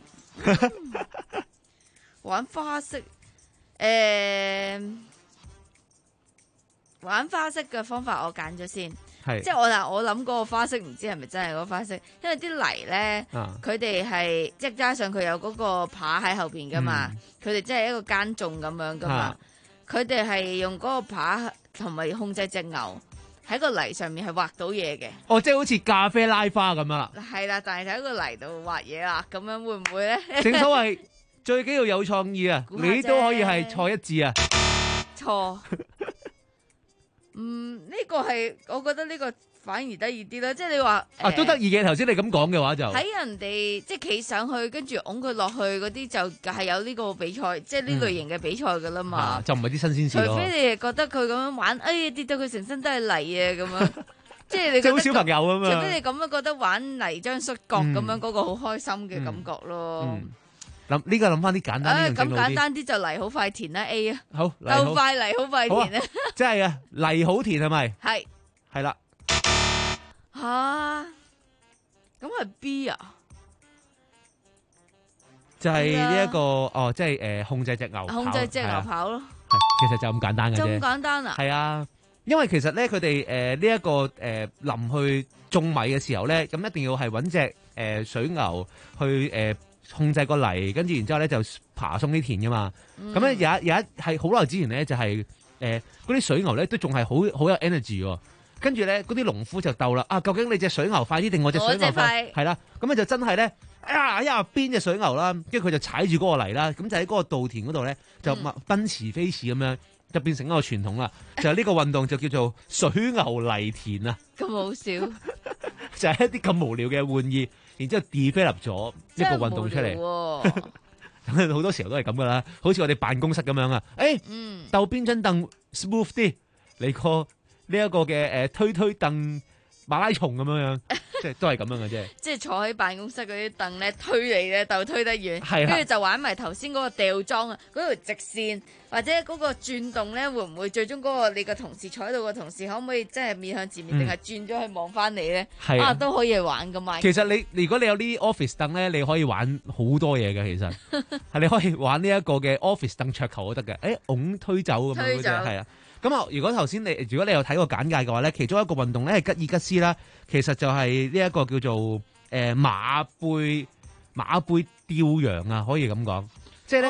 玩花式。誒，玩花式嘅方法我揀咗先， 係即係我嗱，我諗嗰個花式唔知係咪真係嗰個花式，因為啲泥咧， 啊佢哋係即係加上佢有嗰個耙喺後邊噶嘛，佢哋即係一個耕種咁樣噶嘛啊， 佢哋係用嗰個耙同埋控制隻牛喺個泥上面係畫到嘢嘅。 哦，即係好似咖啡拉花咁樣啦。 係啦，但係喺個泥度畫嘢啦，咁樣會唔會咧？ 正所謂最緊要有創意啊， 估下你都可以係錯一致啊。 錯，嗯，呢、個係我覺得呢個反而得意啲啦，即係你話啊，都得意嘅。頭先你咁講嘅話就喺人哋即係企上去，跟住拱佢落去嗰啲就係有呢個比賽，即係呢類型嘅比賽噶啦嘛。 啊就唔係啲新鮮事咯。 除非你係覺得佢咁樣玩，哎呀跌到佢成身都係泥啊咁樣，即係你覺得即係好小朋友咁嘛除非你咁樣覺得玩泥漿摔角咁樣嗯嗰個好開心嘅感覺咯。 嗯諗呢個諗翻啲簡單啊咁啲，用正路啲。 簡單啲就泥好快填啦 A 啊， 好，泥好夠快泥好快好啊填啊， 即係啊，泥好田係咪？ 係係啦， 吓，咁係 B 啊？ 就係呢一個係哦，即係誒控制隻牛跑， 控制隻係啊牛跑咯， 係其實就咁簡單嘅啫。 就咁簡單啊？ 係啊，因為其實咧，佢哋誒呢一個誒臨去種米嘅時候咧，咁一定要係揾隻誒水牛去誒控制個泥，跟住然之後咧就爬鬆啲田噶嘛。咁咧有一有一係好耐之前咧，就係誒嗰啲水牛咧都仲係好好有 energy 喎。跟住咧，嗰啲農夫就鬥啦，啊，究竟你隻水牛快啲定我隻水牛快？ 我隻快係啦，咁咧就真係咧，哎呀哎呀，邊隻水牛啦？跟住佢就踩住嗰個泥啦，咁就喺嗰個稻田嗰度咧，就奔馳飛馳咁樣，就變成一個傳統啦。就係呢個運動就叫做水牛犁田啊， 咁好笑， 就係一啲咁無聊嘅玩意，然之後 develop 咗一個運動出嚟。咁好多時候都係咁噶啦，好似我哋辦公室咁樣啊，誒，鬥邊張凳 smooth 啲，你個。呢一個嘅誒推推凳馬拉松咁樣樣，即係都係咁樣嘅啫。 即係坐喺辦公室嗰啲凳咧，推你咧就推得遠， 係啊跟住就玩埋頭先嗰個掉裝啊，嗰條直線或者嗰個轉動咧，會唔會最終嗰個你個同事坐喺度嘅同事可唔可以即係面向前面，定係轉咗去望翻你咧？ 係啊啊，都可以玩噶嘛。 其實你如果你有呢啲 office 凳咧，你可以玩好多嘢嘅。其實係你可以玩呢一個嘅 office 凳桌球都得嘅。誒，拱推走咁樣嗰推走啲係啊。咁啊，如果頭先你如果你有睇過簡介嘅話咧，其中一個運動咧係吉爾吉斯啦，其實就係呢一個叫做誒、呃、馬背馬背吊羊啊，可以咁講，即係咧嗰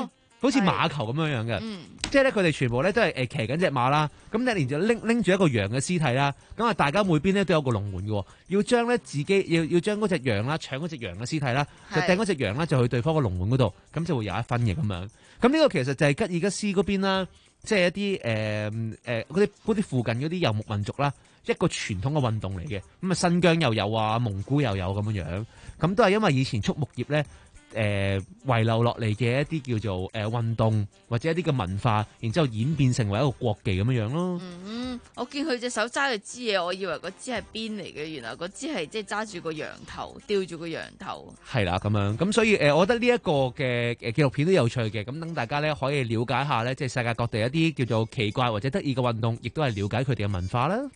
好似馬球咁樣樣嘅。 嗯即係咧，佢哋全部咧都係誒騎緊隻馬啦，咁咧連住拎拎住一個羊嘅屍體啦，咁啊大家每邊咧都有個龍門嘅，要將咧自己要要將嗰隻羊啦，搶嗰隻羊嘅屍體啦，就掟嗰隻羊啦，就去對方個龍門嗰度，咁就會有一分嘅咁樣。咁呢個其實就係吉爾吉斯嗰邊啦，即係一啲誒誒嗰啲嗰啲附近嗰啲遊牧民族啦，一個傳統嘅運動嚟嘅。咁啊新疆又有啊，蒙古又有咁樣樣，咁都係因為以前畜牧業咧。誒、呃、遺留落嚟嘅一啲叫做誒、呃、運動或者一啲嘅文化，然之後演變成為一個國技咁樣樣咯。 嗯，我見佢隻手揸住支嘢，我以為嗰支係鞭嚟嘅，原來嗰支係即係揸住個羊頭，吊住個羊頭。 係啦，咁樣咁所以誒、呃，我覺得呢一個嘅誒紀錄片都有趣嘅，咁等大家咧可以了解下咧，即係世界各地一啲叫做奇怪或者得意嘅運動，亦都係了解佢哋嘅文化啦。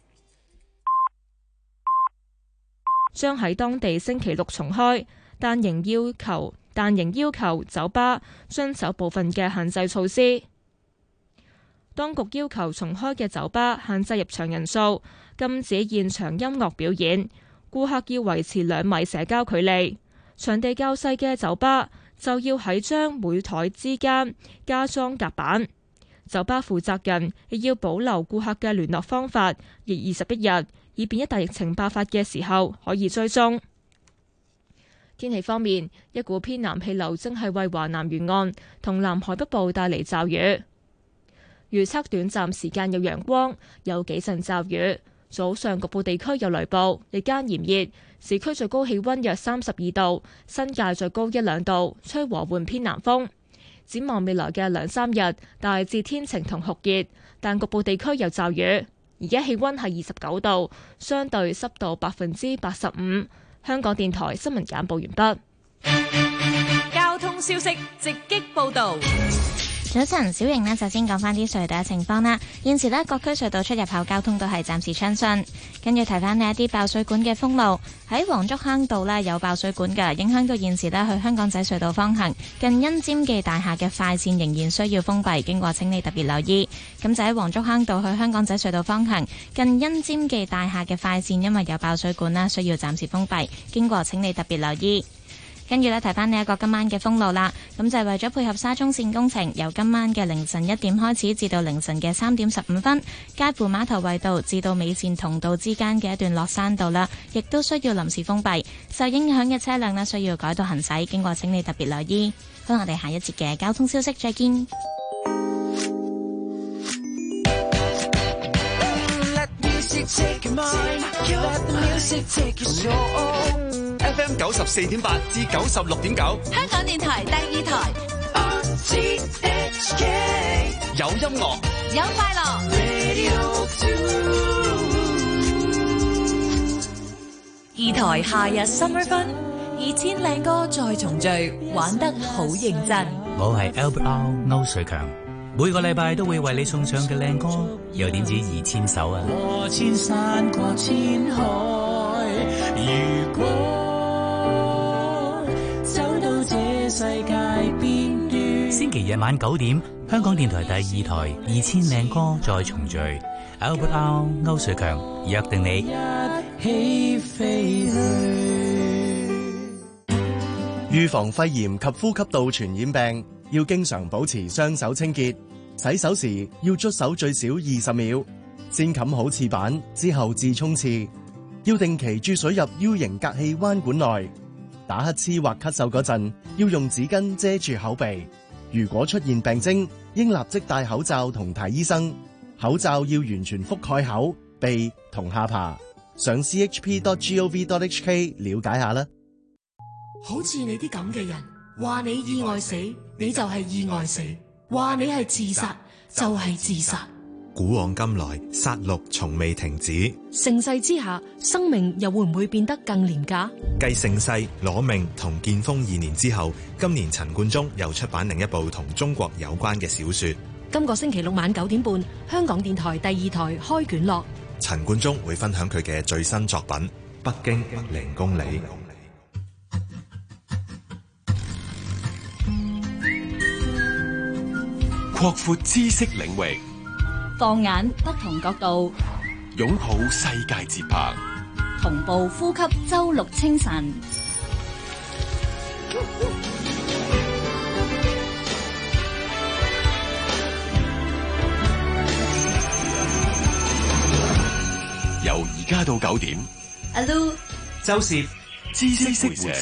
將喺當地星期六重開，但仍要求。但仍要求酒吧遵守部分嘅限制措施。當局要求重開嘅酒吧限制入場人數，禁止現場音樂表演，顧客要維持兩米社交距離。場地較細嘅酒吧就要喺將每台之間加裝隔板。酒吧負責人亦要保留顧客嘅聯絡方法，亦二十一日，以便一旦疫情爆發嘅時候可以追蹤。天氣方面，一股偏南氣流正係為華南沿岸同南海北部帶嚟驟雨。預測短暫時間有陽光，有幾陣驟雨。早上局部地區有雷暴，日間炎熱，市區最高氣溫約三十二度，新界最高一兩度，吹和緩偏南風。展望未來嘅兩三日，大致天晴同酷熱，但局部地區有驟雨。而家氣溫係二十九度，相對濕度百分之八十五。香港電台新聞簡報完畢。 交通消息直擊報道。 早晨，小瑩呢就先講翻啲隧道嘅情況啦。現時呢，各區隧道出入口交通都係暫時暢順。跟住提翻呢一啲爆水管嘅封路，喺黃竹坑道呢有爆水管嘅，影響到現時呢去香港仔隧道方向近恩尖記大廈嘅快線仍然需要封閉，經過請你特別留意。咁就喺黃竹坑道去香港仔隧道方向近恩尖記大廈嘅快線，因為有爆水管啦，需要暫時封閉，經過請你特別留意。跟住咧，提翻呢一個今晚嘅封路啦。咁就係為咗配合沙中線工程，由今晚嘅凌晨一點開始，至到凌晨嘅三點十五分，介乎碼頭圍道至到美善同道之間嘅一段落山道啦，亦都需要臨時封閉。受影響嘅車輛呢，需要改道行駛，經過請你特別留意。好，我哋下一節嘅交通消息再見。 F M 九十四點八至九十六點九， 香港電台第二台。 有音樂， 有快樂。 二台夏日 Summer Fun，二千靚歌再重聚，玩得好認真。 我係 Albert R 歐瑞強，每個禮拜都會為你送上嘅靚歌，又點止二千首啊！ 過千山過千海，如果世界邊端。 星期日晚九點，香港電台第二台二千靚歌再重聚 ，Albert R 歐瑞強約定你一起飛去。 預防肺炎及呼吸道傳染病，要經常保持雙手清潔，洗手時要捽手最少二十秒，先冚好廁板之後至沖廁，要定期注水入 U 型隔氣彎管內。打乞嗤或咳嗽嗰陣，要用紙巾遮住口鼻。如果出現病徵，應立即戴口罩同睇醫生。口罩要完全覆蓋口、鼻同下巴。上 c h p dot gov dot h k 了解下啦。 好似你啲咁嘅人，話你意外死，你就係意外死；話你係自殺，就係自殺。 古往今來，殺戮從未停止。 盛世之下，生命又會唔會變得更廉價？ 繼盛世、攞命同建豐二年之後，今年陳冠中又出版另一部同中國有關嘅小說。 今個星期六晚九點半，香港電台第二台開卷樂。 陳冠中會分享佢嘅最新作品《北京零公里》。 擴闊知識領域， 放眼不同角度， 擁抱世界節拍， 同步呼吸周六清晨。 由而家到九點。 阿 Lu、 周涉知識回社，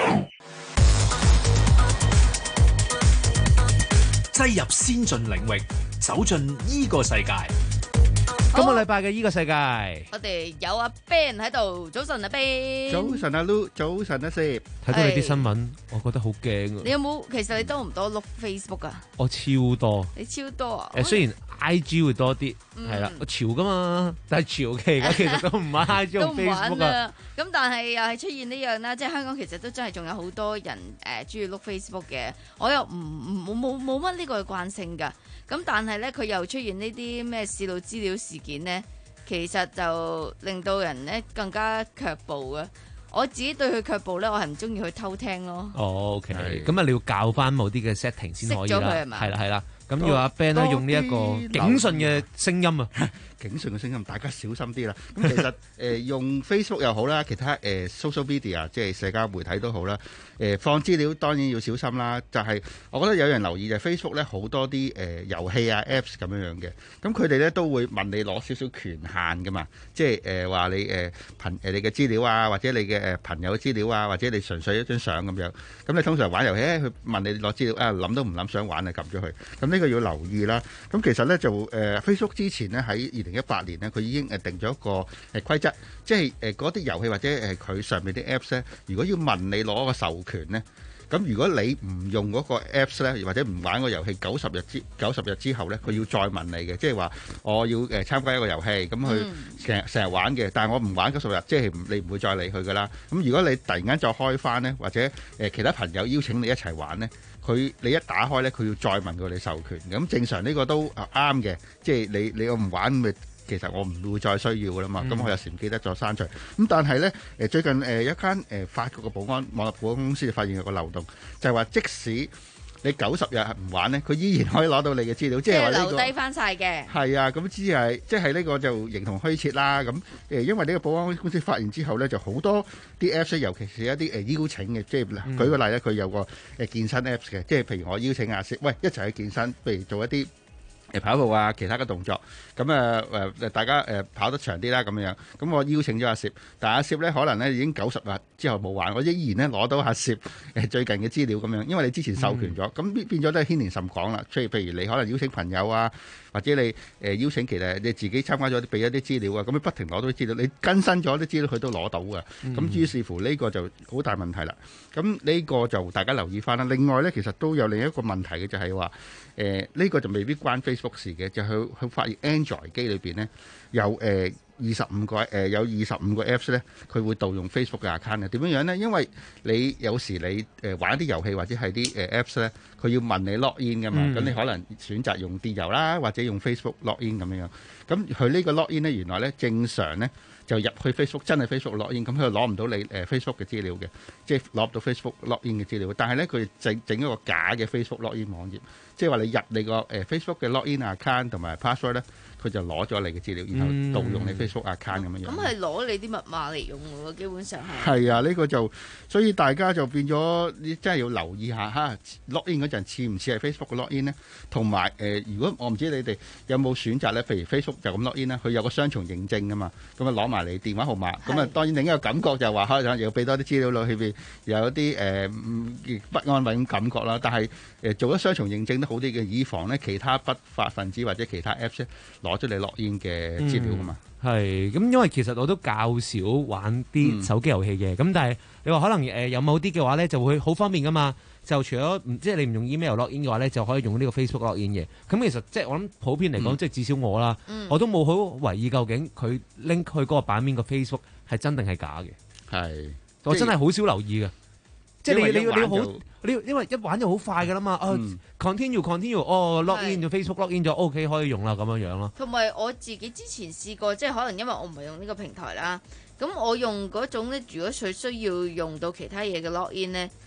擠入先進領域，走進依個世界。 今個禮拜嘅依個世界， 我哋有阿 Ben 喺度，早晨阿 Ben， 早晨阿 Lu，早晨阿 Sir。 睇到你啲新聞，我覺得好驚啊！ 你有冇？其實你多唔多碌 Facebook 啊？ 我超多， 你超多啊！ 誒，雖然 I G 會多啲，係啦，我潮噶嘛，但係潮嘅而家其實都唔玩 I G 同 Facebook 啊。 咁但係又係出現呢樣啦，即係香港其實都真係仲有好多人誒中意碌 Facebook 嘅，我又唔唔冇冇冇乜呢個慣性㗎。咁但係咧，佢又出現呢啲咩泄露資料事件咧，其實就令到人咧更加卻步嘅。我自己對佢卻步咧，我係唔中意去偷聽咯。 哦 OK，咁啊你要教翻某啲嘅 setting 先可以啦。 熄咗佢係嘛？ 係啦係啦。咁要阿 Ben 咧用呢一個警訊嘅聲音啊， 警訊嘅聲音，大家小心啲啦。咁其實誒、呃、用 Facebook 又好啦，其他誒、呃、social media 即係社交媒體都好啦。誒、呃、放資料當然要小心啦。就係、是、我覺得有人留意就係 Facebook 咧好多啲誒、呃、遊戲啊 Apps 咁樣樣嘅。咁佢哋咧都會問你攞少少權限噶嘛。即係誒話你誒朋誒你嘅資料啊，或者你嘅誒朋友資料啊，或者你純粹一張相咁樣。咁你通常玩遊戲咧，佢問你攞資料啊，諗都唔諗想玩啊，撳咗佢。咁呢個要留意啦。咁其實咧就誒、呃、Facebook 之前咧喺二零一八年咧，佢已經誒定咗一個誒規則，即係誒嗰啲遊戲或者誒佢上面啲 Apps 咧，如果要問你攞個授權咧，咁如果你唔用嗰個 Apps 咧，或者唔玩個遊戲九十日之九十日之後咧，佢要再問你嘅，即係話我要誒參加一個遊戲，咁佢成日成日玩嘅，但係我唔玩九十日，即係你唔會再理佢噶啦。咁如果你突然間再開翻咧，或者誒其他朋友邀請你一齊玩咧，佢你一打開咧，佢要再問過你授權。咁正常呢個都啱嘅，即係你你我唔玩咪。其實我唔會再需要噶啦嘛，咁、嗯、我有時唔記得咗刪除。咁但係呢，誒最近誒一間誒法國嘅保安網絡保安公司就發現有個漏洞，就係、是、話即使你九十日唔玩呢，佢依然可以攞到你嘅資料，即係話呢個留低翻晒嘅。 係啊，咁只係即係呢個就形同虛設啦。咁誒，因為呢個保安公司發現之後呢，就好多啲 Apps，尤其是一啲誒邀請嘅，即係舉個例咧，佢有個誒健身 Apps 嘅，即係譬如我邀請阿 Sir，喂一齊去健身，譬如做一啲誒跑步啊，其他嘅動作，咁啊誒大家誒、呃、跑得長啲啦，咁樣，咁我邀請咗阿攝，但係阿攝咧可能咧已經九十日之後冇玩，我依然咧攞到阿攝誒最近嘅資料咁樣，因為你之前授權咗，咁、嗯、變咗都係牽連甚廣啦。即係譬如你可能邀請朋友啊，或者你誒、呃、邀請其實你自己參加咗，俾一啲資料啊，咁你不停攞到啲資料，你更新咗啲資料佢都攞到嘅，咁、嗯、於是乎呢個就好大問題啦。咁呢個就大家留意翻啦。另外咧，其實都有另一個問題嘅，就係話誒呢個就未必關 Facebook 事嘅，就係佢發現 Android 機裏邊咧有誒二十五個誒、呃、有二十五個 Apps 咧，佢會盜用 Facebook 嘅 account 嘅。點樣樣咧？因為你有時你誒玩啲遊戲或者係啲誒 Apps 咧，佢要問你 login 噶嘛，咁、嗯、你可能選擇用電郵啦，或者用 Facebook login 咁樣樣。咁佢呢個 login 咧，原來咧正常咧就入去 Facebook 真係 Facebook login，咁佢就攞唔到你誒 Facebook 嘅資料嘅，即係攞唔到 Facebook login 嘅資料。但係咧佢整整一個假嘅 Facebook login 網頁，即係話你入你個誒 Facebook 嘅 login account 同埋 password 咧，佢就攞咗你嘅資料，然後盜用你 Facebook account 咁樣樣。咁係攞你啲密碼嚟用喎，基本上係。 係啊，呢、呢個就所以大家就變咗，你真係要留意下嚇 login 嗰陣似唔似係 Facebook 嘅 login 咧？同埋誒，如果我唔知你哋有冇選擇咧，譬如 Facebook 就咁 login 啦，佢有個雙重認證噶嘛，咁啊攞埋你電話號碼，咁啊當然另一個感覺就係話可能要俾多啲資料落去邊，有啲誒、呃、不安穩感覺啦。但係誒、呃、做咗雙重認證都好啲嘅，以防咧其他不法分子或者其他 Apps 攞咗你 login 嘅資料啊嘛。 係咁，因為其實我都較少玩啲手機遊戲嘅，咁、嗯、但係你話可能誒有某啲嘅話咧，就會好方便噶嘛。就除咗唔即係你唔用 email login 嘅話咧，就可以用呢個 Facebook login 嘅。咁其實即係我諗普遍嚟講，即、嗯、係至少我啦，嗯、我都冇好懷疑究竟佢拎去嗰個版面個 Facebook 係真定係假嘅。係，我真係好少留意嘅。即係你你你好你因為一玩就好快噶啦嘛。嗯、哦 continue continue 哦 login 咗 Facebook login 咗 OK 可以用啦咁樣樣咯。 同埋我自己之前試過，即係可能因為我唔係用呢個平台啦，咁我用嗰種咧，如果佢需要用到其他嘢嘅 login 咧。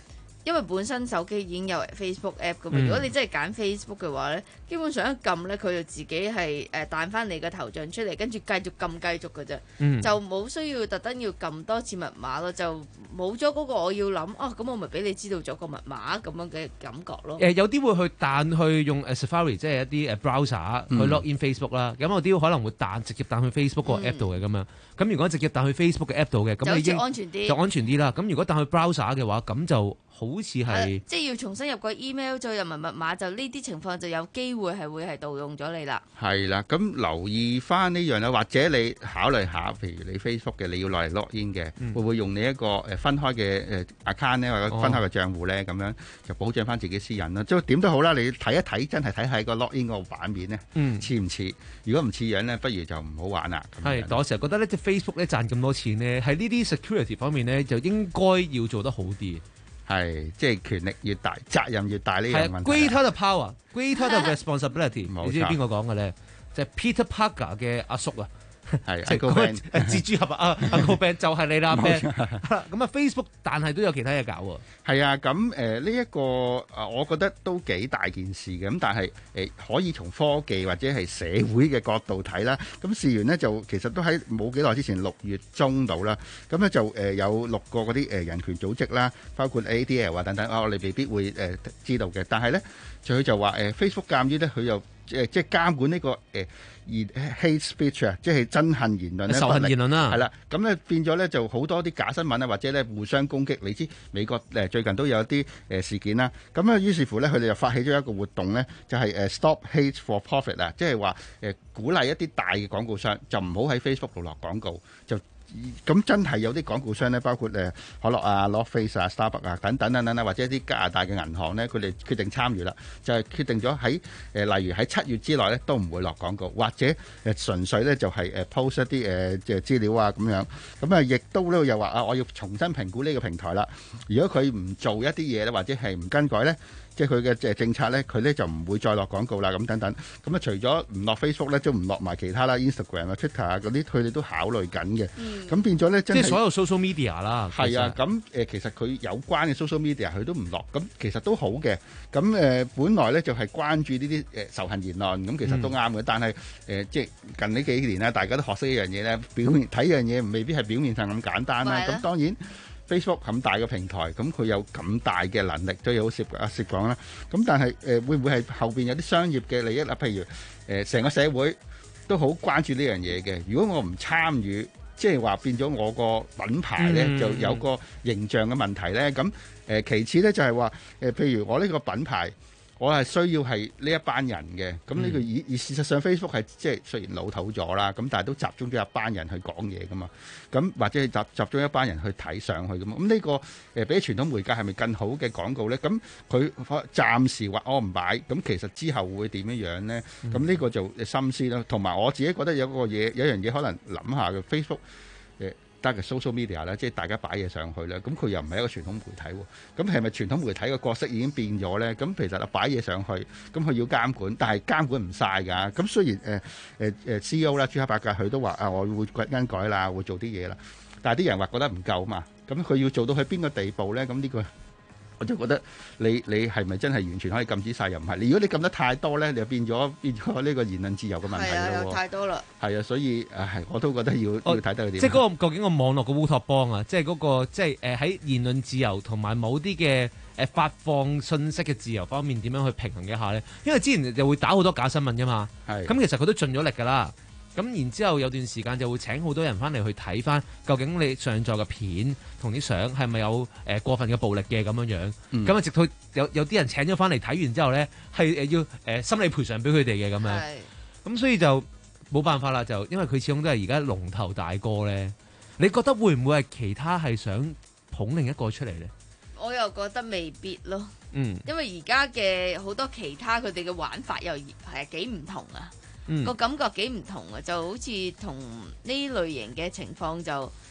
因為本身手機已經有 Facebook app 噶嘛， 嗯如果你真係揀 Facebook 嘅話咧，基本上一撳咧佢就自己係誒彈翻你嘅頭像出嚟，跟住繼續撳繼續嘅啫， 嗯就冇需要特登要撳多次密碼咯，就冇咗嗰個我要諗哦，咁我咪俾你知道咗個密碼咁樣嘅感覺咯。 誒有啲會去彈去用誒 Safari，即係一啲誒 browser 去嗯 log in Facebook 啦。咁有啲可能會彈直接彈去 Facebook 個 app 度嘅咁樣。咁如果直接彈去 Facebook 嘅 app 度嘅，咁你已經就好似安全啲就安全啲啦。咁如果彈去 browser 嘅話，咁就好似係即係要重新入個 email 再入埋密碼，就呢啲情況就有機會係會係盜用咗你啦。 係啦，咁留意翻呢樣啦，或者你考慮下，譬如你 Facebook 嘅，你要落嚟 log in 嘅， 嗯會唔會用你一個誒分開嘅誒 account 咧，或者分開嘅賬戶咧，咁樣就保障翻自己私隱啦。即係點都好啦，你睇一睇，真係睇下個 log in 嗰個版面咧， 嗯似唔似？如果唔似樣咧，不如就唔好玩啦。咁樣係，但我成日覺得咧，即係 Facebook 咧賺咁多錢咧，喺呢啲 security 方面咧，就應該要做得好啲。 係，即係權力越大，責任越大呢係啊樣問題。 ，greater the power，greater the responsibility。 冇錯你知邊個講嘅咧？就係 Peter Parker 嘅阿叔啊。 係即係 Uncle 嗰個 Ben 蜘蛛俠啊，Uncle Ben 就係你啦冇 ，Ben。 錯咁啊，Facebook 但係都有其他嘢搞喎。 係啊，咁誒呢一個啊，我覺得都幾大件事嘅。咁但係誒、呃、可以從科技或者係社會嘅角度睇啦。咁事緣呢，就其實都喺冇幾耐之前六月中度啦。咁咧就誒、呃、有六個嗰啲誒人權組織啦，包括 A D L 啊等等啊，我哋未必會誒、呃、知道嘅。但係咧，佢就話誒、呃、Facebook 鑑於咧，佢又誒即係監管呢、這個誒。呃而 hate speech 啊，即係憎恨言論咧， 仇恨言論啦係啦，咁咧變咗咧就好多啲假新聞啊，或者咧互相攻擊。你知美國誒最近都有啲誒事件啦，咁啊於是乎咧，佢哋就發起咗一個活動咧，就係誒 Stop Hate for Profit 啊，即係話誒鼓勵一啲大嘅廣告商就唔好喺 Facebook 度落廣告，就咁真係有啲廣告商咧，包括誒可樂啊、North Face 啊、Starbucks 啊等等等等啦，或者一啲加拿大嘅銀行咧，佢哋決定參與啦，就係、是、決定咗喺誒例如喺七月之內咧都唔會落廣告，或者誒純粹咧就係誒 post 一啲誒即係資料啊咁樣，咁啊亦都咧又話啊，我要重新評估呢個平台啦。如果佢唔做一啲嘢咧，或者係唔更改咧，即係佢嘅誒政策咧，佢咧就唔會再落廣告啦，咁等等。咁啊，除咗唔落 Facebook 咧，都唔落埋其他啦 ，Instagram 啊、Twitter 啊嗰啲，佢哋都考慮緊嘅。咁、嗯、變咗咧，真係即係所有 social media 啦。 係啊，咁誒其實佢有關嘅 social media 佢都唔落，咁其實都好嘅。咁誒、呃，本來咧就係、是、關注呢啲誒仇恨言論，咁其實都啱嘅。嗯、但係誒、呃，即係近呢幾年啦，大家都學識一樣嘢咧，表面睇樣嘢未必係表面上咁簡單啦。咁當然。Facebook 咁大嘅平台，咁佢有咁大嘅能力，都有好涉阿涉講啦。咁但係誒、呃、會唔會係後邊有啲商業嘅利益啦？譬如誒成、呃、個社會都好關注呢樣嘢嘅。如果我唔參與，即係話變咗我個品牌咧、嗯、就有個形象嘅問題咧。咁誒、呃、其次咧就係話誒，譬如我呢個品牌。我係需要係呢一班人嘅，咁呢個而而事實上 Facebook 係即係雖然老土咗啦，咁但係都集中咗一班人去講嘢噶嘛，咁或者係集集中一班人去睇上去噶嘛，咁呢、呢個誒、呃、比傳統媒介係咪更好嘅廣告咧？咁佢暫時話我唔擺，咁其實之後會點樣樣咧？咁呢個就心思啦。同埋我自己覺得有個嘢，有樣嘢可能諗下嘅 Facebook 誒、呃。得嘅 social media 咧，即係大家擺嘢上去咧，咁佢又唔係一個傳統媒體喎，咁係咪傳統媒體嘅角色已經變咗咧？咁其實啊擺嘢上去，咁佢要監管，但係監管唔晒㗎。咁雖然誒誒誒 C E O 啦，朱克伯格佢都話啊，我會更改啦，會做啲嘢啦，但係啲人話覺得唔夠嘛，咁佢要做到去邊個地步咧？咁呢個我就覺得你你係咪真係完全可以禁止晒？又唔係。如果你禁得太多咧，你就變咗變咗呢個言論自由嘅問題咯。 係啊，有太多啦。係啊，所以誒，我都覺得要要睇得佢點。 即係嗰個究竟個網絡嘅烏托邦啊，即係嗰個即係誒喺言論自由同埋某啲嘅誒發放信息嘅自由方面點樣去平衡一下咧？因為之前就會打好多假新聞㗎嘛。係。咁其實佢都盡咗力㗎啦。咁然之後有段時間就會請好多人翻嚟去睇翻，究竟你上載嘅片同啲相係咪有誒、呃、過分嘅暴力嘅咁樣樣？咁啊、嗯，直到有有啲人請咗翻嚟睇完之後咧，係誒要誒、呃、心理賠償俾佢哋嘅咁樣。咁所以就冇辦法啦，就因為佢始終都係而家龍頭大哥咧。你覺得會唔會係其他係想捧另一個出嚟咧？ 我又覺得未必咯。 嗯， 因為而家嘅好多其他佢哋嘅玩法又係幾唔同啊。個、嗯、感覺幾唔同啊，就好似同呢類型嘅情況就好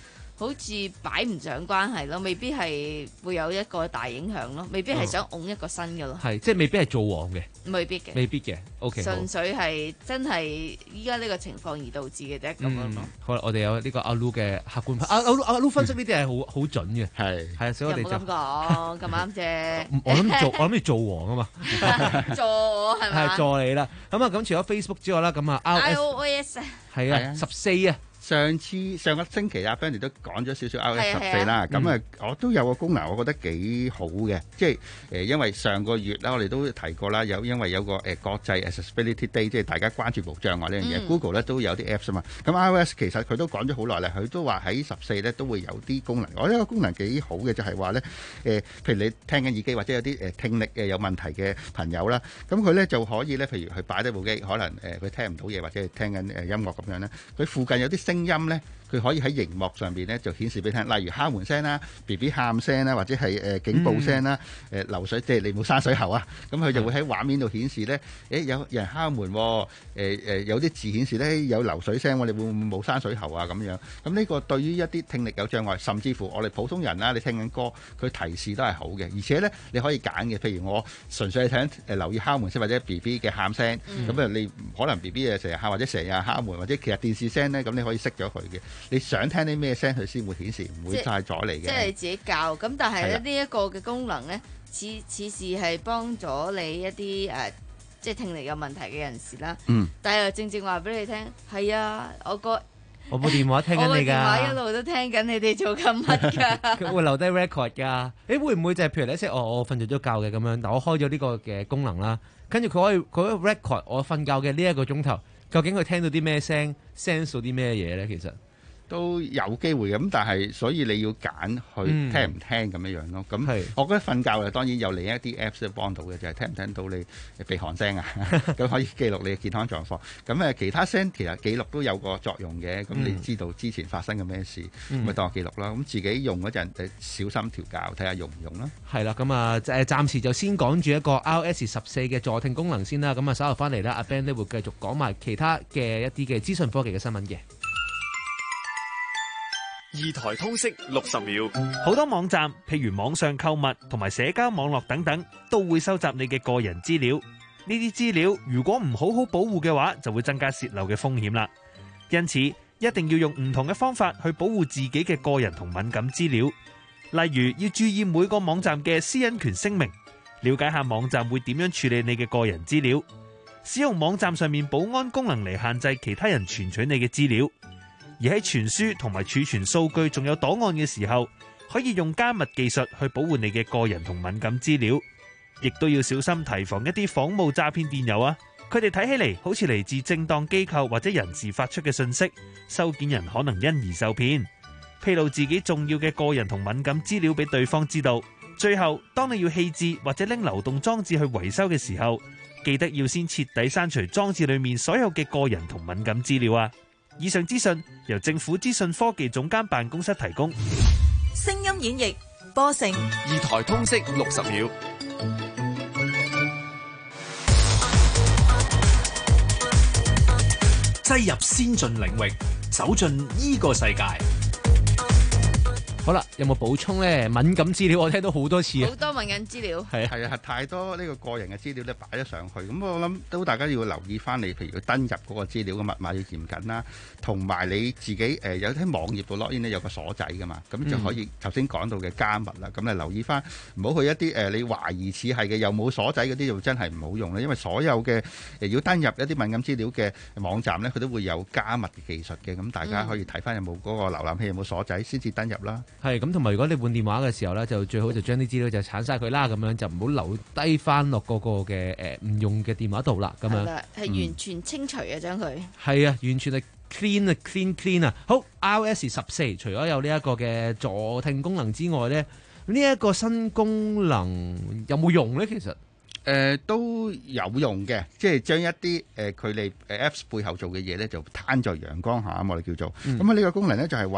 好似擺唔上關係咯，未必係會有一個大影響咯，未必係想擁一個新嘅咯。 係、哦，即係未必係做王嘅， 未必嘅， 未必嘅。O K， 純粹係真係依家呢個情況而導致嘅啫咁樣咯。 嗯、好啦，我哋有呢個阿 Lu 嘅客觀阿阿 Lu 阿 Lu 分析呢啲係好好準嘅， 係係啊，所以我哋就咁講咁啱啫。 我諗做我諗住做王啊嘛， 做我係咪？ 係助你啦。咁啊，咁除咗 Facebook 之外啦，咁啊 I O S 係啊，十四啊。 上次上個星期阿 Benny 都講咗少少 iOS 十四啦，咁啊我都有個功能，我覺得幾好嘅，即係誒因為上個月啦，我哋都提過啦，有因為有個誒國際 Accessibility Day，即係大家關注無障礙呢樣嘢 ，Google 咧都有啲 Apps 啊嘛，咁 iOS 其實佢都講咗好耐啦，佢都話喺十四咧都會有啲功能，我覺得個功能幾好嘅就係話咧誒，譬如你聽緊耳機或者有啲誒聽力誒有問題嘅朋友啦，咁佢咧就可以咧，譬如佢擺低部機，可能誒佢聽唔到嘢或者係聽緊誒音樂咁樣咧，佢附近有啲聲音咧，佢可以喺熒幕上邊咧就顯示俾你聽，例如敲門聲啦、B B 喊聲啦，或者係誒警報聲啦、誒、嗯、流水即係你冇閂水喉啊，咁佢就會喺畫面度顯示咧，誒有有人敲門，誒誒有啲字顯示咧有流水聲，我哋會唔會冇閂水喉啊咁樣？咁呢個對於一啲聽力有障礙，甚至乎我哋普通人啦，你聽緊歌，佢提示都係好嘅，而且咧你可以揀嘅，譬如我純粹係聽誒留意敲門聲或者 B B 嘅喊聲，咁啊、嗯、你可能 B B 誒成日喊或者成日敲門或者其實電視聲咧，咁你可以熄咗佢嘅。你想聽啲咩聲，佢先會顯示，唔會太阻你嘅。 即係你自己教，咁但係咧呢一個嘅功能咧，似似是係幫咗你一啲誒、呃，即係聽力有問題嘅人士啦。嗯。但係又正正話俾你聽，係啊，我個我部電話聽緊你㗎。我個電話一路都聽緊你哋做緊乜㗎？ 佢會留低 record 㗎。誒會唔會就係、是、譬如你即係我我瞓著咗覺嘅咁樣，但我開咗呢個嘅功能啦，跟住佢可以佢可以 record 我瞓覺嘅呢一個鐘頭，究竟佢聽到啲咩聲 ，sense 到啲咩嘢咧？其實。 都有機會嘅，咁但係所以你要揀去聽唔聽咁樣樣咯。咁、嗯、我覺得瞓覺啊，當然有另一啲 Apps 都幫到嘅，就係、是、聽唔聽到你鼻鼾聲啊，咁可以記錄你嘅健康狀況。咁誒其他聲其實記錄都有個作用嘅，咁你知道之前發生嘅咩事，咪、嗯、當我記錄啦。咁自己用嗰陣誒小心調校，睇下用唔用啦。 係啦，咁啊誒暫時就先講住一個 iOS 十四嘅助聽功能先啦。咁啊稍後翻嚟咧，阿 Ben 咧會繼續講埋其他嘅一啲嘅資訊科技嘅新聞嘅。 二台通識六十秒， 好多網站，譬如網上購物同埋社交網絡等等，都會收集你嘅個人資料。呢啲資料如果唔好好保護嘅話，就會增加洩漏嘅風險啦。因此，一定要用唔同嘅方法去保護自己嘅個人同敏感資料。例如，要注意每個網站嘅私隱權聲明，了解下網站會點樣處理你嘅個人資料，使用網站上面保安功能嚟限制其他人存取你嘅資料。而喺傳輸同埋儲存數據仲有檔案嘅時候，可以用加密技術去保護你嘅個人同敏感資料，亦都要小心提防一啲仿冒詐騙電郵啊！佢哋睇起嚟好似嚟自正當機構或者人士發出嘅信息，收件人可能因而受騙，披露自己重要嘅個人同敏感資料俾對方知道。最後，當你要棄置或者拎流動裝置去維修嘅時候，記得要先徹底刪除裝置裏面所有嘅個人同敏感資料啊！以上資訊由政府資訊科技總監辦公室提供。 聲音演繹播成二台通識六十秒， 擠入先進領域，走進呢個世界。 好啦，有冇補充咧？敏感資料我聽到好多次啊， 好多敏感資料係係啊，太多呢個個人嘅資料咧擺咗上去，咁我諗都大家要留意翻你，譬如佢登入嗰個資料嘅密碼要嚴謹啦，同埋你自己誒、呃、有喺網頁度 login 咧有個鎖仔噶嘛，咁就可以頭先講到嘅加密啦，咁你留意翻，唔好去一啲誒、呃、你懷疑似係嘅又冇鎖仔嗰啲就真係唔好用啦，因為所有嘅誒要登入一啲敏感資料嘅網站咧，佢都會有加密嘅技術嘅，咁大家可以睇翻有冇嗰個瀏覽器有冇鎖仔先至登入啦。 係咁，同埋如果你換電話嘅時候咧，就最好就將啲資料就鏟晒佢啦，咁樣就唔好留低翻落嗰個嘅誒唔用嘅電話度啦，咁樣係完全清除啊，將佢係啊，完全係 clean 啊 clean clean 啊。好 iOS 十四除咗有呢一個嘅助聽功能之外咧，呢、這、一個新功能有冇用咧？其實？ 誒、呃、都有用嘅，即係將一啲誒佢哋誒 Apps 背後做嘅嘢咧，就攤在陽光下，我哋叫做咁啊。呢、嗯、個功能咧就係話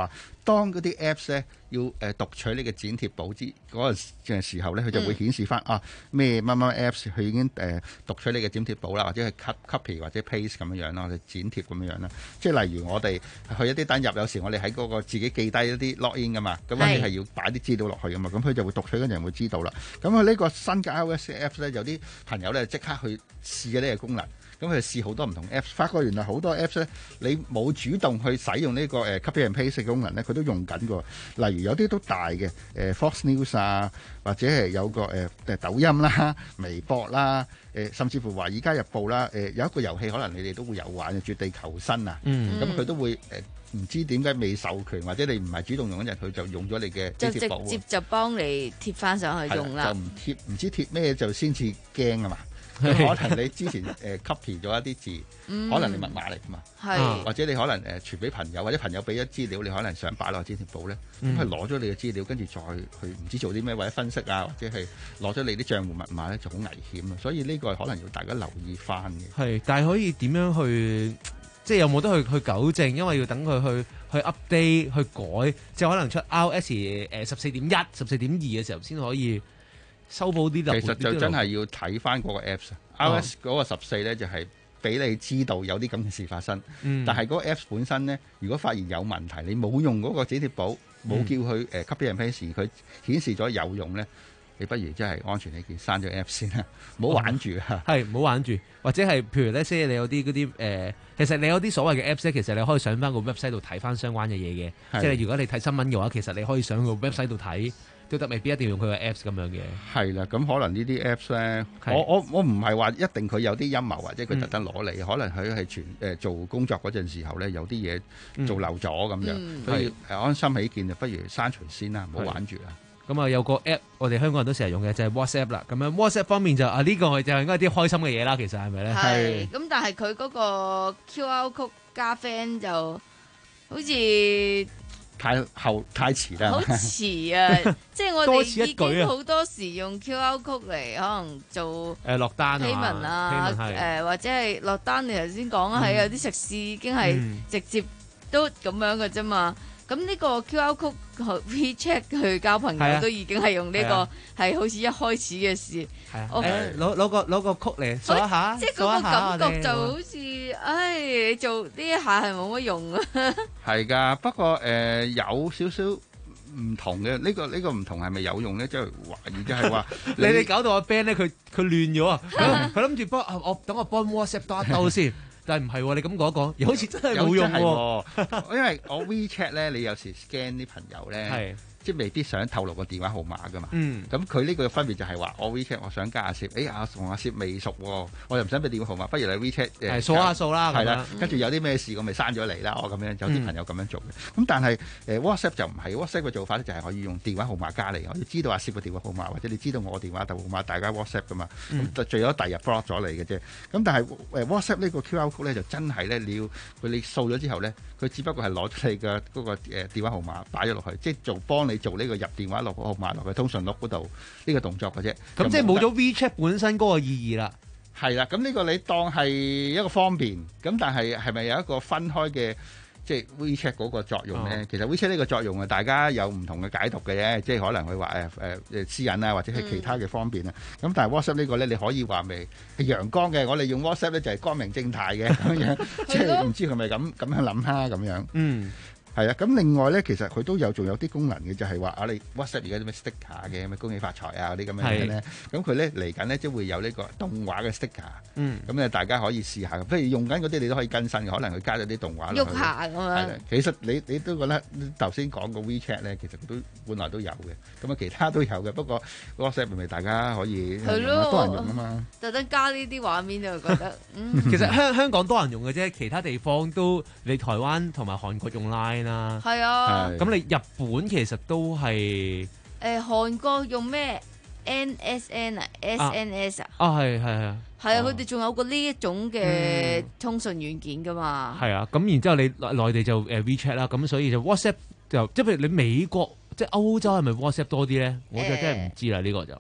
當嗰啲 Apps 咧要誒讀取你嘅剪貼簿之嗰個時候咧，佢就會顯示翻、嗯、啊咩乜乜 Apps 佢已經誒讀取你嘅剪貼簿啦，或者係 copy 或者 paste 咁樣樣啦，或者剪貼咁樣樣啦。即係例如我哋去一啲登入，有時我哋喺嗰個自己記低一啲 login 噶嘛，咁我哋係要擺啲資料落去噶嘛，咁佢就會讀取嗰陣會知道啦。咁佢呢個新嘅 iOS Apps 咧，有啲朋友咧即刻去試嘅呢個功能。咁佢試好多唔同 Apps，發覺原來好多 Apps 咧，你冇主動去使用呢個誒 copy and paste 嘅功能咧，佢都用緊㗎。例如有啲都大嘅誒、呃、Fox News 啊，或者係有個誒誒、呃、抖音啦、微博啦，誒、呃、甚至乎華爾街日報啦，誒、呃、有一個遊戲可能你哋都會有玩嘅絕地求生啊。 嗯， 咁佢都會誒唔、呃、知點解未授權，或者你唔係主動用嗰陣，佢就用咗你嘅就直接就幫你貼翻上去用啦。 就唔貼唔知貼咩就先至驚啊嘛。可能你之前誒、呃、copy 咗一啲字，嗯、可能你密碼嚟㗎嘛， 係或者你可能誒傳俾朋友，或者朋友俾咗資料，你可能想擺落剪貼簿咧，咁佢攞咗你嘅資料，跟住再去唔知做啲咩，或者分析啊，或者係攞咗你啲賬戶密碼咧，就好危險啊！所以呢個可能要大家留意翻嘅。 係，但係可以點樣去，即係有冇得去去糾正？因為要等佢去去 update 去改，即係可能出 iOS 誒十四點一、十四點二嘅時候先可以修補啲漏。 其實就真係要睇翻嗰個 Apps，iOS 嗰個十四咧就係俾你知道有啲咁嘅事發生。嗯、但係嗰個 Apps 本身咧，如果發現有問題，你冇用嗰個剪貼簿，冇、嗯、叫佢誒 copy and paste，佢顯示咗有用咧，你不如真係安全起見，刪咗 Apps 先啦，唔好玩住啊！ 係唔好玩住，或者係譬如咧，即係你有啲嗰啲誒，其實你有啲所謂嘅 Apps 咧，其實你可以上翻個 website 度睇翻相關嘅嘢嘅。即係如果你睇新聞嘅話，其實你可以上個 website 度睇。都得，未必一定要用佢個 Apps 咁樣嘅。係啦，咁可能呢啲 Apps 咧，我我我唔係話一定佢有啲陰謀，或者佢特登攞嚟，嗯、可能佢係全誒做工作嗰陣時候咧，有啲嘢做漏咗咁樣，嗯、所以誒安心起見就不如刪除先啦，唔好玩住啦。 咁啊，有個 App 我哋香港人都成日用嘅就係 WhatsApp 啦。咁樣 WhatsApp 方面就啊呢、這個就係應該啲開心嘅嘢啦，其實係咪咧？ 係。咁但係佢嗰個 Q R code 加 friend 就好似。 太後太遲啦， 好遲啊！即係我哋已經好多時用 Q R code 嚟可能做誒落單啊，批文啊，誒或者係落單。你頭先講係有啲食肆已經係直接都咁樣嘅啫嘛。咁呢個 Q R code WeChat 去交朋友都已經係用呢個係好似一開始嘅事。 誒攞攞個攞個曲嚟掃一下， 即係嗰個感覺就好似，唉，你做呢一下係冇乜用啊。 係㗎，不過誒有少少唔同嘅，呢個呢個唔同係咪有用咧？即係懷疑，即係話你哋搞到阿 Ben 咧，佢佢亂咗啊！佢諗住幫我等我幫 WhatsApp 兜一兜先。但係唔係喎？你咁講一講，又好似真係冇用喎。 因為我 WeChat 咧，你有時 scan 啲朋友咧，即係未必想透露個電話號碼噶嘛。咁佢呢個分別就係話，我 WeChat 我想加阿攝，誒阿同阿攝未熟喎，我又唔想俾電話號碼，不如你 WeChat 誒數下數啦。係啦， 跟住有啲咩事我咪刪咗你啦。我咁樣有啲朋友咁樣做嘅。咁但係誒 WhatsApp 就唔係 WhatsApp 嘅做法咧，就係可以用電話號碼加你。我要知道阿攝嘅電話號碼，或者你知道我電話號碼，大家 WhatsApp 噶嘛。咁就最多第日 block 咗你嘅啫。咁但係誒 WhatsApp 呢個 Q R code 咧就真係咧，你要佢你掃咗之後咧，佢只不過係攞咗你嘅嗰個誒電話號碼擺咗落去，即係做幫你做呢個入電話落個號碼落去通訊錄嗰度呢個動作嘅啫。 咁即係冇咗 WeChat 本身嗰個意義啦。 係啦，咁呢個你當係一個方便，咁但係係咪有一個分開嘅即係 WeChat 嗰個作用咧？哦、其實 WeChat 呢個作用啊，大家有唔同嘅解讀嘅啫，即係可能佢話誒誒誒私隱啊，或者係其他嘅方便啊。咁、嗯、但係 WhatsApp 呢個咧，你可以話咪係陽光嘅，我哋用 WhatsApp 咧就係光明正大嘅咁樣，即係唔知佢咪咁咁樣諗啦咁樣。嗯。係啊，咁另外咧，其實佢都有仲有啲功能嘅，就係話啊，你 WhatsApp 而家啲咩 sticker 嘅，咩恭喜發財啊嗰啲咁樣嘅咧，咁佢咧嚟緊咧即會有呢個動畫嘅 sticker，嗯，咁咧大家可以試下，譬如用緊嗰啲你都可以更新嘅，可能佢加咗啲動畫落去， 喐下咁樣。係啦， 其實你你都覺得頭先講個 WeChat 咧，其實都本來都有嘅，咁啊其他都有嘅，不過 WhatsApp 咪大家可以係咯，多人用啊嘛， 特登加呢啲畫面就覺得，嗯、 其實香香港多人用嘅啫，其他地方都你台灣同埋韓國用 Line 啦， 係啊。 咁你日本其實都係誒韓國用咩 N S N 啊 S N S 啊？ 啊係係係係啊！佢哋仲有個呢一種嘅通訊軟件噶嘛？ 係啊！咁然之後你內地就誒 WeChat 啦，咁所以就 WhatsApp 就即係譬如你美國即係歐洲係咪 WhatsApp 多啲咧？我就真係唔知啦，呢個就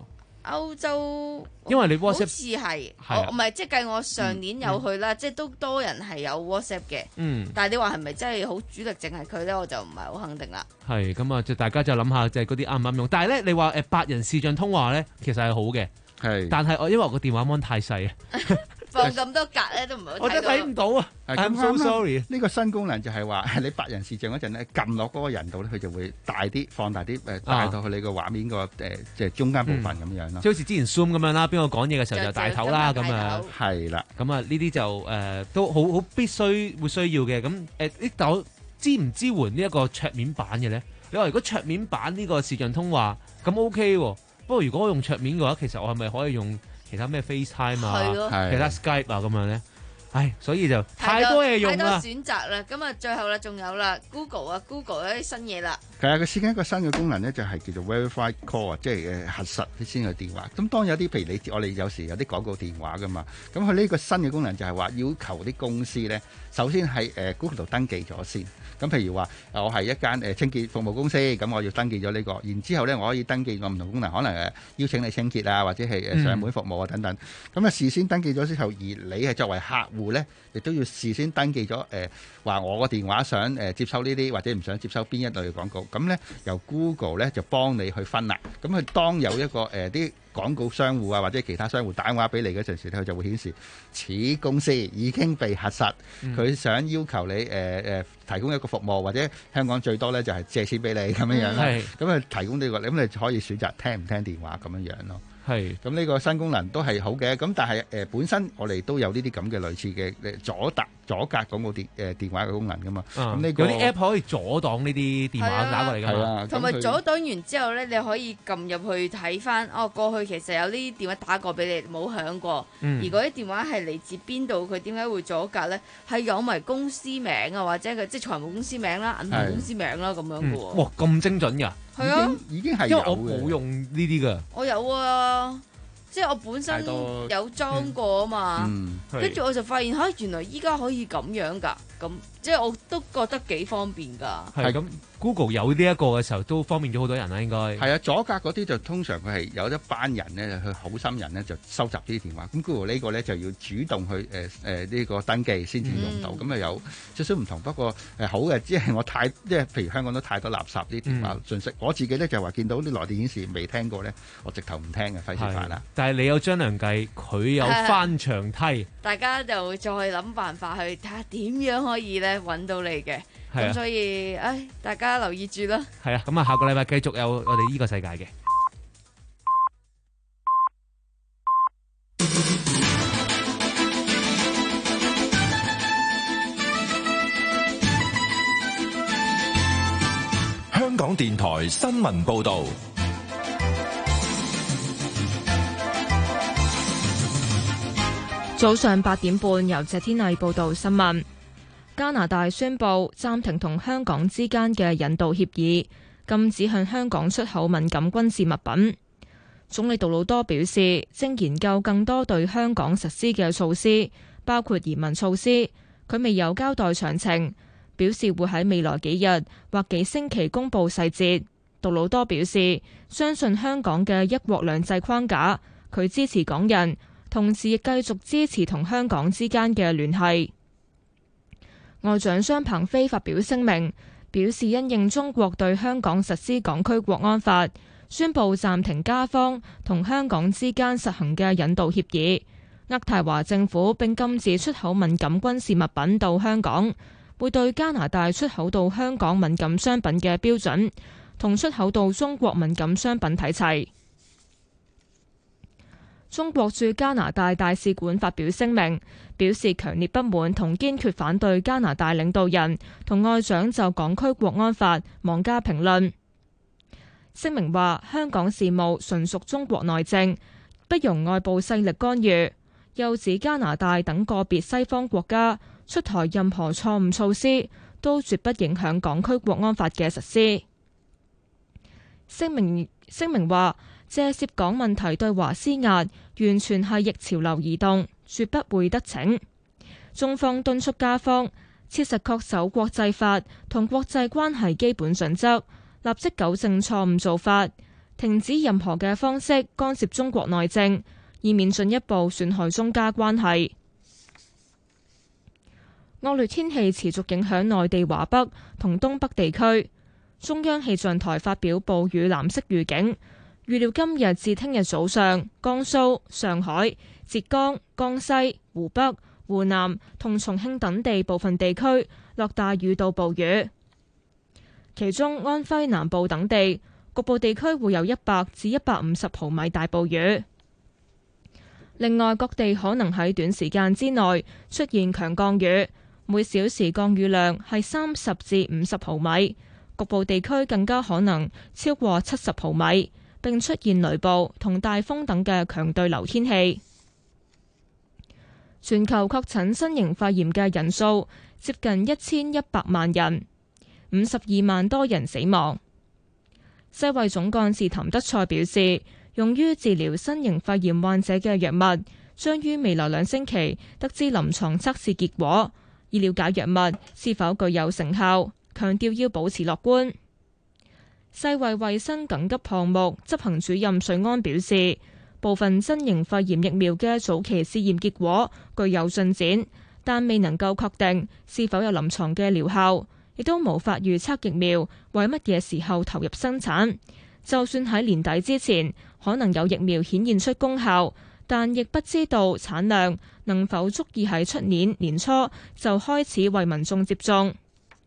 歐洲， 因為你好 WhatsApp 似係， 係啊我唔係即係計我上年有去啦，即係都多人係有 WhatsApp 嘅。 嗯， 但係你話係咪真係好主力，淨係佢咧，我就唔係好肯定啦。 係咁啊，就大家就諗下，就係嗰啲啱唔啱用。但係咧，你話誒八人視像通話咧，其實係好嘅。 係， 但係我因為我個電話 mon 太細啊。 放咁多格咧都唔係好睇到， 我真睇唔到啊！ I'm so sorry。 呢個新功能就係話，你八人視像嗰陣咧，撳落嗰個人度咧，佢就會大啲、放大啲，誒帶到去你個畫面個誒即係中間部分咁樣咯。 即係好似之前 Zoom 咁樣啦，邊個講嘢嘅時候就大頭啦咁啊。 係啦， 咁啊呢啲就誒都好好必須會需要嘅。咁誒呢度支唔支援呢一個桌面版嘅咧？你話如果桌面版呢個視像通話咁 OK 喎，不過如果我用桌面嘅話，其實我係咪可以用其他咩 FaceTime 啊，其他 Skype 啊咁樣咧？唉，所以就太多嘢用啦， 太多選擇啦。咁啊，最後啦，仲有啦 ，Google 啊 ，Google 有啲新嘢啦。 係啊，佢試緊一個新嘅功能咧，就係叫做 Verified Call 啊，即係誒核實先嘅電話。咁當有啲譬如你我哋有時有啲廣告電話噶嘛，咁佢呢個新嘅功能就係話要求啲公司咧，首先喺誒 Google 度登記咗先。咁譬如話，我係一間誒清潔服務公司，咁我要登記咗呢個，然之後咧我可以登記個唔同功能，可能誒邀請你清潔啊，或者係誒上門服務啊等等。咁啊事先登記咗之後，而你係作為客戶咧，亦都要事先登記咗誒話我個電話想誒接收呢啲，或者唔想接收邊一類嘅廣告。咁咧由 Google 咧就幫你去分啦。咁佢當有一個誒啲廣告商戶啊，或者其他商戶打電話俾你嗰陣時咧，佢就會顯示此公司已經被核實，佢、嗯、想要求你誒誒、呃、提供一個服務，或者香港最多咧就係借錢俾你咁樣樣啦。咁啊、嗯、提供呢、呢個，咁你可以選擇聽唔聽電話咁樣樣咯。 係，咁呢個新功能都係好嘅，咁但係誒、呃、本身我哋都有呢啲咁嘅類似嘅誒阻突阻隔廣告電誒、呃、電話嘅功能噶嘛。咁、 嗯、 呢、呢個有啲 app 可以阻擋呢啲電話打過嚟㗎嘛。 同埋、啊、阻擋完之後咧，你可以撳入去睇翻，哦過去其實有呢啲電話打過俾你，冇響過。嗯、而嗰啲電話係嚟自邊度？佢點解會阻隔咧？係有埋公司名啊，或者佢即係財務公司名啦、銀行公司名啦咁樣嘅喎、 嗯。哇，咁精準㗎！ 係啊， 已經係因為我冇用呢啲㗎。 我有啊。即係我本身有裝過啊嘛，跟住、嗯嗯、我就發現嚇，原來依家可以咁樣㗎，咁即係我都覺得幾方便㗎。 係咁 ，Google 有呢一個嘅時候都方便咗好多人啦，應該。 係啊，阻隔嗰啲就通常佢係有一班人咧，去好心人咧就收集啲電話。咁 Google 呢個咧就要主動去誒誒呢個登記先至用到，咁啊、嗯、有少少唔同。不過誒、呃、好嘅，只係我太即係譬如香港都太多垃圾啲電話信息。嗯、我自己咧就話見到啲來電顯示未聽過咧，我直頭唔聽嘅，費事煩啦。 但係你有張良計，佢有翻牆梯， 大家就再諗辦法去睇下點樣可以咧揾到你嘅。咁、啊、所以，唉，大家留意住啦。 係啊，咁啊，下個禮拜繼續有我哋呢個世界嘅。 香港電台新聞報導。 早上八點半，由謝天麗報道新聞。加拿大宣布暫停同香港之間嘅引渡協議，禁止向香港出口敏感軍事物品。總理杜魯多表示，正研究更多對香港實施嘅措施，包括移民措施。佢未有交代詳情，表示會喺未來幾日或幾星期公布細節。杜魯多表示，相信香港嘅一國兩制框架，佢支持港人，同時亦繼續支持同香港之間嘅聯繫。外長商鵬飛發表聲明，表示因應中國對香港實施港區國安法，宣布暫停加方同香港之間實行嘅引渡協議，渥太華政府並禁止出口敏感軍事物品到香港，會對加拿大出口到香港敏感商品嘅標準同出口到中國敏感商品睇齊。中國駐加拿大大使館發表聲明，表示強烈不滿同堅決反對加拿大領導人同外長就港區國安法妄加評論。聲明話，香港事務純屬中國內政，不容外部勢力干預，又指加拿大等個別西方國家出台任何錯誤措施，都絕不影響港區國安法嘅實施。聲明聲明話，借涉港問題對華施壓，完全係逆潮流而動，絕不會得逞。中方敦促加方切實恪守國際法同國際關係基本準則，立即糾正錯誤做法， 停止任何嘅方式干涉中國內政，以免進一步損害中加關係。惡劣天氣持續影響內地華北同東北地區，中央氣象台發表暴雨藍色預警，預料今日至聽日早上，江蘇、上海、浙江、江西、湖北、湖南同重慶等地部分地區落大雨到暴雨，其中安徽南部等地局部地區會有一百至一百五十毫米大暴雨。另外，各地可能喺短時間之內出現強降雨，每小時降雨量係三十至五十毫米，局部地區更加可能超過七十毫米，並出現雷暴同大風等嘅強對流天氣。全球確診新型肺炎嘅人數接近一千一百萬人，五十二萬多人死亡。世衛總幹事譚德塞表示，用於治療新型肺炎患者嘅藥物將於未來兩星期得知臨床測試結果，以了解藥物是否具有成效，強調要保持樂觀。世衛衛生緊急項目執行主任瑞安表示，部分新型肺炎疫苗嘅早期試驗結果具有進展，但未能夠確定是否有臨床嘅療效，亦都無法預測疫苗為乜嘢時候投入生產。就算喺年底之前可能有疫苗顯現出功效，但亦不知道產量能否足以喺出年年初就開始為民眾接種。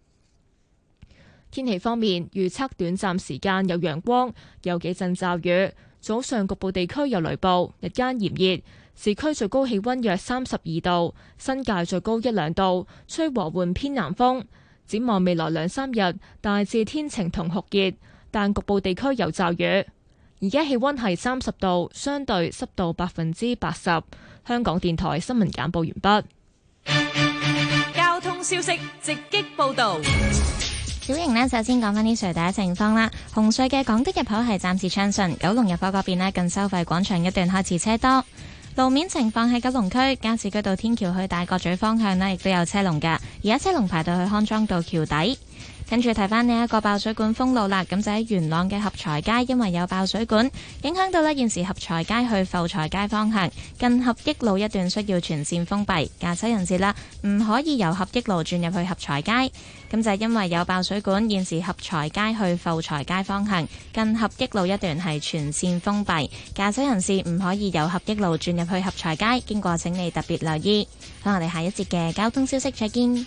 天氣方面，預測短暫時間有陽光，有幾陣驟雨，早上局部地區有雷暴，日間炎熱，市區最高氣溫約三十二度，新界最高一兩度，吹和緩偏南風。展望未來兩三日，大致天晴同酷熱，但局部地區有驟雨。而家氣溫係三十度，相對濕度百分之八十。香港電台新聞簡報完畢。 交通消息直擊報道。 小瑩呢，首先講返啲隧道嘅情況啦。紅隧嘅港島入口係暫時暢順，九龍入口嗰邊呢，近收費廣場一段開始車多。路面情況喺九龍區加士居道天橋去大角咀方向呢，亦都有車龍㗎。而家車龍排到去康莊道橋底。跟住提翻呢一個爆水管封路啦，咁就喺元朗嘅合財街，因為有爆水管，影響到呢現時合財街去富財街方向近合益路一段需要全線封閉，駕駛人士啦唔可以由合益路轉入去合財街。咁就係因為有爆水管，現時合財街去富財街方向近合益路一段係全線封閉，駕駛人士唔可以由合益路轉入去合財街，經過請你特別留意。好，我哋下一節嘅交通消息再見。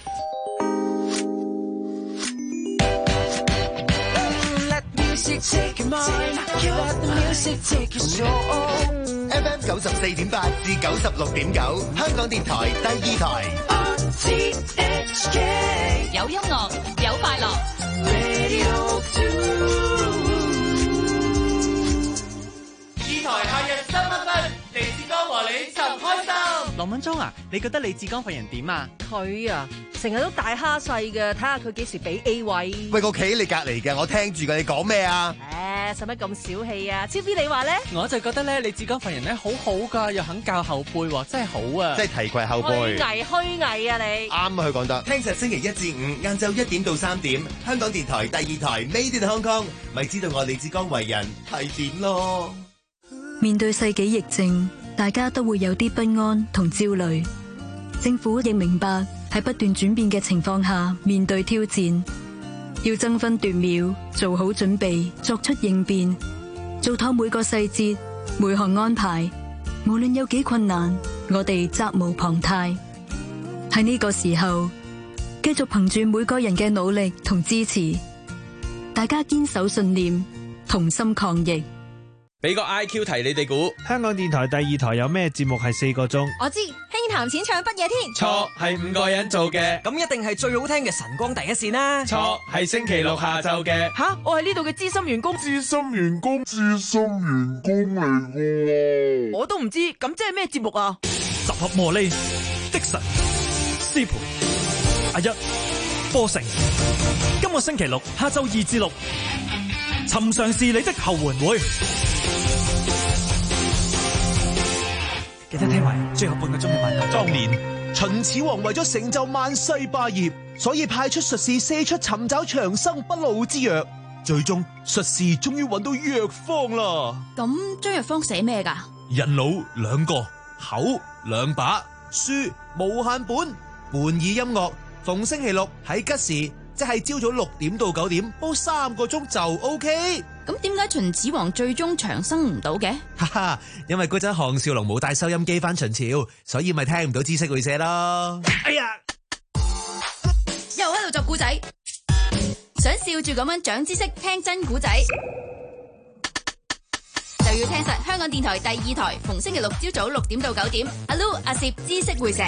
F M 九十四點八至九十六點九，香港電台第二台。 有音樂，有快樂。 二台夏日三蚊分，李志剛和你尋開心。 羅敏莊啊，你覺得李志剛份人點啊？ 佢啊，成日都大蝦細嘅，睇下佢幾時俾 A 位。 喂，我企喺你隔籬嘅，我聽住㗎，你講咩啊？ 誒，使乜咁小氣啊？超 B 你話咧？ 我就覺得咧，李志剛份人咧好好噶，又肯教後輩，真係好啊！ 即係提攜後輩。虛偽虛偽啊你！ 啱啊，佢講得。聽實星期一至五晏晝一點到三點，香港電台第二台 Made in Hong Kong，咪知道我李志剛為人係點咯。 面對世紀疫症，大家都會有啲不安同焦慮。政府亦明白喺不斷轉變嘅情況下面對挑戰，要爭分奪秒做好準備，作出應變，做妥每個細節每項安排。無論有幾困難，我哋責無旁貸。喺呢個時候，繼續憑住每個人嘅努力同支持，大家堅守信念，同心抗疫。 俾個 I Q 題你哋估， 香港電台第二台有咩節目係四個鐘？ 我知，輕談淺唱不夜天。 錯，係五個人做嘅。 咁一定係最好聽嘅晨光第一線啦。 錯，係星期六下晝嘅。 吓，我係呢度嘅資深員工。 資深員工，資深員工嚟嘅。 我都唔知，咁即係咩節目啊？ 集合茉莉、的神、師培、阿一、波成。今個星期六下晝二至六，尋常是你的後援會。記得聽埋最後半個鐘嘅晚。 當年秦始皇為咗成就萬世霸業，所以派出術士四出尋找長生不老之藥。 最終術士終於揾到藥方啦。 咁張藥方寫咩㗎？ 人腦兩個，口兩把，書無限本，伴耳音樂，逢星期六喺吉時，即係朝早六點到九點，煲三個鐘就 OK。 咁點解秦始皇最終長生唔到嘅？ 哈哈，因為嗰陣項少龍冇帶收音機返秦朝，所以咪聽唔到知識會社咯。哎呀， 又喺度作古仔，想笑住咁樣長知識，聽真古仔，就要聽實香港電台第二台，逢星期六朝早六點到九點，阿 Lu 阿攝知識會社。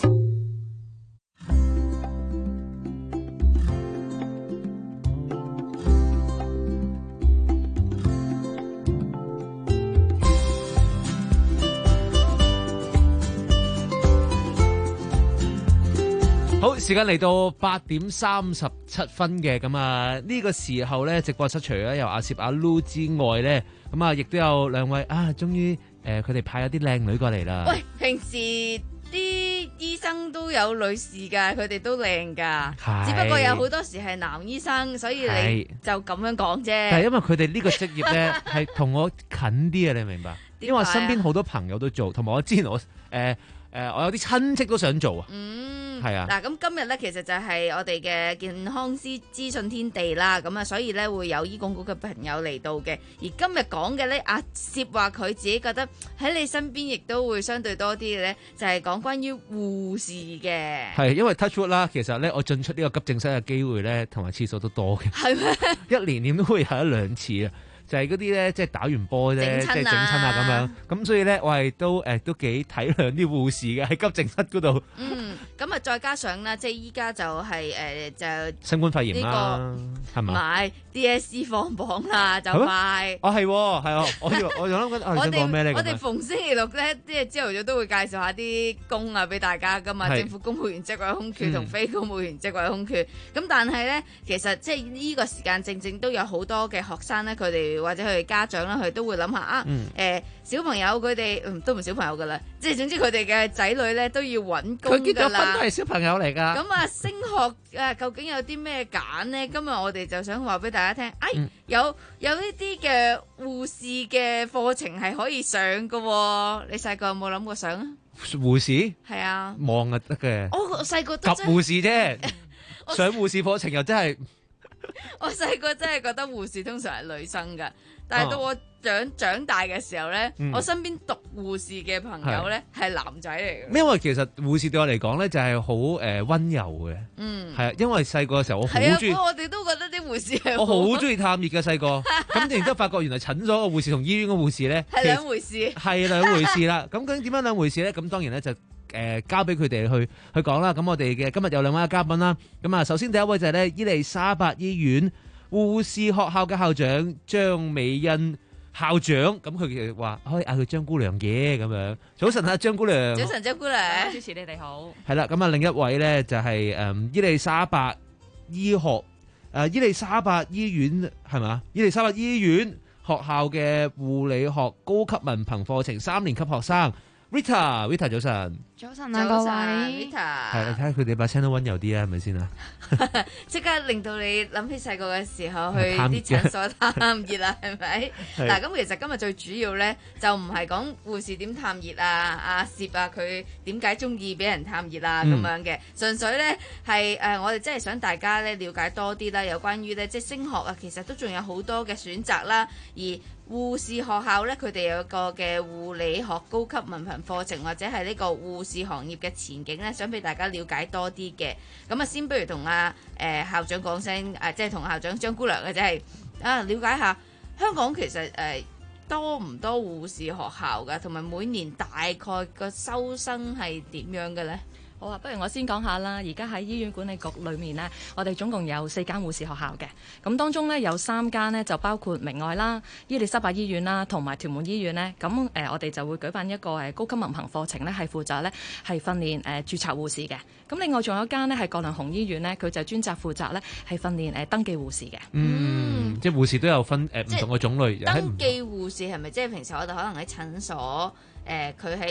好，時間嚟到八點三十七分嘅，咁啊呢個時候咧，直播室除咗有阿攝阿 Lu 之外咧，咁啊亦都有兩位啊，終於誒佢哋派咗啲靚女過嚟啦。 喂，平時啲醫生都有女士噶，佢哋都靚噶，只不過有好多時係男醫生，所以你就咁樣講啫。 但係因為佢哋呢個職業咧係同我近啲啊，你明白？因為我身邊好多朋友都做，同埋我之前我誒。呃誒、呃，我有啲親戚都想做啊， 嗯， 係啊。 嗱，咁今日咧其實就係我哋嘅健康資資訊天地啦，咁啊，所以咧會有醫管局嘅朋友嚟到嘅。而今日講嘅咧，阿攝話佢自己覺得喺你身邊亦都會相對多啲嘅咧，就係、是、講關於護士嘅。 係，因為 touch wood 啦，其實咧我進出呢個急症室嘅機會咧，同埋次數都多嘅。係咩？一年年都會有一兩次啊。就係嗰啲咧，即係打完波啫，即係整親啊咁樣。咁所以咧，我係都誒、呃、都幾體諒啲護士嘅喺急症室嗰度。 嗯，咁啊，再加上啦，即係依家就係、是、誒、呃、就新冠肺炎啦，係嘛？ 買 D S C 放榜啦，就快。 哦，係，係啊，我以為我諗緊，我想講咩咧？ 我哋逢星期六咧，即係朝頭早都會介紹下啲工啊俾大家噶嘛。政府公務員職位空缺同非公務員職位空缺。咁、嗯、但係咧，其實即係呢個時間正正都有好多嘅學生咧，佢哋。或者佢哋家長啦，佢都會諗下啊，誒、嗯呃、小朋友佢哋、嗯、都唔係小朋友噶啦，即係總之佢哋嘅仔女咧都要揾工噶啦。佢結咗婚都係小朋友嚟㗎。 咁啊，升學誒究竟有啲咩揀呢？今日我哋就想話俾大家聽，哎，嗯、有有呢啲嘅護士嘅課程係可以上㗎喎。你細個有冇諗過上啊？ 護士係啊， 望啊得嘅。 我細個都及護士啫，上護士課程又真係。 我細個真係覺得護士通常係女生噶，但係到我長長大嘅時候咧，嗯、我身邊讀護士嘅朋友咧係男仔嚟嘅。因為其實護士對我嚟講咧就係好誒溫柔嘅，嗯，係啊，因為細個嘅時候我好中意， 我哋都覺得啲護士係我好中意探熱嘅細個，咁然之後發覺原來診所嘅護士同醫院嘅護士咧係兩回事， 係兩回事啦。咁究竟點樣兩回事咧？咁當然咧就。誒、呃、交俾佢哋去去講啦，咁我哋嘅今日有兩位嘉賓啦，咁啊首先第一位就係咧伊利沙伯醫院護士學校嘅校長張美欣校長，咁佢其實話可以嗌佢張姑娘嘅咁樣。早晨啊，張姑娘。 早晨，張姑娘。 主持你哋好。 係啦，咁啊另一位咧就係、是、誒、嗯、伊利沙伯醫學誒、呃、伊利沙伯醫院係咪？伊利沙伯醫院學校嘅護理學高級文憑課程三年級學生。Rita，Rita 早晨， 早晨啊各位 ，Rita， 係你睇下佢哋把聲都溫柔啲啊，係咪先啊？ 即刻令到你諗起細個嘅時候去啲診所探熱啦，係咪？嗱，咁其實今日最主要咧就唔係講護士點探熱啊，阿攝啊佢點解中意俾人探熱啊咁樣嘅，純粹咧係誒我哋真係想大家咧了解多啲啦，有關於咧即係升學啊，其實都仲有好多嘅選擇啦，而護士學校咧，佢哋有一個嘅護理學高級文憑課程，或者係呢個護士行業嘅前景咧，想俾大家了解多啲嘅。咁啊，先不如同阿誒校長講聲，誒、呃、即係同校長張姑娘嘅，即係啊，了解下香港其實誒、呃、多唔多護士學校㗎，同埋每年大概個收生係點樣嘅咧？ 好啊，不如我先講下啦。而家喺醫院管理局裏面呢，我哋總共有四間護士學校嘅。咁當中呢，有三間呢，就包括明愛啦、伊利沙伯醫院啦，同埋屯門醫院呢。咁誒、呃，我哋就會舉辦一個誒高級文憑課程呢，係負責呢，係訓練誒、呃、註冊護士嘅。咁另外仲有一間呢，係葛量洪醫院呢，佢就專責負責呢，係訓練誒、呃、登記護士嘅。 嗯，嗯即係護士都有分誒唔、呃、同嘅種類。 登記護士係咪即係平時我哋可能喺診所誒佢喺？呃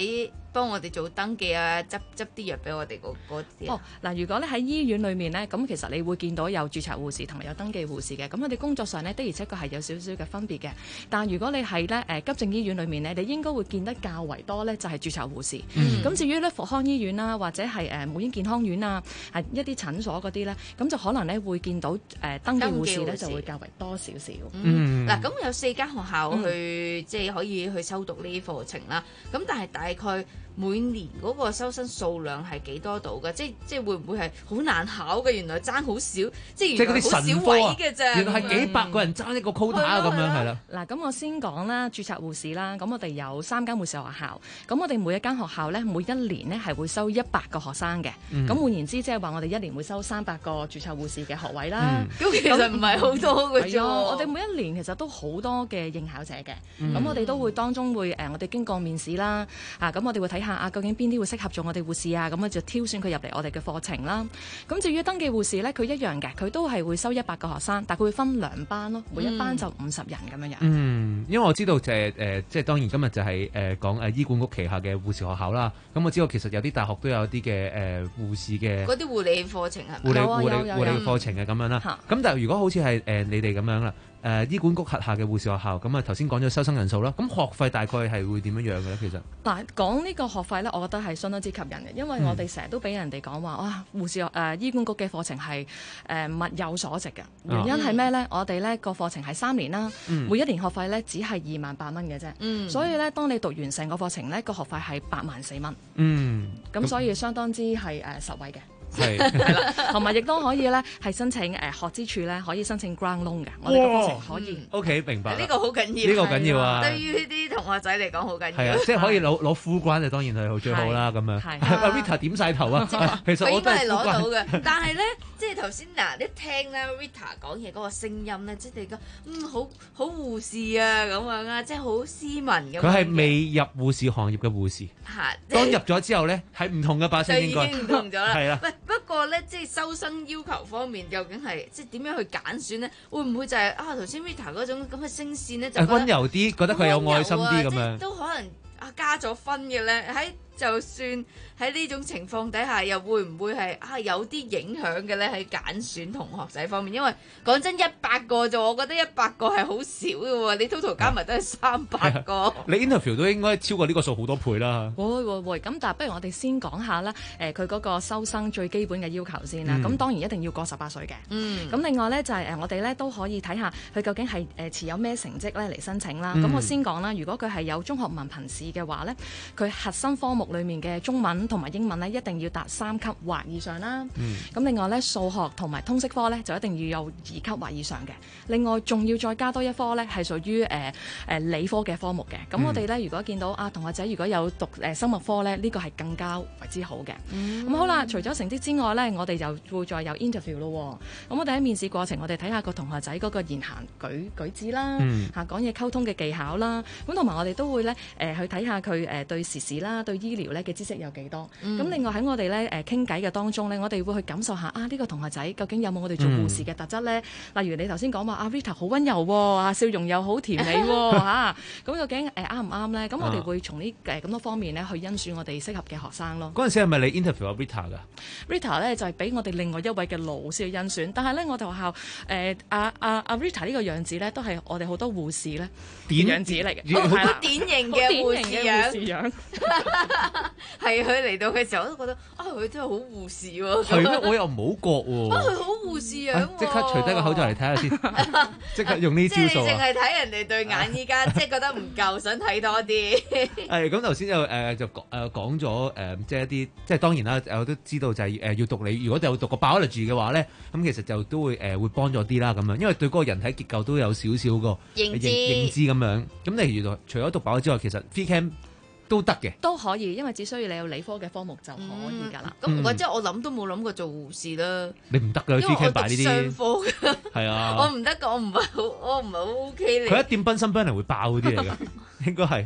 幫我哋做登記啊，執執啲藥俾我哋嗰嗰啲。 哦，嗱，如果咧喺醫院裏面呢，咁其實你會見到有註冊護士同埋有登記護士嘅，咁佢哋工作上呢，的而且確係有少少嘅分別嘅。但如果你係咧誒急症醫院裏面呢，你應該會見得較為多呢，就係註冊護士。咁、嗯、至於咧復康醫院啦，或者係誒母嬰健康院啊，係一啲診所嗰啲咧，咁就可能咧會見到誒、呃、登記護士咧就會較為多少少。 嗯，嗱、嗯，咁有四間學校去、嗯、即係可以去修讀呢啲課程啦。咁但係大概每年嗰個收生數量係幾多度嘅？即係即係會唔會係好難考嘅？原來爭好少，即係原來好少位嘅啫。 原來係幾百個人爭一個 quota 咁樣係啦。 嗱，咁我先講啦，註冊護士啦。咁我哋有三間護士學校。咁我哋每一間學校咧，每一年咧係會收一百個學生嘅。咁、嗯、換言之，即係話我哋一年會收三百個註冊護士嘅學位啦。咁、嗯、其實唔係好多嘅啫。我哋每一年其實都好多嘅應考者嘅。咁、嗯、我哋都會當中會誒，我哋經過面試啦。啊，咁我哋會睇下啊，究竟邊啲會適合做我哋護士啊？咁咧就挑選佢入嚟我哋嘅課程啦。咁至於登記護士咧，佢一樣嘅，佢都係會收一百個學生，但佢會分兩班咯，每一班就五十人咁樣樣。 嗯，因為我知道就係誒，即係當然今日就係誒講誒醫管局旗下嘅護士學校啦。咁我知道其實有啲大學都有啲嘅誒護士嘅嗰啲護理課程係護理有護理護理課程嘅咁樣啦。咁但係如果好似係誒你哋咁樣啦。誒、呃、醫管局轄下嘅護士學校，咁啊頭先講咗收生人數啦，咁學費大概係會點樣樣嘅咧？其實嗱，講呢個學費咧，我覺得係相當之吸引嘅，因為我哋成日都俾人哋講話，哇，護士學誒、呃、醫管局嘅課程係誒、呃、物有所值嘅。原因係咩咧？我哋咧個課程係三年啦，嗯、每一年學費咧只係二萬八蚊嘅啫。嗯、所以咧，當你讀完成個課程咧，個學費係八萬四蚊。嗯，咁所以相當之係誒實惠嘅。係係啦，同埋亦都可以咧，係申請誒、呃、學資處咧，可以申請 grant loan 嘅。我哋個課程可以。 O、okay, K， 明白。 呢個好緊要， 呢、這個緊要啊！ 對於啲同學仔嚟講好緊要。 係啊，即係可以攞攞 full grant 就當然係好最好啦。咁樣。係。阿 Rita 點晒頭啊！其實我都係攞到嘅，但係咧，即係頭先嗱，一聽咧 Rita 講嘢嗰個聲音咧，即係個嗯好好護士啊咁樣啊，即係好斯文咁。 佢係未入護士行業嘅護士。係。當入咗之後咧，係唔同嘅把聲應該。 就已經唔同咗啦。 係啦。 喂，不過咧，即係收生要求方面，究竟係即係點樣去揀選咧？會唔會就係、是、啊頭先 Rita 嗰種咁嘅聲線咧，就溫柔啲，覺得佢有愛心啲咁樣， 都可能啊加咗分嘅咧喺。就算喺呢種情況底下，又會唔會係啊有啲影響嘅咧？喺揀選同學仔方面，因為講真一百個就我覺得一百個係好少嘅喎，你 total 加埋都係三百個。 你 interview 都應該超過呢個數好多倍啦。 會會會，咁但係不如我哋先講下啦。誒佢嗰個收生最基本嘅要求先啦。咁、嗯、當然一定要過十八歲嘅。嗯。咁另外咧就係、是、誒我哋咧都可以睇下佢究竟係誒持有咩成績咧嚟申請啦。咁、嗯、我先講啦，如果佢係有中學文憑試嘅話咧，佢核心科目裏面嘅中文同埋英文咧，一定要達三級或以上啦。咁、嗯、另外咧，數學同埋通識科咧，就一定要有二級或以上嘅。另外仲要再加多一科咧，係屬於誒誒理科嘅科目嘅。咁、嗯、我哋咧，如果見到啊同學仔如果有讀誒、呃、生物科咧，呢、這個係更加為之好嘅。咁、嗯、好啦，除咗成績之外咧，我哋就會再有 interview 咯。咁我哋喺面試過程，我哋睇下個同學仔嗰個言行舉舉止啦，嚇講嘢溝通嘅技巧啦。咁同埋我哋都會咧誒、呃、去睇下佢誒對時事啦、對醫療咧嘅知識有幾多。咁、嗯、另外喺我哋咧誒傾偈嘅當中咧，我哋會去感受下啊呢、這個同學仔究竟有冇我哋做護士嘅特質咧、嗯？例如你頭先講話阿 Rita 好溫柔喎、啊，笑容又好甜美喎嚇，咁究竟誒啱唔啱咧？咁、呃、我哋會從呢誒咁多方面咧去甄選我哋適合嘅學生咯。 嗰陣時係咪你 interview 阿 Rita 㗎 ？Rita 咧就係、是、俾我哋另外一位嘅老師去甄選，但係咧我哋學校誒阿阿阿 Rita 呢個樣子咧，都係我哋好多護士咧樣子嚟嘅， 好、哦、典型嘅護士樣。係佢嚟到嘅時候，我都覺得啊，佢真係好護士喎。 係咩？我又唔好覺喎。 啊，佢好護士樣喎。 即刻除低個口罩嚟睇下先。即刻用呢招數啊！ 即係你淨係睇人哋對眼，依家即係覺得唔夠，想睇多啲。 係咁，頭先就誒就講誒講咗誒，即係一啲即係當然啦，我都知道就係誒要讀你，如果就讀個 biology 嘅話咧，咁其實就都會誒會幫咗啲啦咁樣，因為對嗰個人體結構都有少少個認知認知咁樣。咁你原來除咗讀 bio 之外，其實 Phy Chem都得嘅， 都可以，因為只需要你有理科嘅科目就可以㗎啦。咁、 嗯、或者我諗都冇諗過做護士啦。 你唔得㗎，因為我讀商科㗎。 係啊， 我唔得㗎，我唔係好，我唔係好 OK 你。 佢一掂賓心賓人會爆嗰啲嚟㗎，應該係。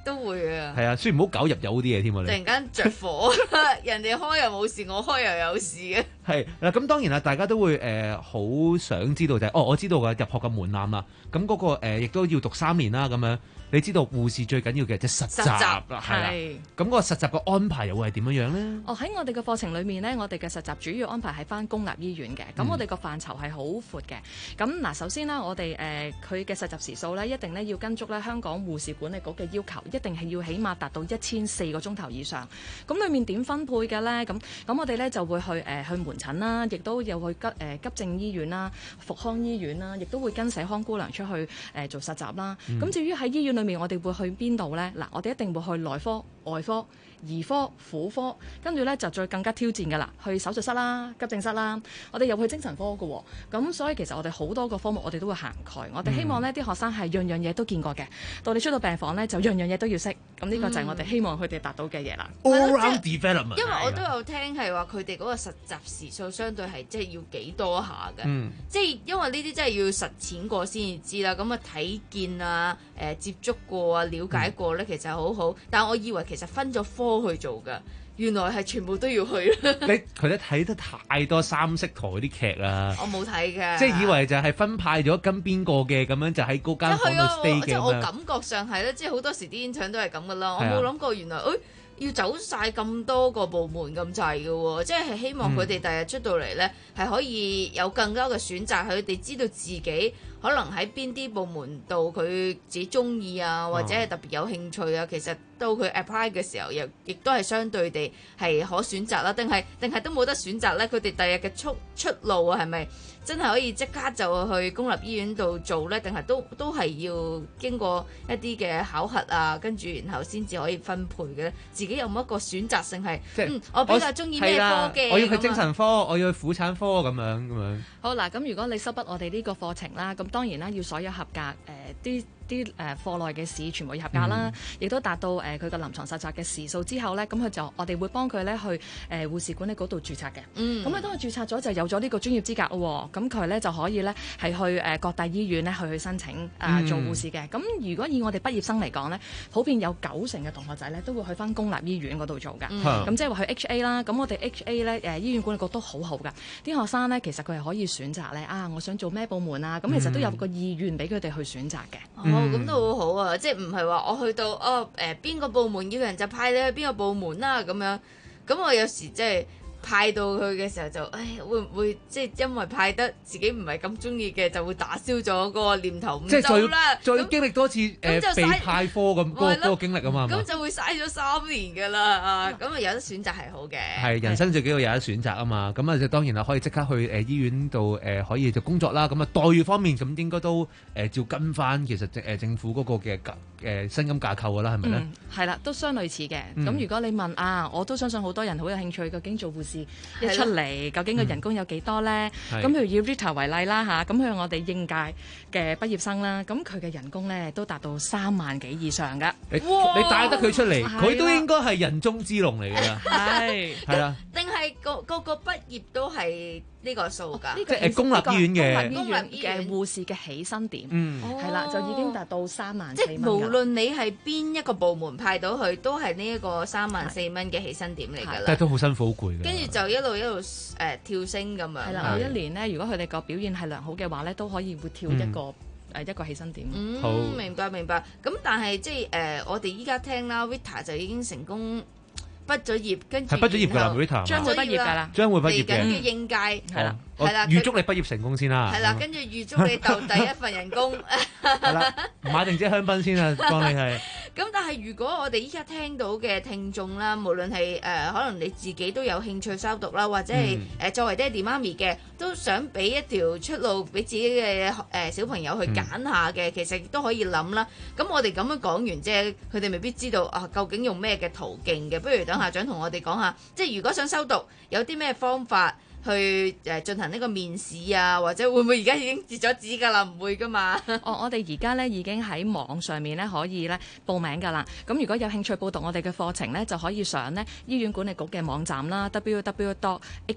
都會啊。 係啊，雖然唔好搞入油啲嘢添啊， 突然間着火，人哋開又冇事，我開又有事嘅。 係嗱，咁當然啦，大家都會誒好、呃、想知道就係、是，哦，我知道嘅入學嘅門檻啦，咁嗰、那個亦、呃、都要讀三年啦，咁樣。你知道護士最緊要嘅就係實習啦，係啦。咁嗰個實習嘅安排又會係點樣樣咧？ 哦，喺我哋嘅課程裏面呢，我哋嘅實習主要安排係翻公立醫院嘅。咁、嗯、我哋個範疇係好闊嘅。咁嗱，首先啦，我哋誒佢嘅實習時數咧，一定咧要跟足咧香港護士管理局嘅要求，一定係要起碼達到一千四個鐘頭以上。咁裏面點分配嘅咧？咁咁我哋咧就會去誒、呃、去門診啦，亦都有去急誒、呃、急症醫院啦、復康醫院啦，亦都會跟社康姑娘出去誒、呃、做實習啦。咁、嗯、至於喺醫院裏面，我哋會去邊度呢？嗱，我哋一定會去內科、外科、兒科、婦科，跟住呢就再更加挑戰㗎啦，去手術室啦、急症室啦，我哋又去精神科㗎喎。咁所以其實我哋好多個科目我哋都會涵蓋。我哋希望呢啲學生係樣樣嘢都見過嘅，到你出到病房呢，就樣樣嘢都要識。咁呢個就係我哋希望佢哋達到嘅嘢啦。 All round development。 因為我都有聽係話佢哋嗰個實習時數相對係即係要幾多下嘅， 嗯、 即係因為呢啲真係要實踐過先至知啦。咁啊睇見啊、誒、呃、接觸過啊、了解過呢，其實好好。但係我以為其實分咗科去做㗎，原來係全部都要去。 你佢都睇得太多三色台嗰啲劇啦。 我冇睇㗎。 即係以為就係分派咗跟邊個嘅咁樣就喺嗰間房度 stay 嘅。 即係我感覺上係咧，即係好多時啲 intern 都係咁噶啦。我冇諗過原來誒。哎要走晒咁多個部門咁滯嘅喎，即係希望佢哋第日出到嚟呢，係、嗯、可以有更加嘅選擇，佢哋知道自己可能喺邊啲部門度佢自己中意啊，或者係特別有興趣啊。其實到佢 apply 嘅時候，又亦都係相對地係可選擇啦。定係定係都冇得選擇呢？佢哋第日嘅出出路啊，係咪真係可以即刻就去公立醫院度做呢？定係都都係要經過一啲嘅考核啊，跟住然後先至可以分配嘅咧？自己有冇一個選擇性係？即係、嗯、我比較中意咩科嘅？ 我要去精神科，我要去婦產科咁樣咁樣。 好嗱，咁如果你收筆我哋呢個課程啦，咁當然啦，要所有合格誒啲。呃啲誒課內嘅試全部合格啦，亦、嗯、都達到誒佢個臨床實習嘅時數之後咧，咁佢就我哋會幫佢咧去誒、呃、護士管理嗰度註冊嘅。嗯，咁佢當佢註冊咗就有咗呢個專業資格咯。咁佢咧就可以咧係去誒、呃、各大醫院咧去去申請誒、呃嗯、做護士嘅。咁如果以我哋畢業生嚟講咧，普遍有九成嘅同學仔咧都會去翻公立醫院嗰度做㗎。咁、嗯、即係話去 H A 啦。咁我哋 H A 咧誒醫院管理局都好好㗎。啲學生咧其實佢係可以選擇咧啊，我想做咩部門啊。咁其實都有個意願俾佢哋去選擇嘅。 嗯哦，咁都好好啊！即係唔係話我去到哦誒邊、呃、個部門要人就派你去邊個部門啦、啊、咁樣，咁我有時即係派到去嘅時候就，唉會唔會即係因為派得自己唔係咁中意嘅，就會打消咗嗰個念頭唔做啦。 再經歷多次誒、呃、被派科咁嗰嗰個經歷啊嘛， 咁就會嘥咗三年㗎啦啊！咁啊有得選擇係好嘅。 係人生最緊要有得選擇啊嘛，咁啊就當然啦，可以即刻去誒、呃、醫院度誒、呃、可以就工作啦。咁啊待遇方面咁應該都誒、呃、照跟翻其實誒、呃、政府嗰個嘅誒薪金架構㗎啦，係咪咧？ 係啦、嗯，都相類似嘅。咁、嗯、如果你問啊，我都相信好多人好有興趣，究竟做護士一出嚟，究竟個人工有幾多咧？咁、嗯、譬如以 Rita 為例啦嚇，咁佢係我哋應屆嘅畢業生啦，咁佢嘅人工咧都達到三萬幾以上㗎。 你你帶得佢出嚟，佢都應該係人中之龍嚟㗎啦。係係啦， 定係個個個畢業都係呢個數㗎？ 即係公立醫院嘅公立醫院嘅護士嘅起薪點，嗯，係啦，就已經達到三萬四蚊。 即係無論你係邊一個部門派到去，都係呢一個三萬四蚊嘅起薪點嚟㗎啦。 但係都好辛苦好攰嘅。跟住就一路一路誒、呃、跳升咁樣。 係啦，每一年咧，如果佢哋個表現係良好嘅話咧，都可以會跳一個誒、嗯呃、一個起薪點。 嗯，好明白明白。咁但係即係誒，我哋依家聽啦 Rita 就已經成功畢咗業，跟住係畢咗業㗎啦 Rita 將會畢業㗎啦， 將會畢業嘅。 嚟緊嘅應屆係啦。 係啦，預祝你畢業成功先啦。 係啦，跟住預祝你鬥第一份人工。 係啦，買定支香檳先啊，幫你係。 咁但係如果我哋依家聽到嘅聽眾啦，無論係誒、呃、可能你自己都有興趣修讀啦，或者係誒、嗯呃、作為爹哋媽咪嘅，都想俾一條出路俾自己嘅誒、呃、小朋友去揀下嘅，嗯、其實亦都可以諗啦。咁我哋咁樣講完啫，佢哋未必知道啊，究竟用咩嘅途徑嘅？不如等校長同我哋講下，即係如果想修讀，有啲咩方法？去誒進行呢個面試啊，或者會唔會而家已經截咗紙㗎啦？唔會㗎嘛。 哦，我哋而家咧已經喺網上面咧可以咧報名㗎啦。咁如果有興趣報讀我哋嘅課程咧，就可以上咧醫院管理局嘅網站啦 ，w w w dot h a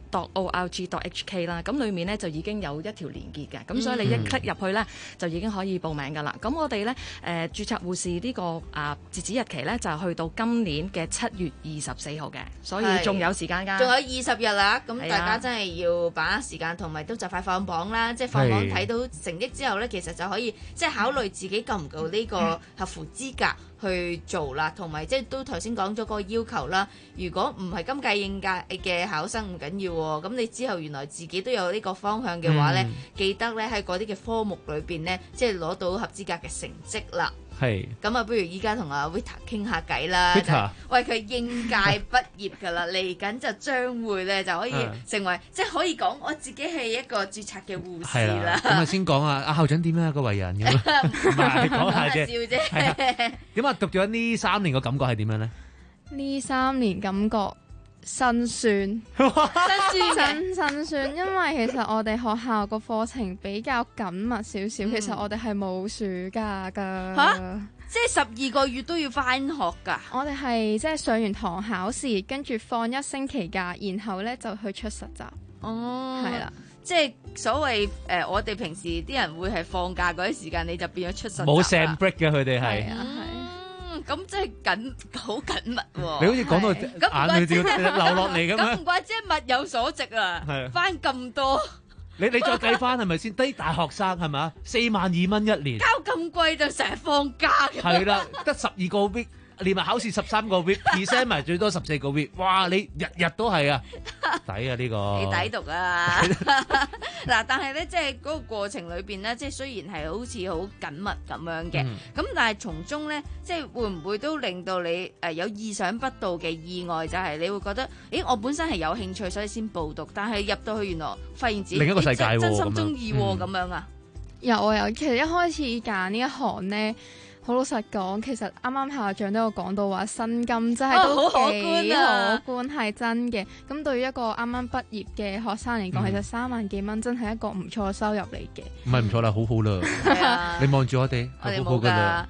dot org dot hk 啦，咁裡面咧就已經有一條連結嘅，咁所以你一 click 入去咧就已經可以報名噶啦。咁我哋咧誒註冊護士呢個啊截止日期咧就去到今年嘅七月二十四號嘅，所以仲有時間㗎， 仲有二十日啦。咁大家真係要把握時間，同埋都就快放榜啦。即係放榜睇到成績之後咧，其實就可以即係考慮自己夠唔夠呢個合乎資格去做啦，同埋即係都頭先講咗個要求啦。如果唔係今屆應屆嘅考生唔緊要喎，咁你之後原來自己都有呢個方向嘅話咧，嗯、記得咧喺嗰啲嘅科目裏邊咧，即係攞到合資格嘅成績啦。 係。咁啊，不如依家同阿 Vita 傾下偈啦。 Vita， 喂，佢應屆畢業㗎啦，嚟緊就將會咧就可以成為，即係可以講我自己係一個註冊嘅護士啦。 咁啊，先講啊，阿校長點樣個為人咁啊？唔係講下啫。 笑啫。 點啊？讀咗呢三年個感覺係點樣咧？ 呢三年感覺辛酸，辛酸辛辛酸，因為其實我哋學校個課程比較緊密少少，嗯、其實我哋係冇暑假㗎。 嚇！即係十二個月都要返學㗎。 我哋係即係上完堂考試，跟住放一星期假，然後咧就去出實習。 哦， 係啦， 即係所謂誒、呃，我哋平時啲人會係放假嗰啲時間，你就變咗出實習。 冇 sem break 嘅佢哋係。 咁即係緊好緊密喎！ 你好似講到眼淚掉流落嚟咁樣。 咁唔怪之係物有所值啊！翻咁多， 你你再計翻係咪先？低大學生係咪？四萬二蚊一年， 交咁貴就成日放假嘅。 係啦，得十二個 week。連埋考試十三個 week，present 埋最多十四個 week， 哇！你日日都係啊，抵啊呢、呢個， 你抵讀啊！嗱，但係咧，即係嗰個過程裏邊咧，即係雖然係好似好緊密咁樣嘅，咁、嗯、但係從中咧，即係會唔會都令到你誒有意想不到嘅意外？就係、是、你會覺得，咦，我本身係有興趣，所以先報讀，但係入到去原來發現自己另一個世界喎， 真心中意喎咁樣啊！ 有啊有，其實一開始揀呢一行咧。好老實講，其實啱啱校長都有講到話薪金真係都幾可觀，係真嘅。咁對於一個啱啱畢業嘅學生嚟講，嗯、其實三萬幾蚊真係一個唔錯嘅收入嚟嘅。 唔係唔錯啦，好好啦。你望住我哋， 我哋好好噶啦。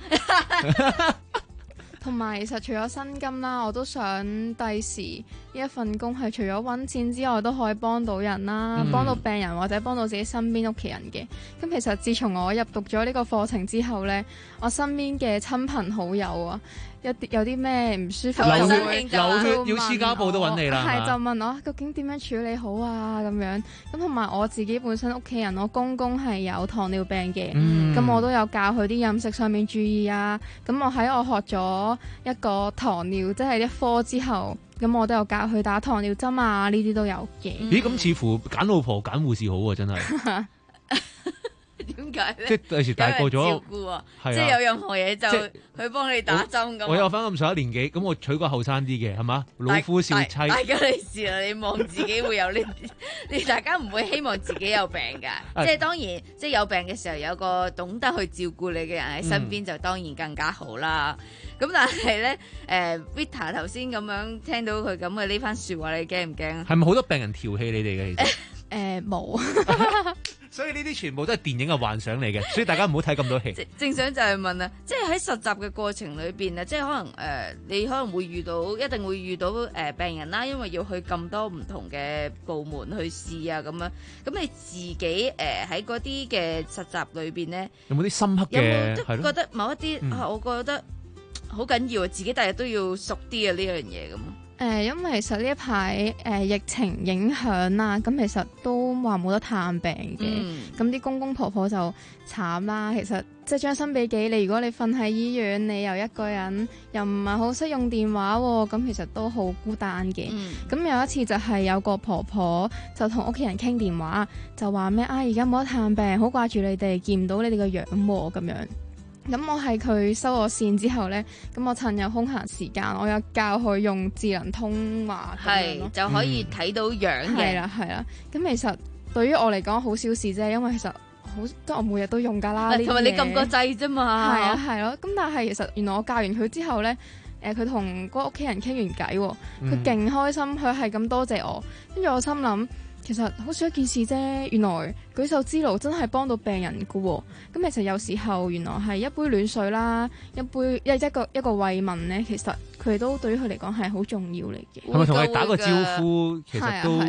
同埋，其實除咗薪金啦，我都想第時呢一份工係除咗揾錢之外，都可以幫到人啦，嗯、幫到病人或者幫到自己身邊屋企人嘅。咁其實自從我入讀咗呢個課程之後呢，我身邊嘅親朋好友啊，有啲有啲咩唔舒服， 流血流血要私家部都揾你啦， 係就問我究竟點樣處理好啊咁樣。咁同埋我自己本身屋企人，我公公係有糖尿病嘅，咁、嗯、我都有教佢啲飲食上面注意啊。咁我喺我學咗一個糖尿即係一科之後，咁我都有教佢打糖尿針啊，呢啲都有嘅。 咦，咁似乎揀老婆揀護士好啊，真係。 點解咧？ 即係第時大個咗， 照顧啊，即係有任何嘢就佢幫你打針咁。 我有翻咁上一年紀，咁我娶個後生啲嘅，係嘛？老夫少妻。大家你試啦，你望自己會有呢？你大家唔會希望自己有病㗎。即係當然，即係有病嘅時候有個懂得去照顧你嘅人喺身邊，就當然更加好啦。咁、嗯、但係咧，誒 Vita 頭先咁樣聽到佢咁嘅呢番説話，你驚唔驚？ 係咪好多病人調戲你哋嘅？其實誒冇。 所以呢啲全部都係電影嘅幻想嚟嘅，所以大家唔好睇咁多戲。 正想就係問啊，即係喺實習嘅過程裏邊啊，即係可能誒、呃，你可能會遇到，一定會遇到誒、呃、病人啦，因為要去咁多唔同嘅部門去試啊咁樣。咁你自己誒喺嗰啲嘅實習裏邊咧， 有冇啲深刻嘅？ 有冇都覺得某一啲、嗯啊、我覺得好緊要啊，自己第日都要熟啲啊呢樣嘢咁。 誒、呃，因為其實呢一排誒疫情影響啦，咁其實都話冇得探病嘅，咁啲、嗯、公公婆婆就慘啦。其實即係將心比己，你如果你瞓喺醫院，你又一個人，又唔係好識用電話喎，咁其實都好孤單嘅。咁、嗯、有一次就係有個婆婆就同屋企人傾電話，就話咩啊，而家冇得探病，好掛住你哋，見唔到你哋個樣喎咁樣。咁我係佢收我線之後呢，咁我趁有空閒時間，我有教佢用智能通話咁樣咯， 就可以睇到樣嘅。 係啦係啦，咁其實對於我嚟講好小事啫，因為其實好多我每日都用㗎啦。 同埋你撳個掣啫嘛。 係啊係咯，咁但係其實原來我教完佢之後呢，誒佢同嗰個屋企人傾完偈喎，佢勁開心，佢係咁多謝我，跟住我心諗。其實好少一件事啫，原來舉手之勞真係幫到病人㗎喎。咁其實有時候原來係一杯暖水啦，一杯一一個一個慰問咧，其實佢哋都對於佢嚟講係好重要嚟嘅。 係咪同佢打個招呼？其實都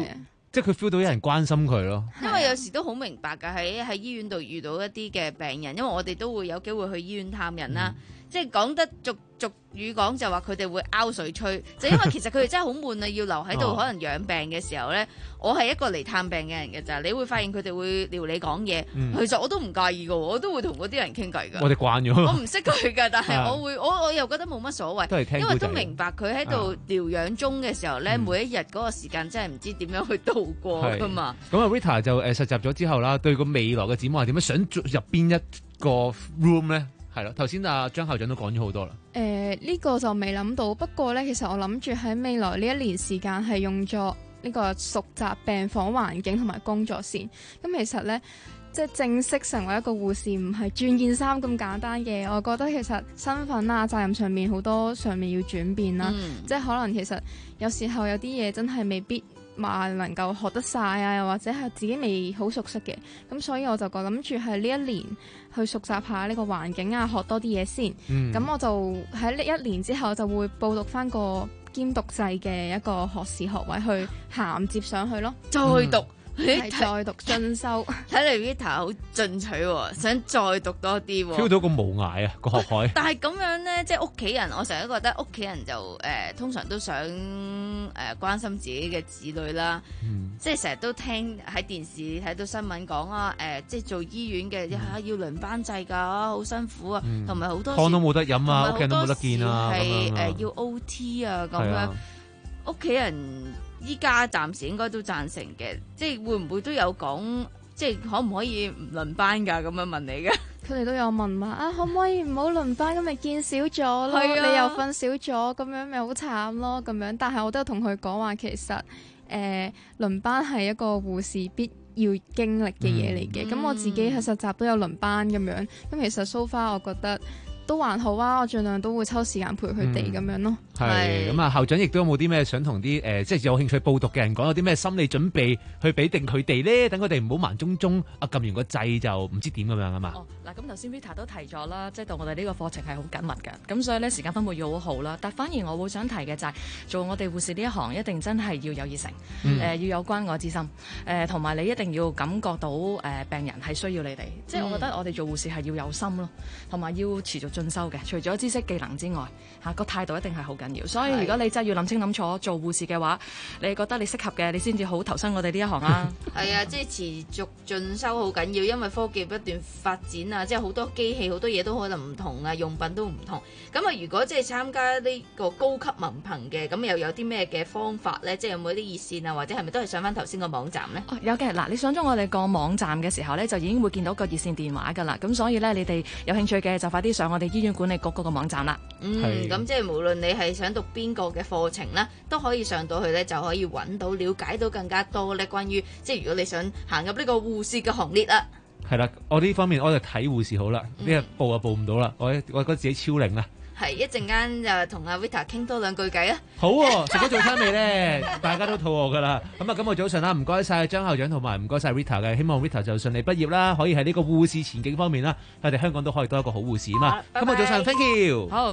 即係佢 feel 到有人關心佢咯。 因為有時都好明白㗎，喺喺醫院度遇到一啲嘅病人，因為我哋都會有機會去醫院探人啦。嗯、即係講得俗俗語講就話佢哋會拗水吹，就因為其實佢哋真係好悶啊，要留喺度可能養病嘅時候咧，我係一個嚟探病嘅人嘅咋，你會發現佢哋會撩你講嘢，嗯、其實我都唔介意㗎，我都會同嗰啲人傾偈㗎。 我哋慣咗， 我唔識佢㗎，但係我會我我又覺得冇乜所謂，因為都明白佢喺度療養中嘅時候咧，嗯、每一日嗰個時間真係唔知點樣去度過㗎嘛。 咁啊 Rita 就誒實習咗之後啦，對個未來嘅展望係點樣？想入邊一個 room 咧？係咯，頭先阿張校長都講咗好多啦。 誒、呃，呢、這個就未諗到，不過咧，其實我諗住喺未來呢一年時間係用作呢個熟習病房環境同埋工作先。咁其實咧，即係正式成為一個護士，唔係轉件衫咁簡單嘅。我覺得其實身份啊、責任上面好多上面要轉變啦。嗯、即係可能其實有時候有啲嘢真係未必話能夠學得晒啊，又或者係自己未好熟悉嘅。咁所以我就覺諗住係呢一年去熟習下呢個環境啊，學多啲嘢先。咁、嗯、我就喺呢一年之後就會報讀翻個兼讀制嘅一個學士學位去銜接上去咯， 再讀。嗯係再讀進修， 睇嚟 Vita 好進取喎，想再讀多啲喎。 feel 到個無涯啊個學海。 但係咁樣咧，即係屋企人，我成日都覺得屋企人就誒、呃、通常都想誒、呃、關心自己嘅子女啦。嗯、即係成日都聽喺電視睇到新聞講啊，誒、呃、即係做醫院嘅、嗯、要輪班制㗎，好辛苦啊，同埋好多湯都冇得飲啊，屋企人都冇得見啊， 係誒要 O T 啊咁樣，屋企人。依家暫時應該都贊成嘅，即係會唔會都有講，即係可唔可以唔輪班㗎？咁樣問你嘅， 佢哋都有問話啊，可唔可以唔好輪班？咁咪見少咗咯，啊、你又瞓少咗，咁樣咪好慘咯，咁樣。但係我都有同佢講話，其實誒、呃、輪班係一個護士必要經歷嘅嘢嚟嘅。咁、嗯、我自己喺實習都有輪班咁樣，咁其實 so far 我覺得都還好啊，我盡量都會抽時間陪佢哋咁樣咯。 係咁啊，校長亦都有冇啲咩想同啲誒，即係有興趣報讀嘅人講，有啲咩心理準備去俾定佢哋咧？等佢哋唔好盲中中啊，撳完個掣就唔知點咁樣啊嘛。 哦，嗱，咁頭先 Vita 都提咗啦，即係對我哋呢個課程係好緊密嘅，咁所以咧時間分配要好好啦。但反而我會想提嘅就係、是、做我哋護士呢一行，一定真係要有熱誠，誒、嗯呃、要有關愛之心，誒同埋你一定要感覺到誒、呃、病人係需要你哋，嗯、即係我覺得我哋做護士係要有心咯，同埋要持續進修嘅。除咗知識技能之外，嚇、啊、個態度一定係好緊要。所以如果你真係要諗清諗楚做護士嘅話，你覺得你適合嘅，你先至好投身我哋呢一行啊。 係啊，即係持續進修好緊要，因為科技不斷發展啊，即係好多機器好多嘢都可能唔同啊，用品都唔同。咁啊，如果即係參加呢個高級文憑嘅，咁又有啲咩嘅方法咧？即係有冇啲熱線啊，或者係咪都係上翻頭先個網站咧？ 哦，有嘅。嗱，你上咗我哋個網站嘅時候咧，就已經會見到個熱線電話㗎啦。咁所以咧，你哋有興趣嘅就快啲上我哋醫院管理局嗰個網站啦。 嗯，咁即係無論你係想讀邊個嘅課程啦，都可以上到去咧，就可以揾到、了解到更加多咧，關於即係如果你想行入呢個護士嘅行列啦。 係啦，我呢方面我就睇護士好啦，呢日、嗯、報就報唔到啦，我我覺得自己超齡啦。 係一陣間就同阿 Vita 傾多兩句偈啊！ 好喎，食咗早餐未咧？大家都肚餓噶啦。咁啊，今日早上啦，唔該晒張校長同埋唔該晒 Rita 嘅，希望 Rita 就順利畢業啦，可以喺呢個護士前景方面啦，我哋香港都可以多一個好護士啊嘛。今日早上 thank you。好。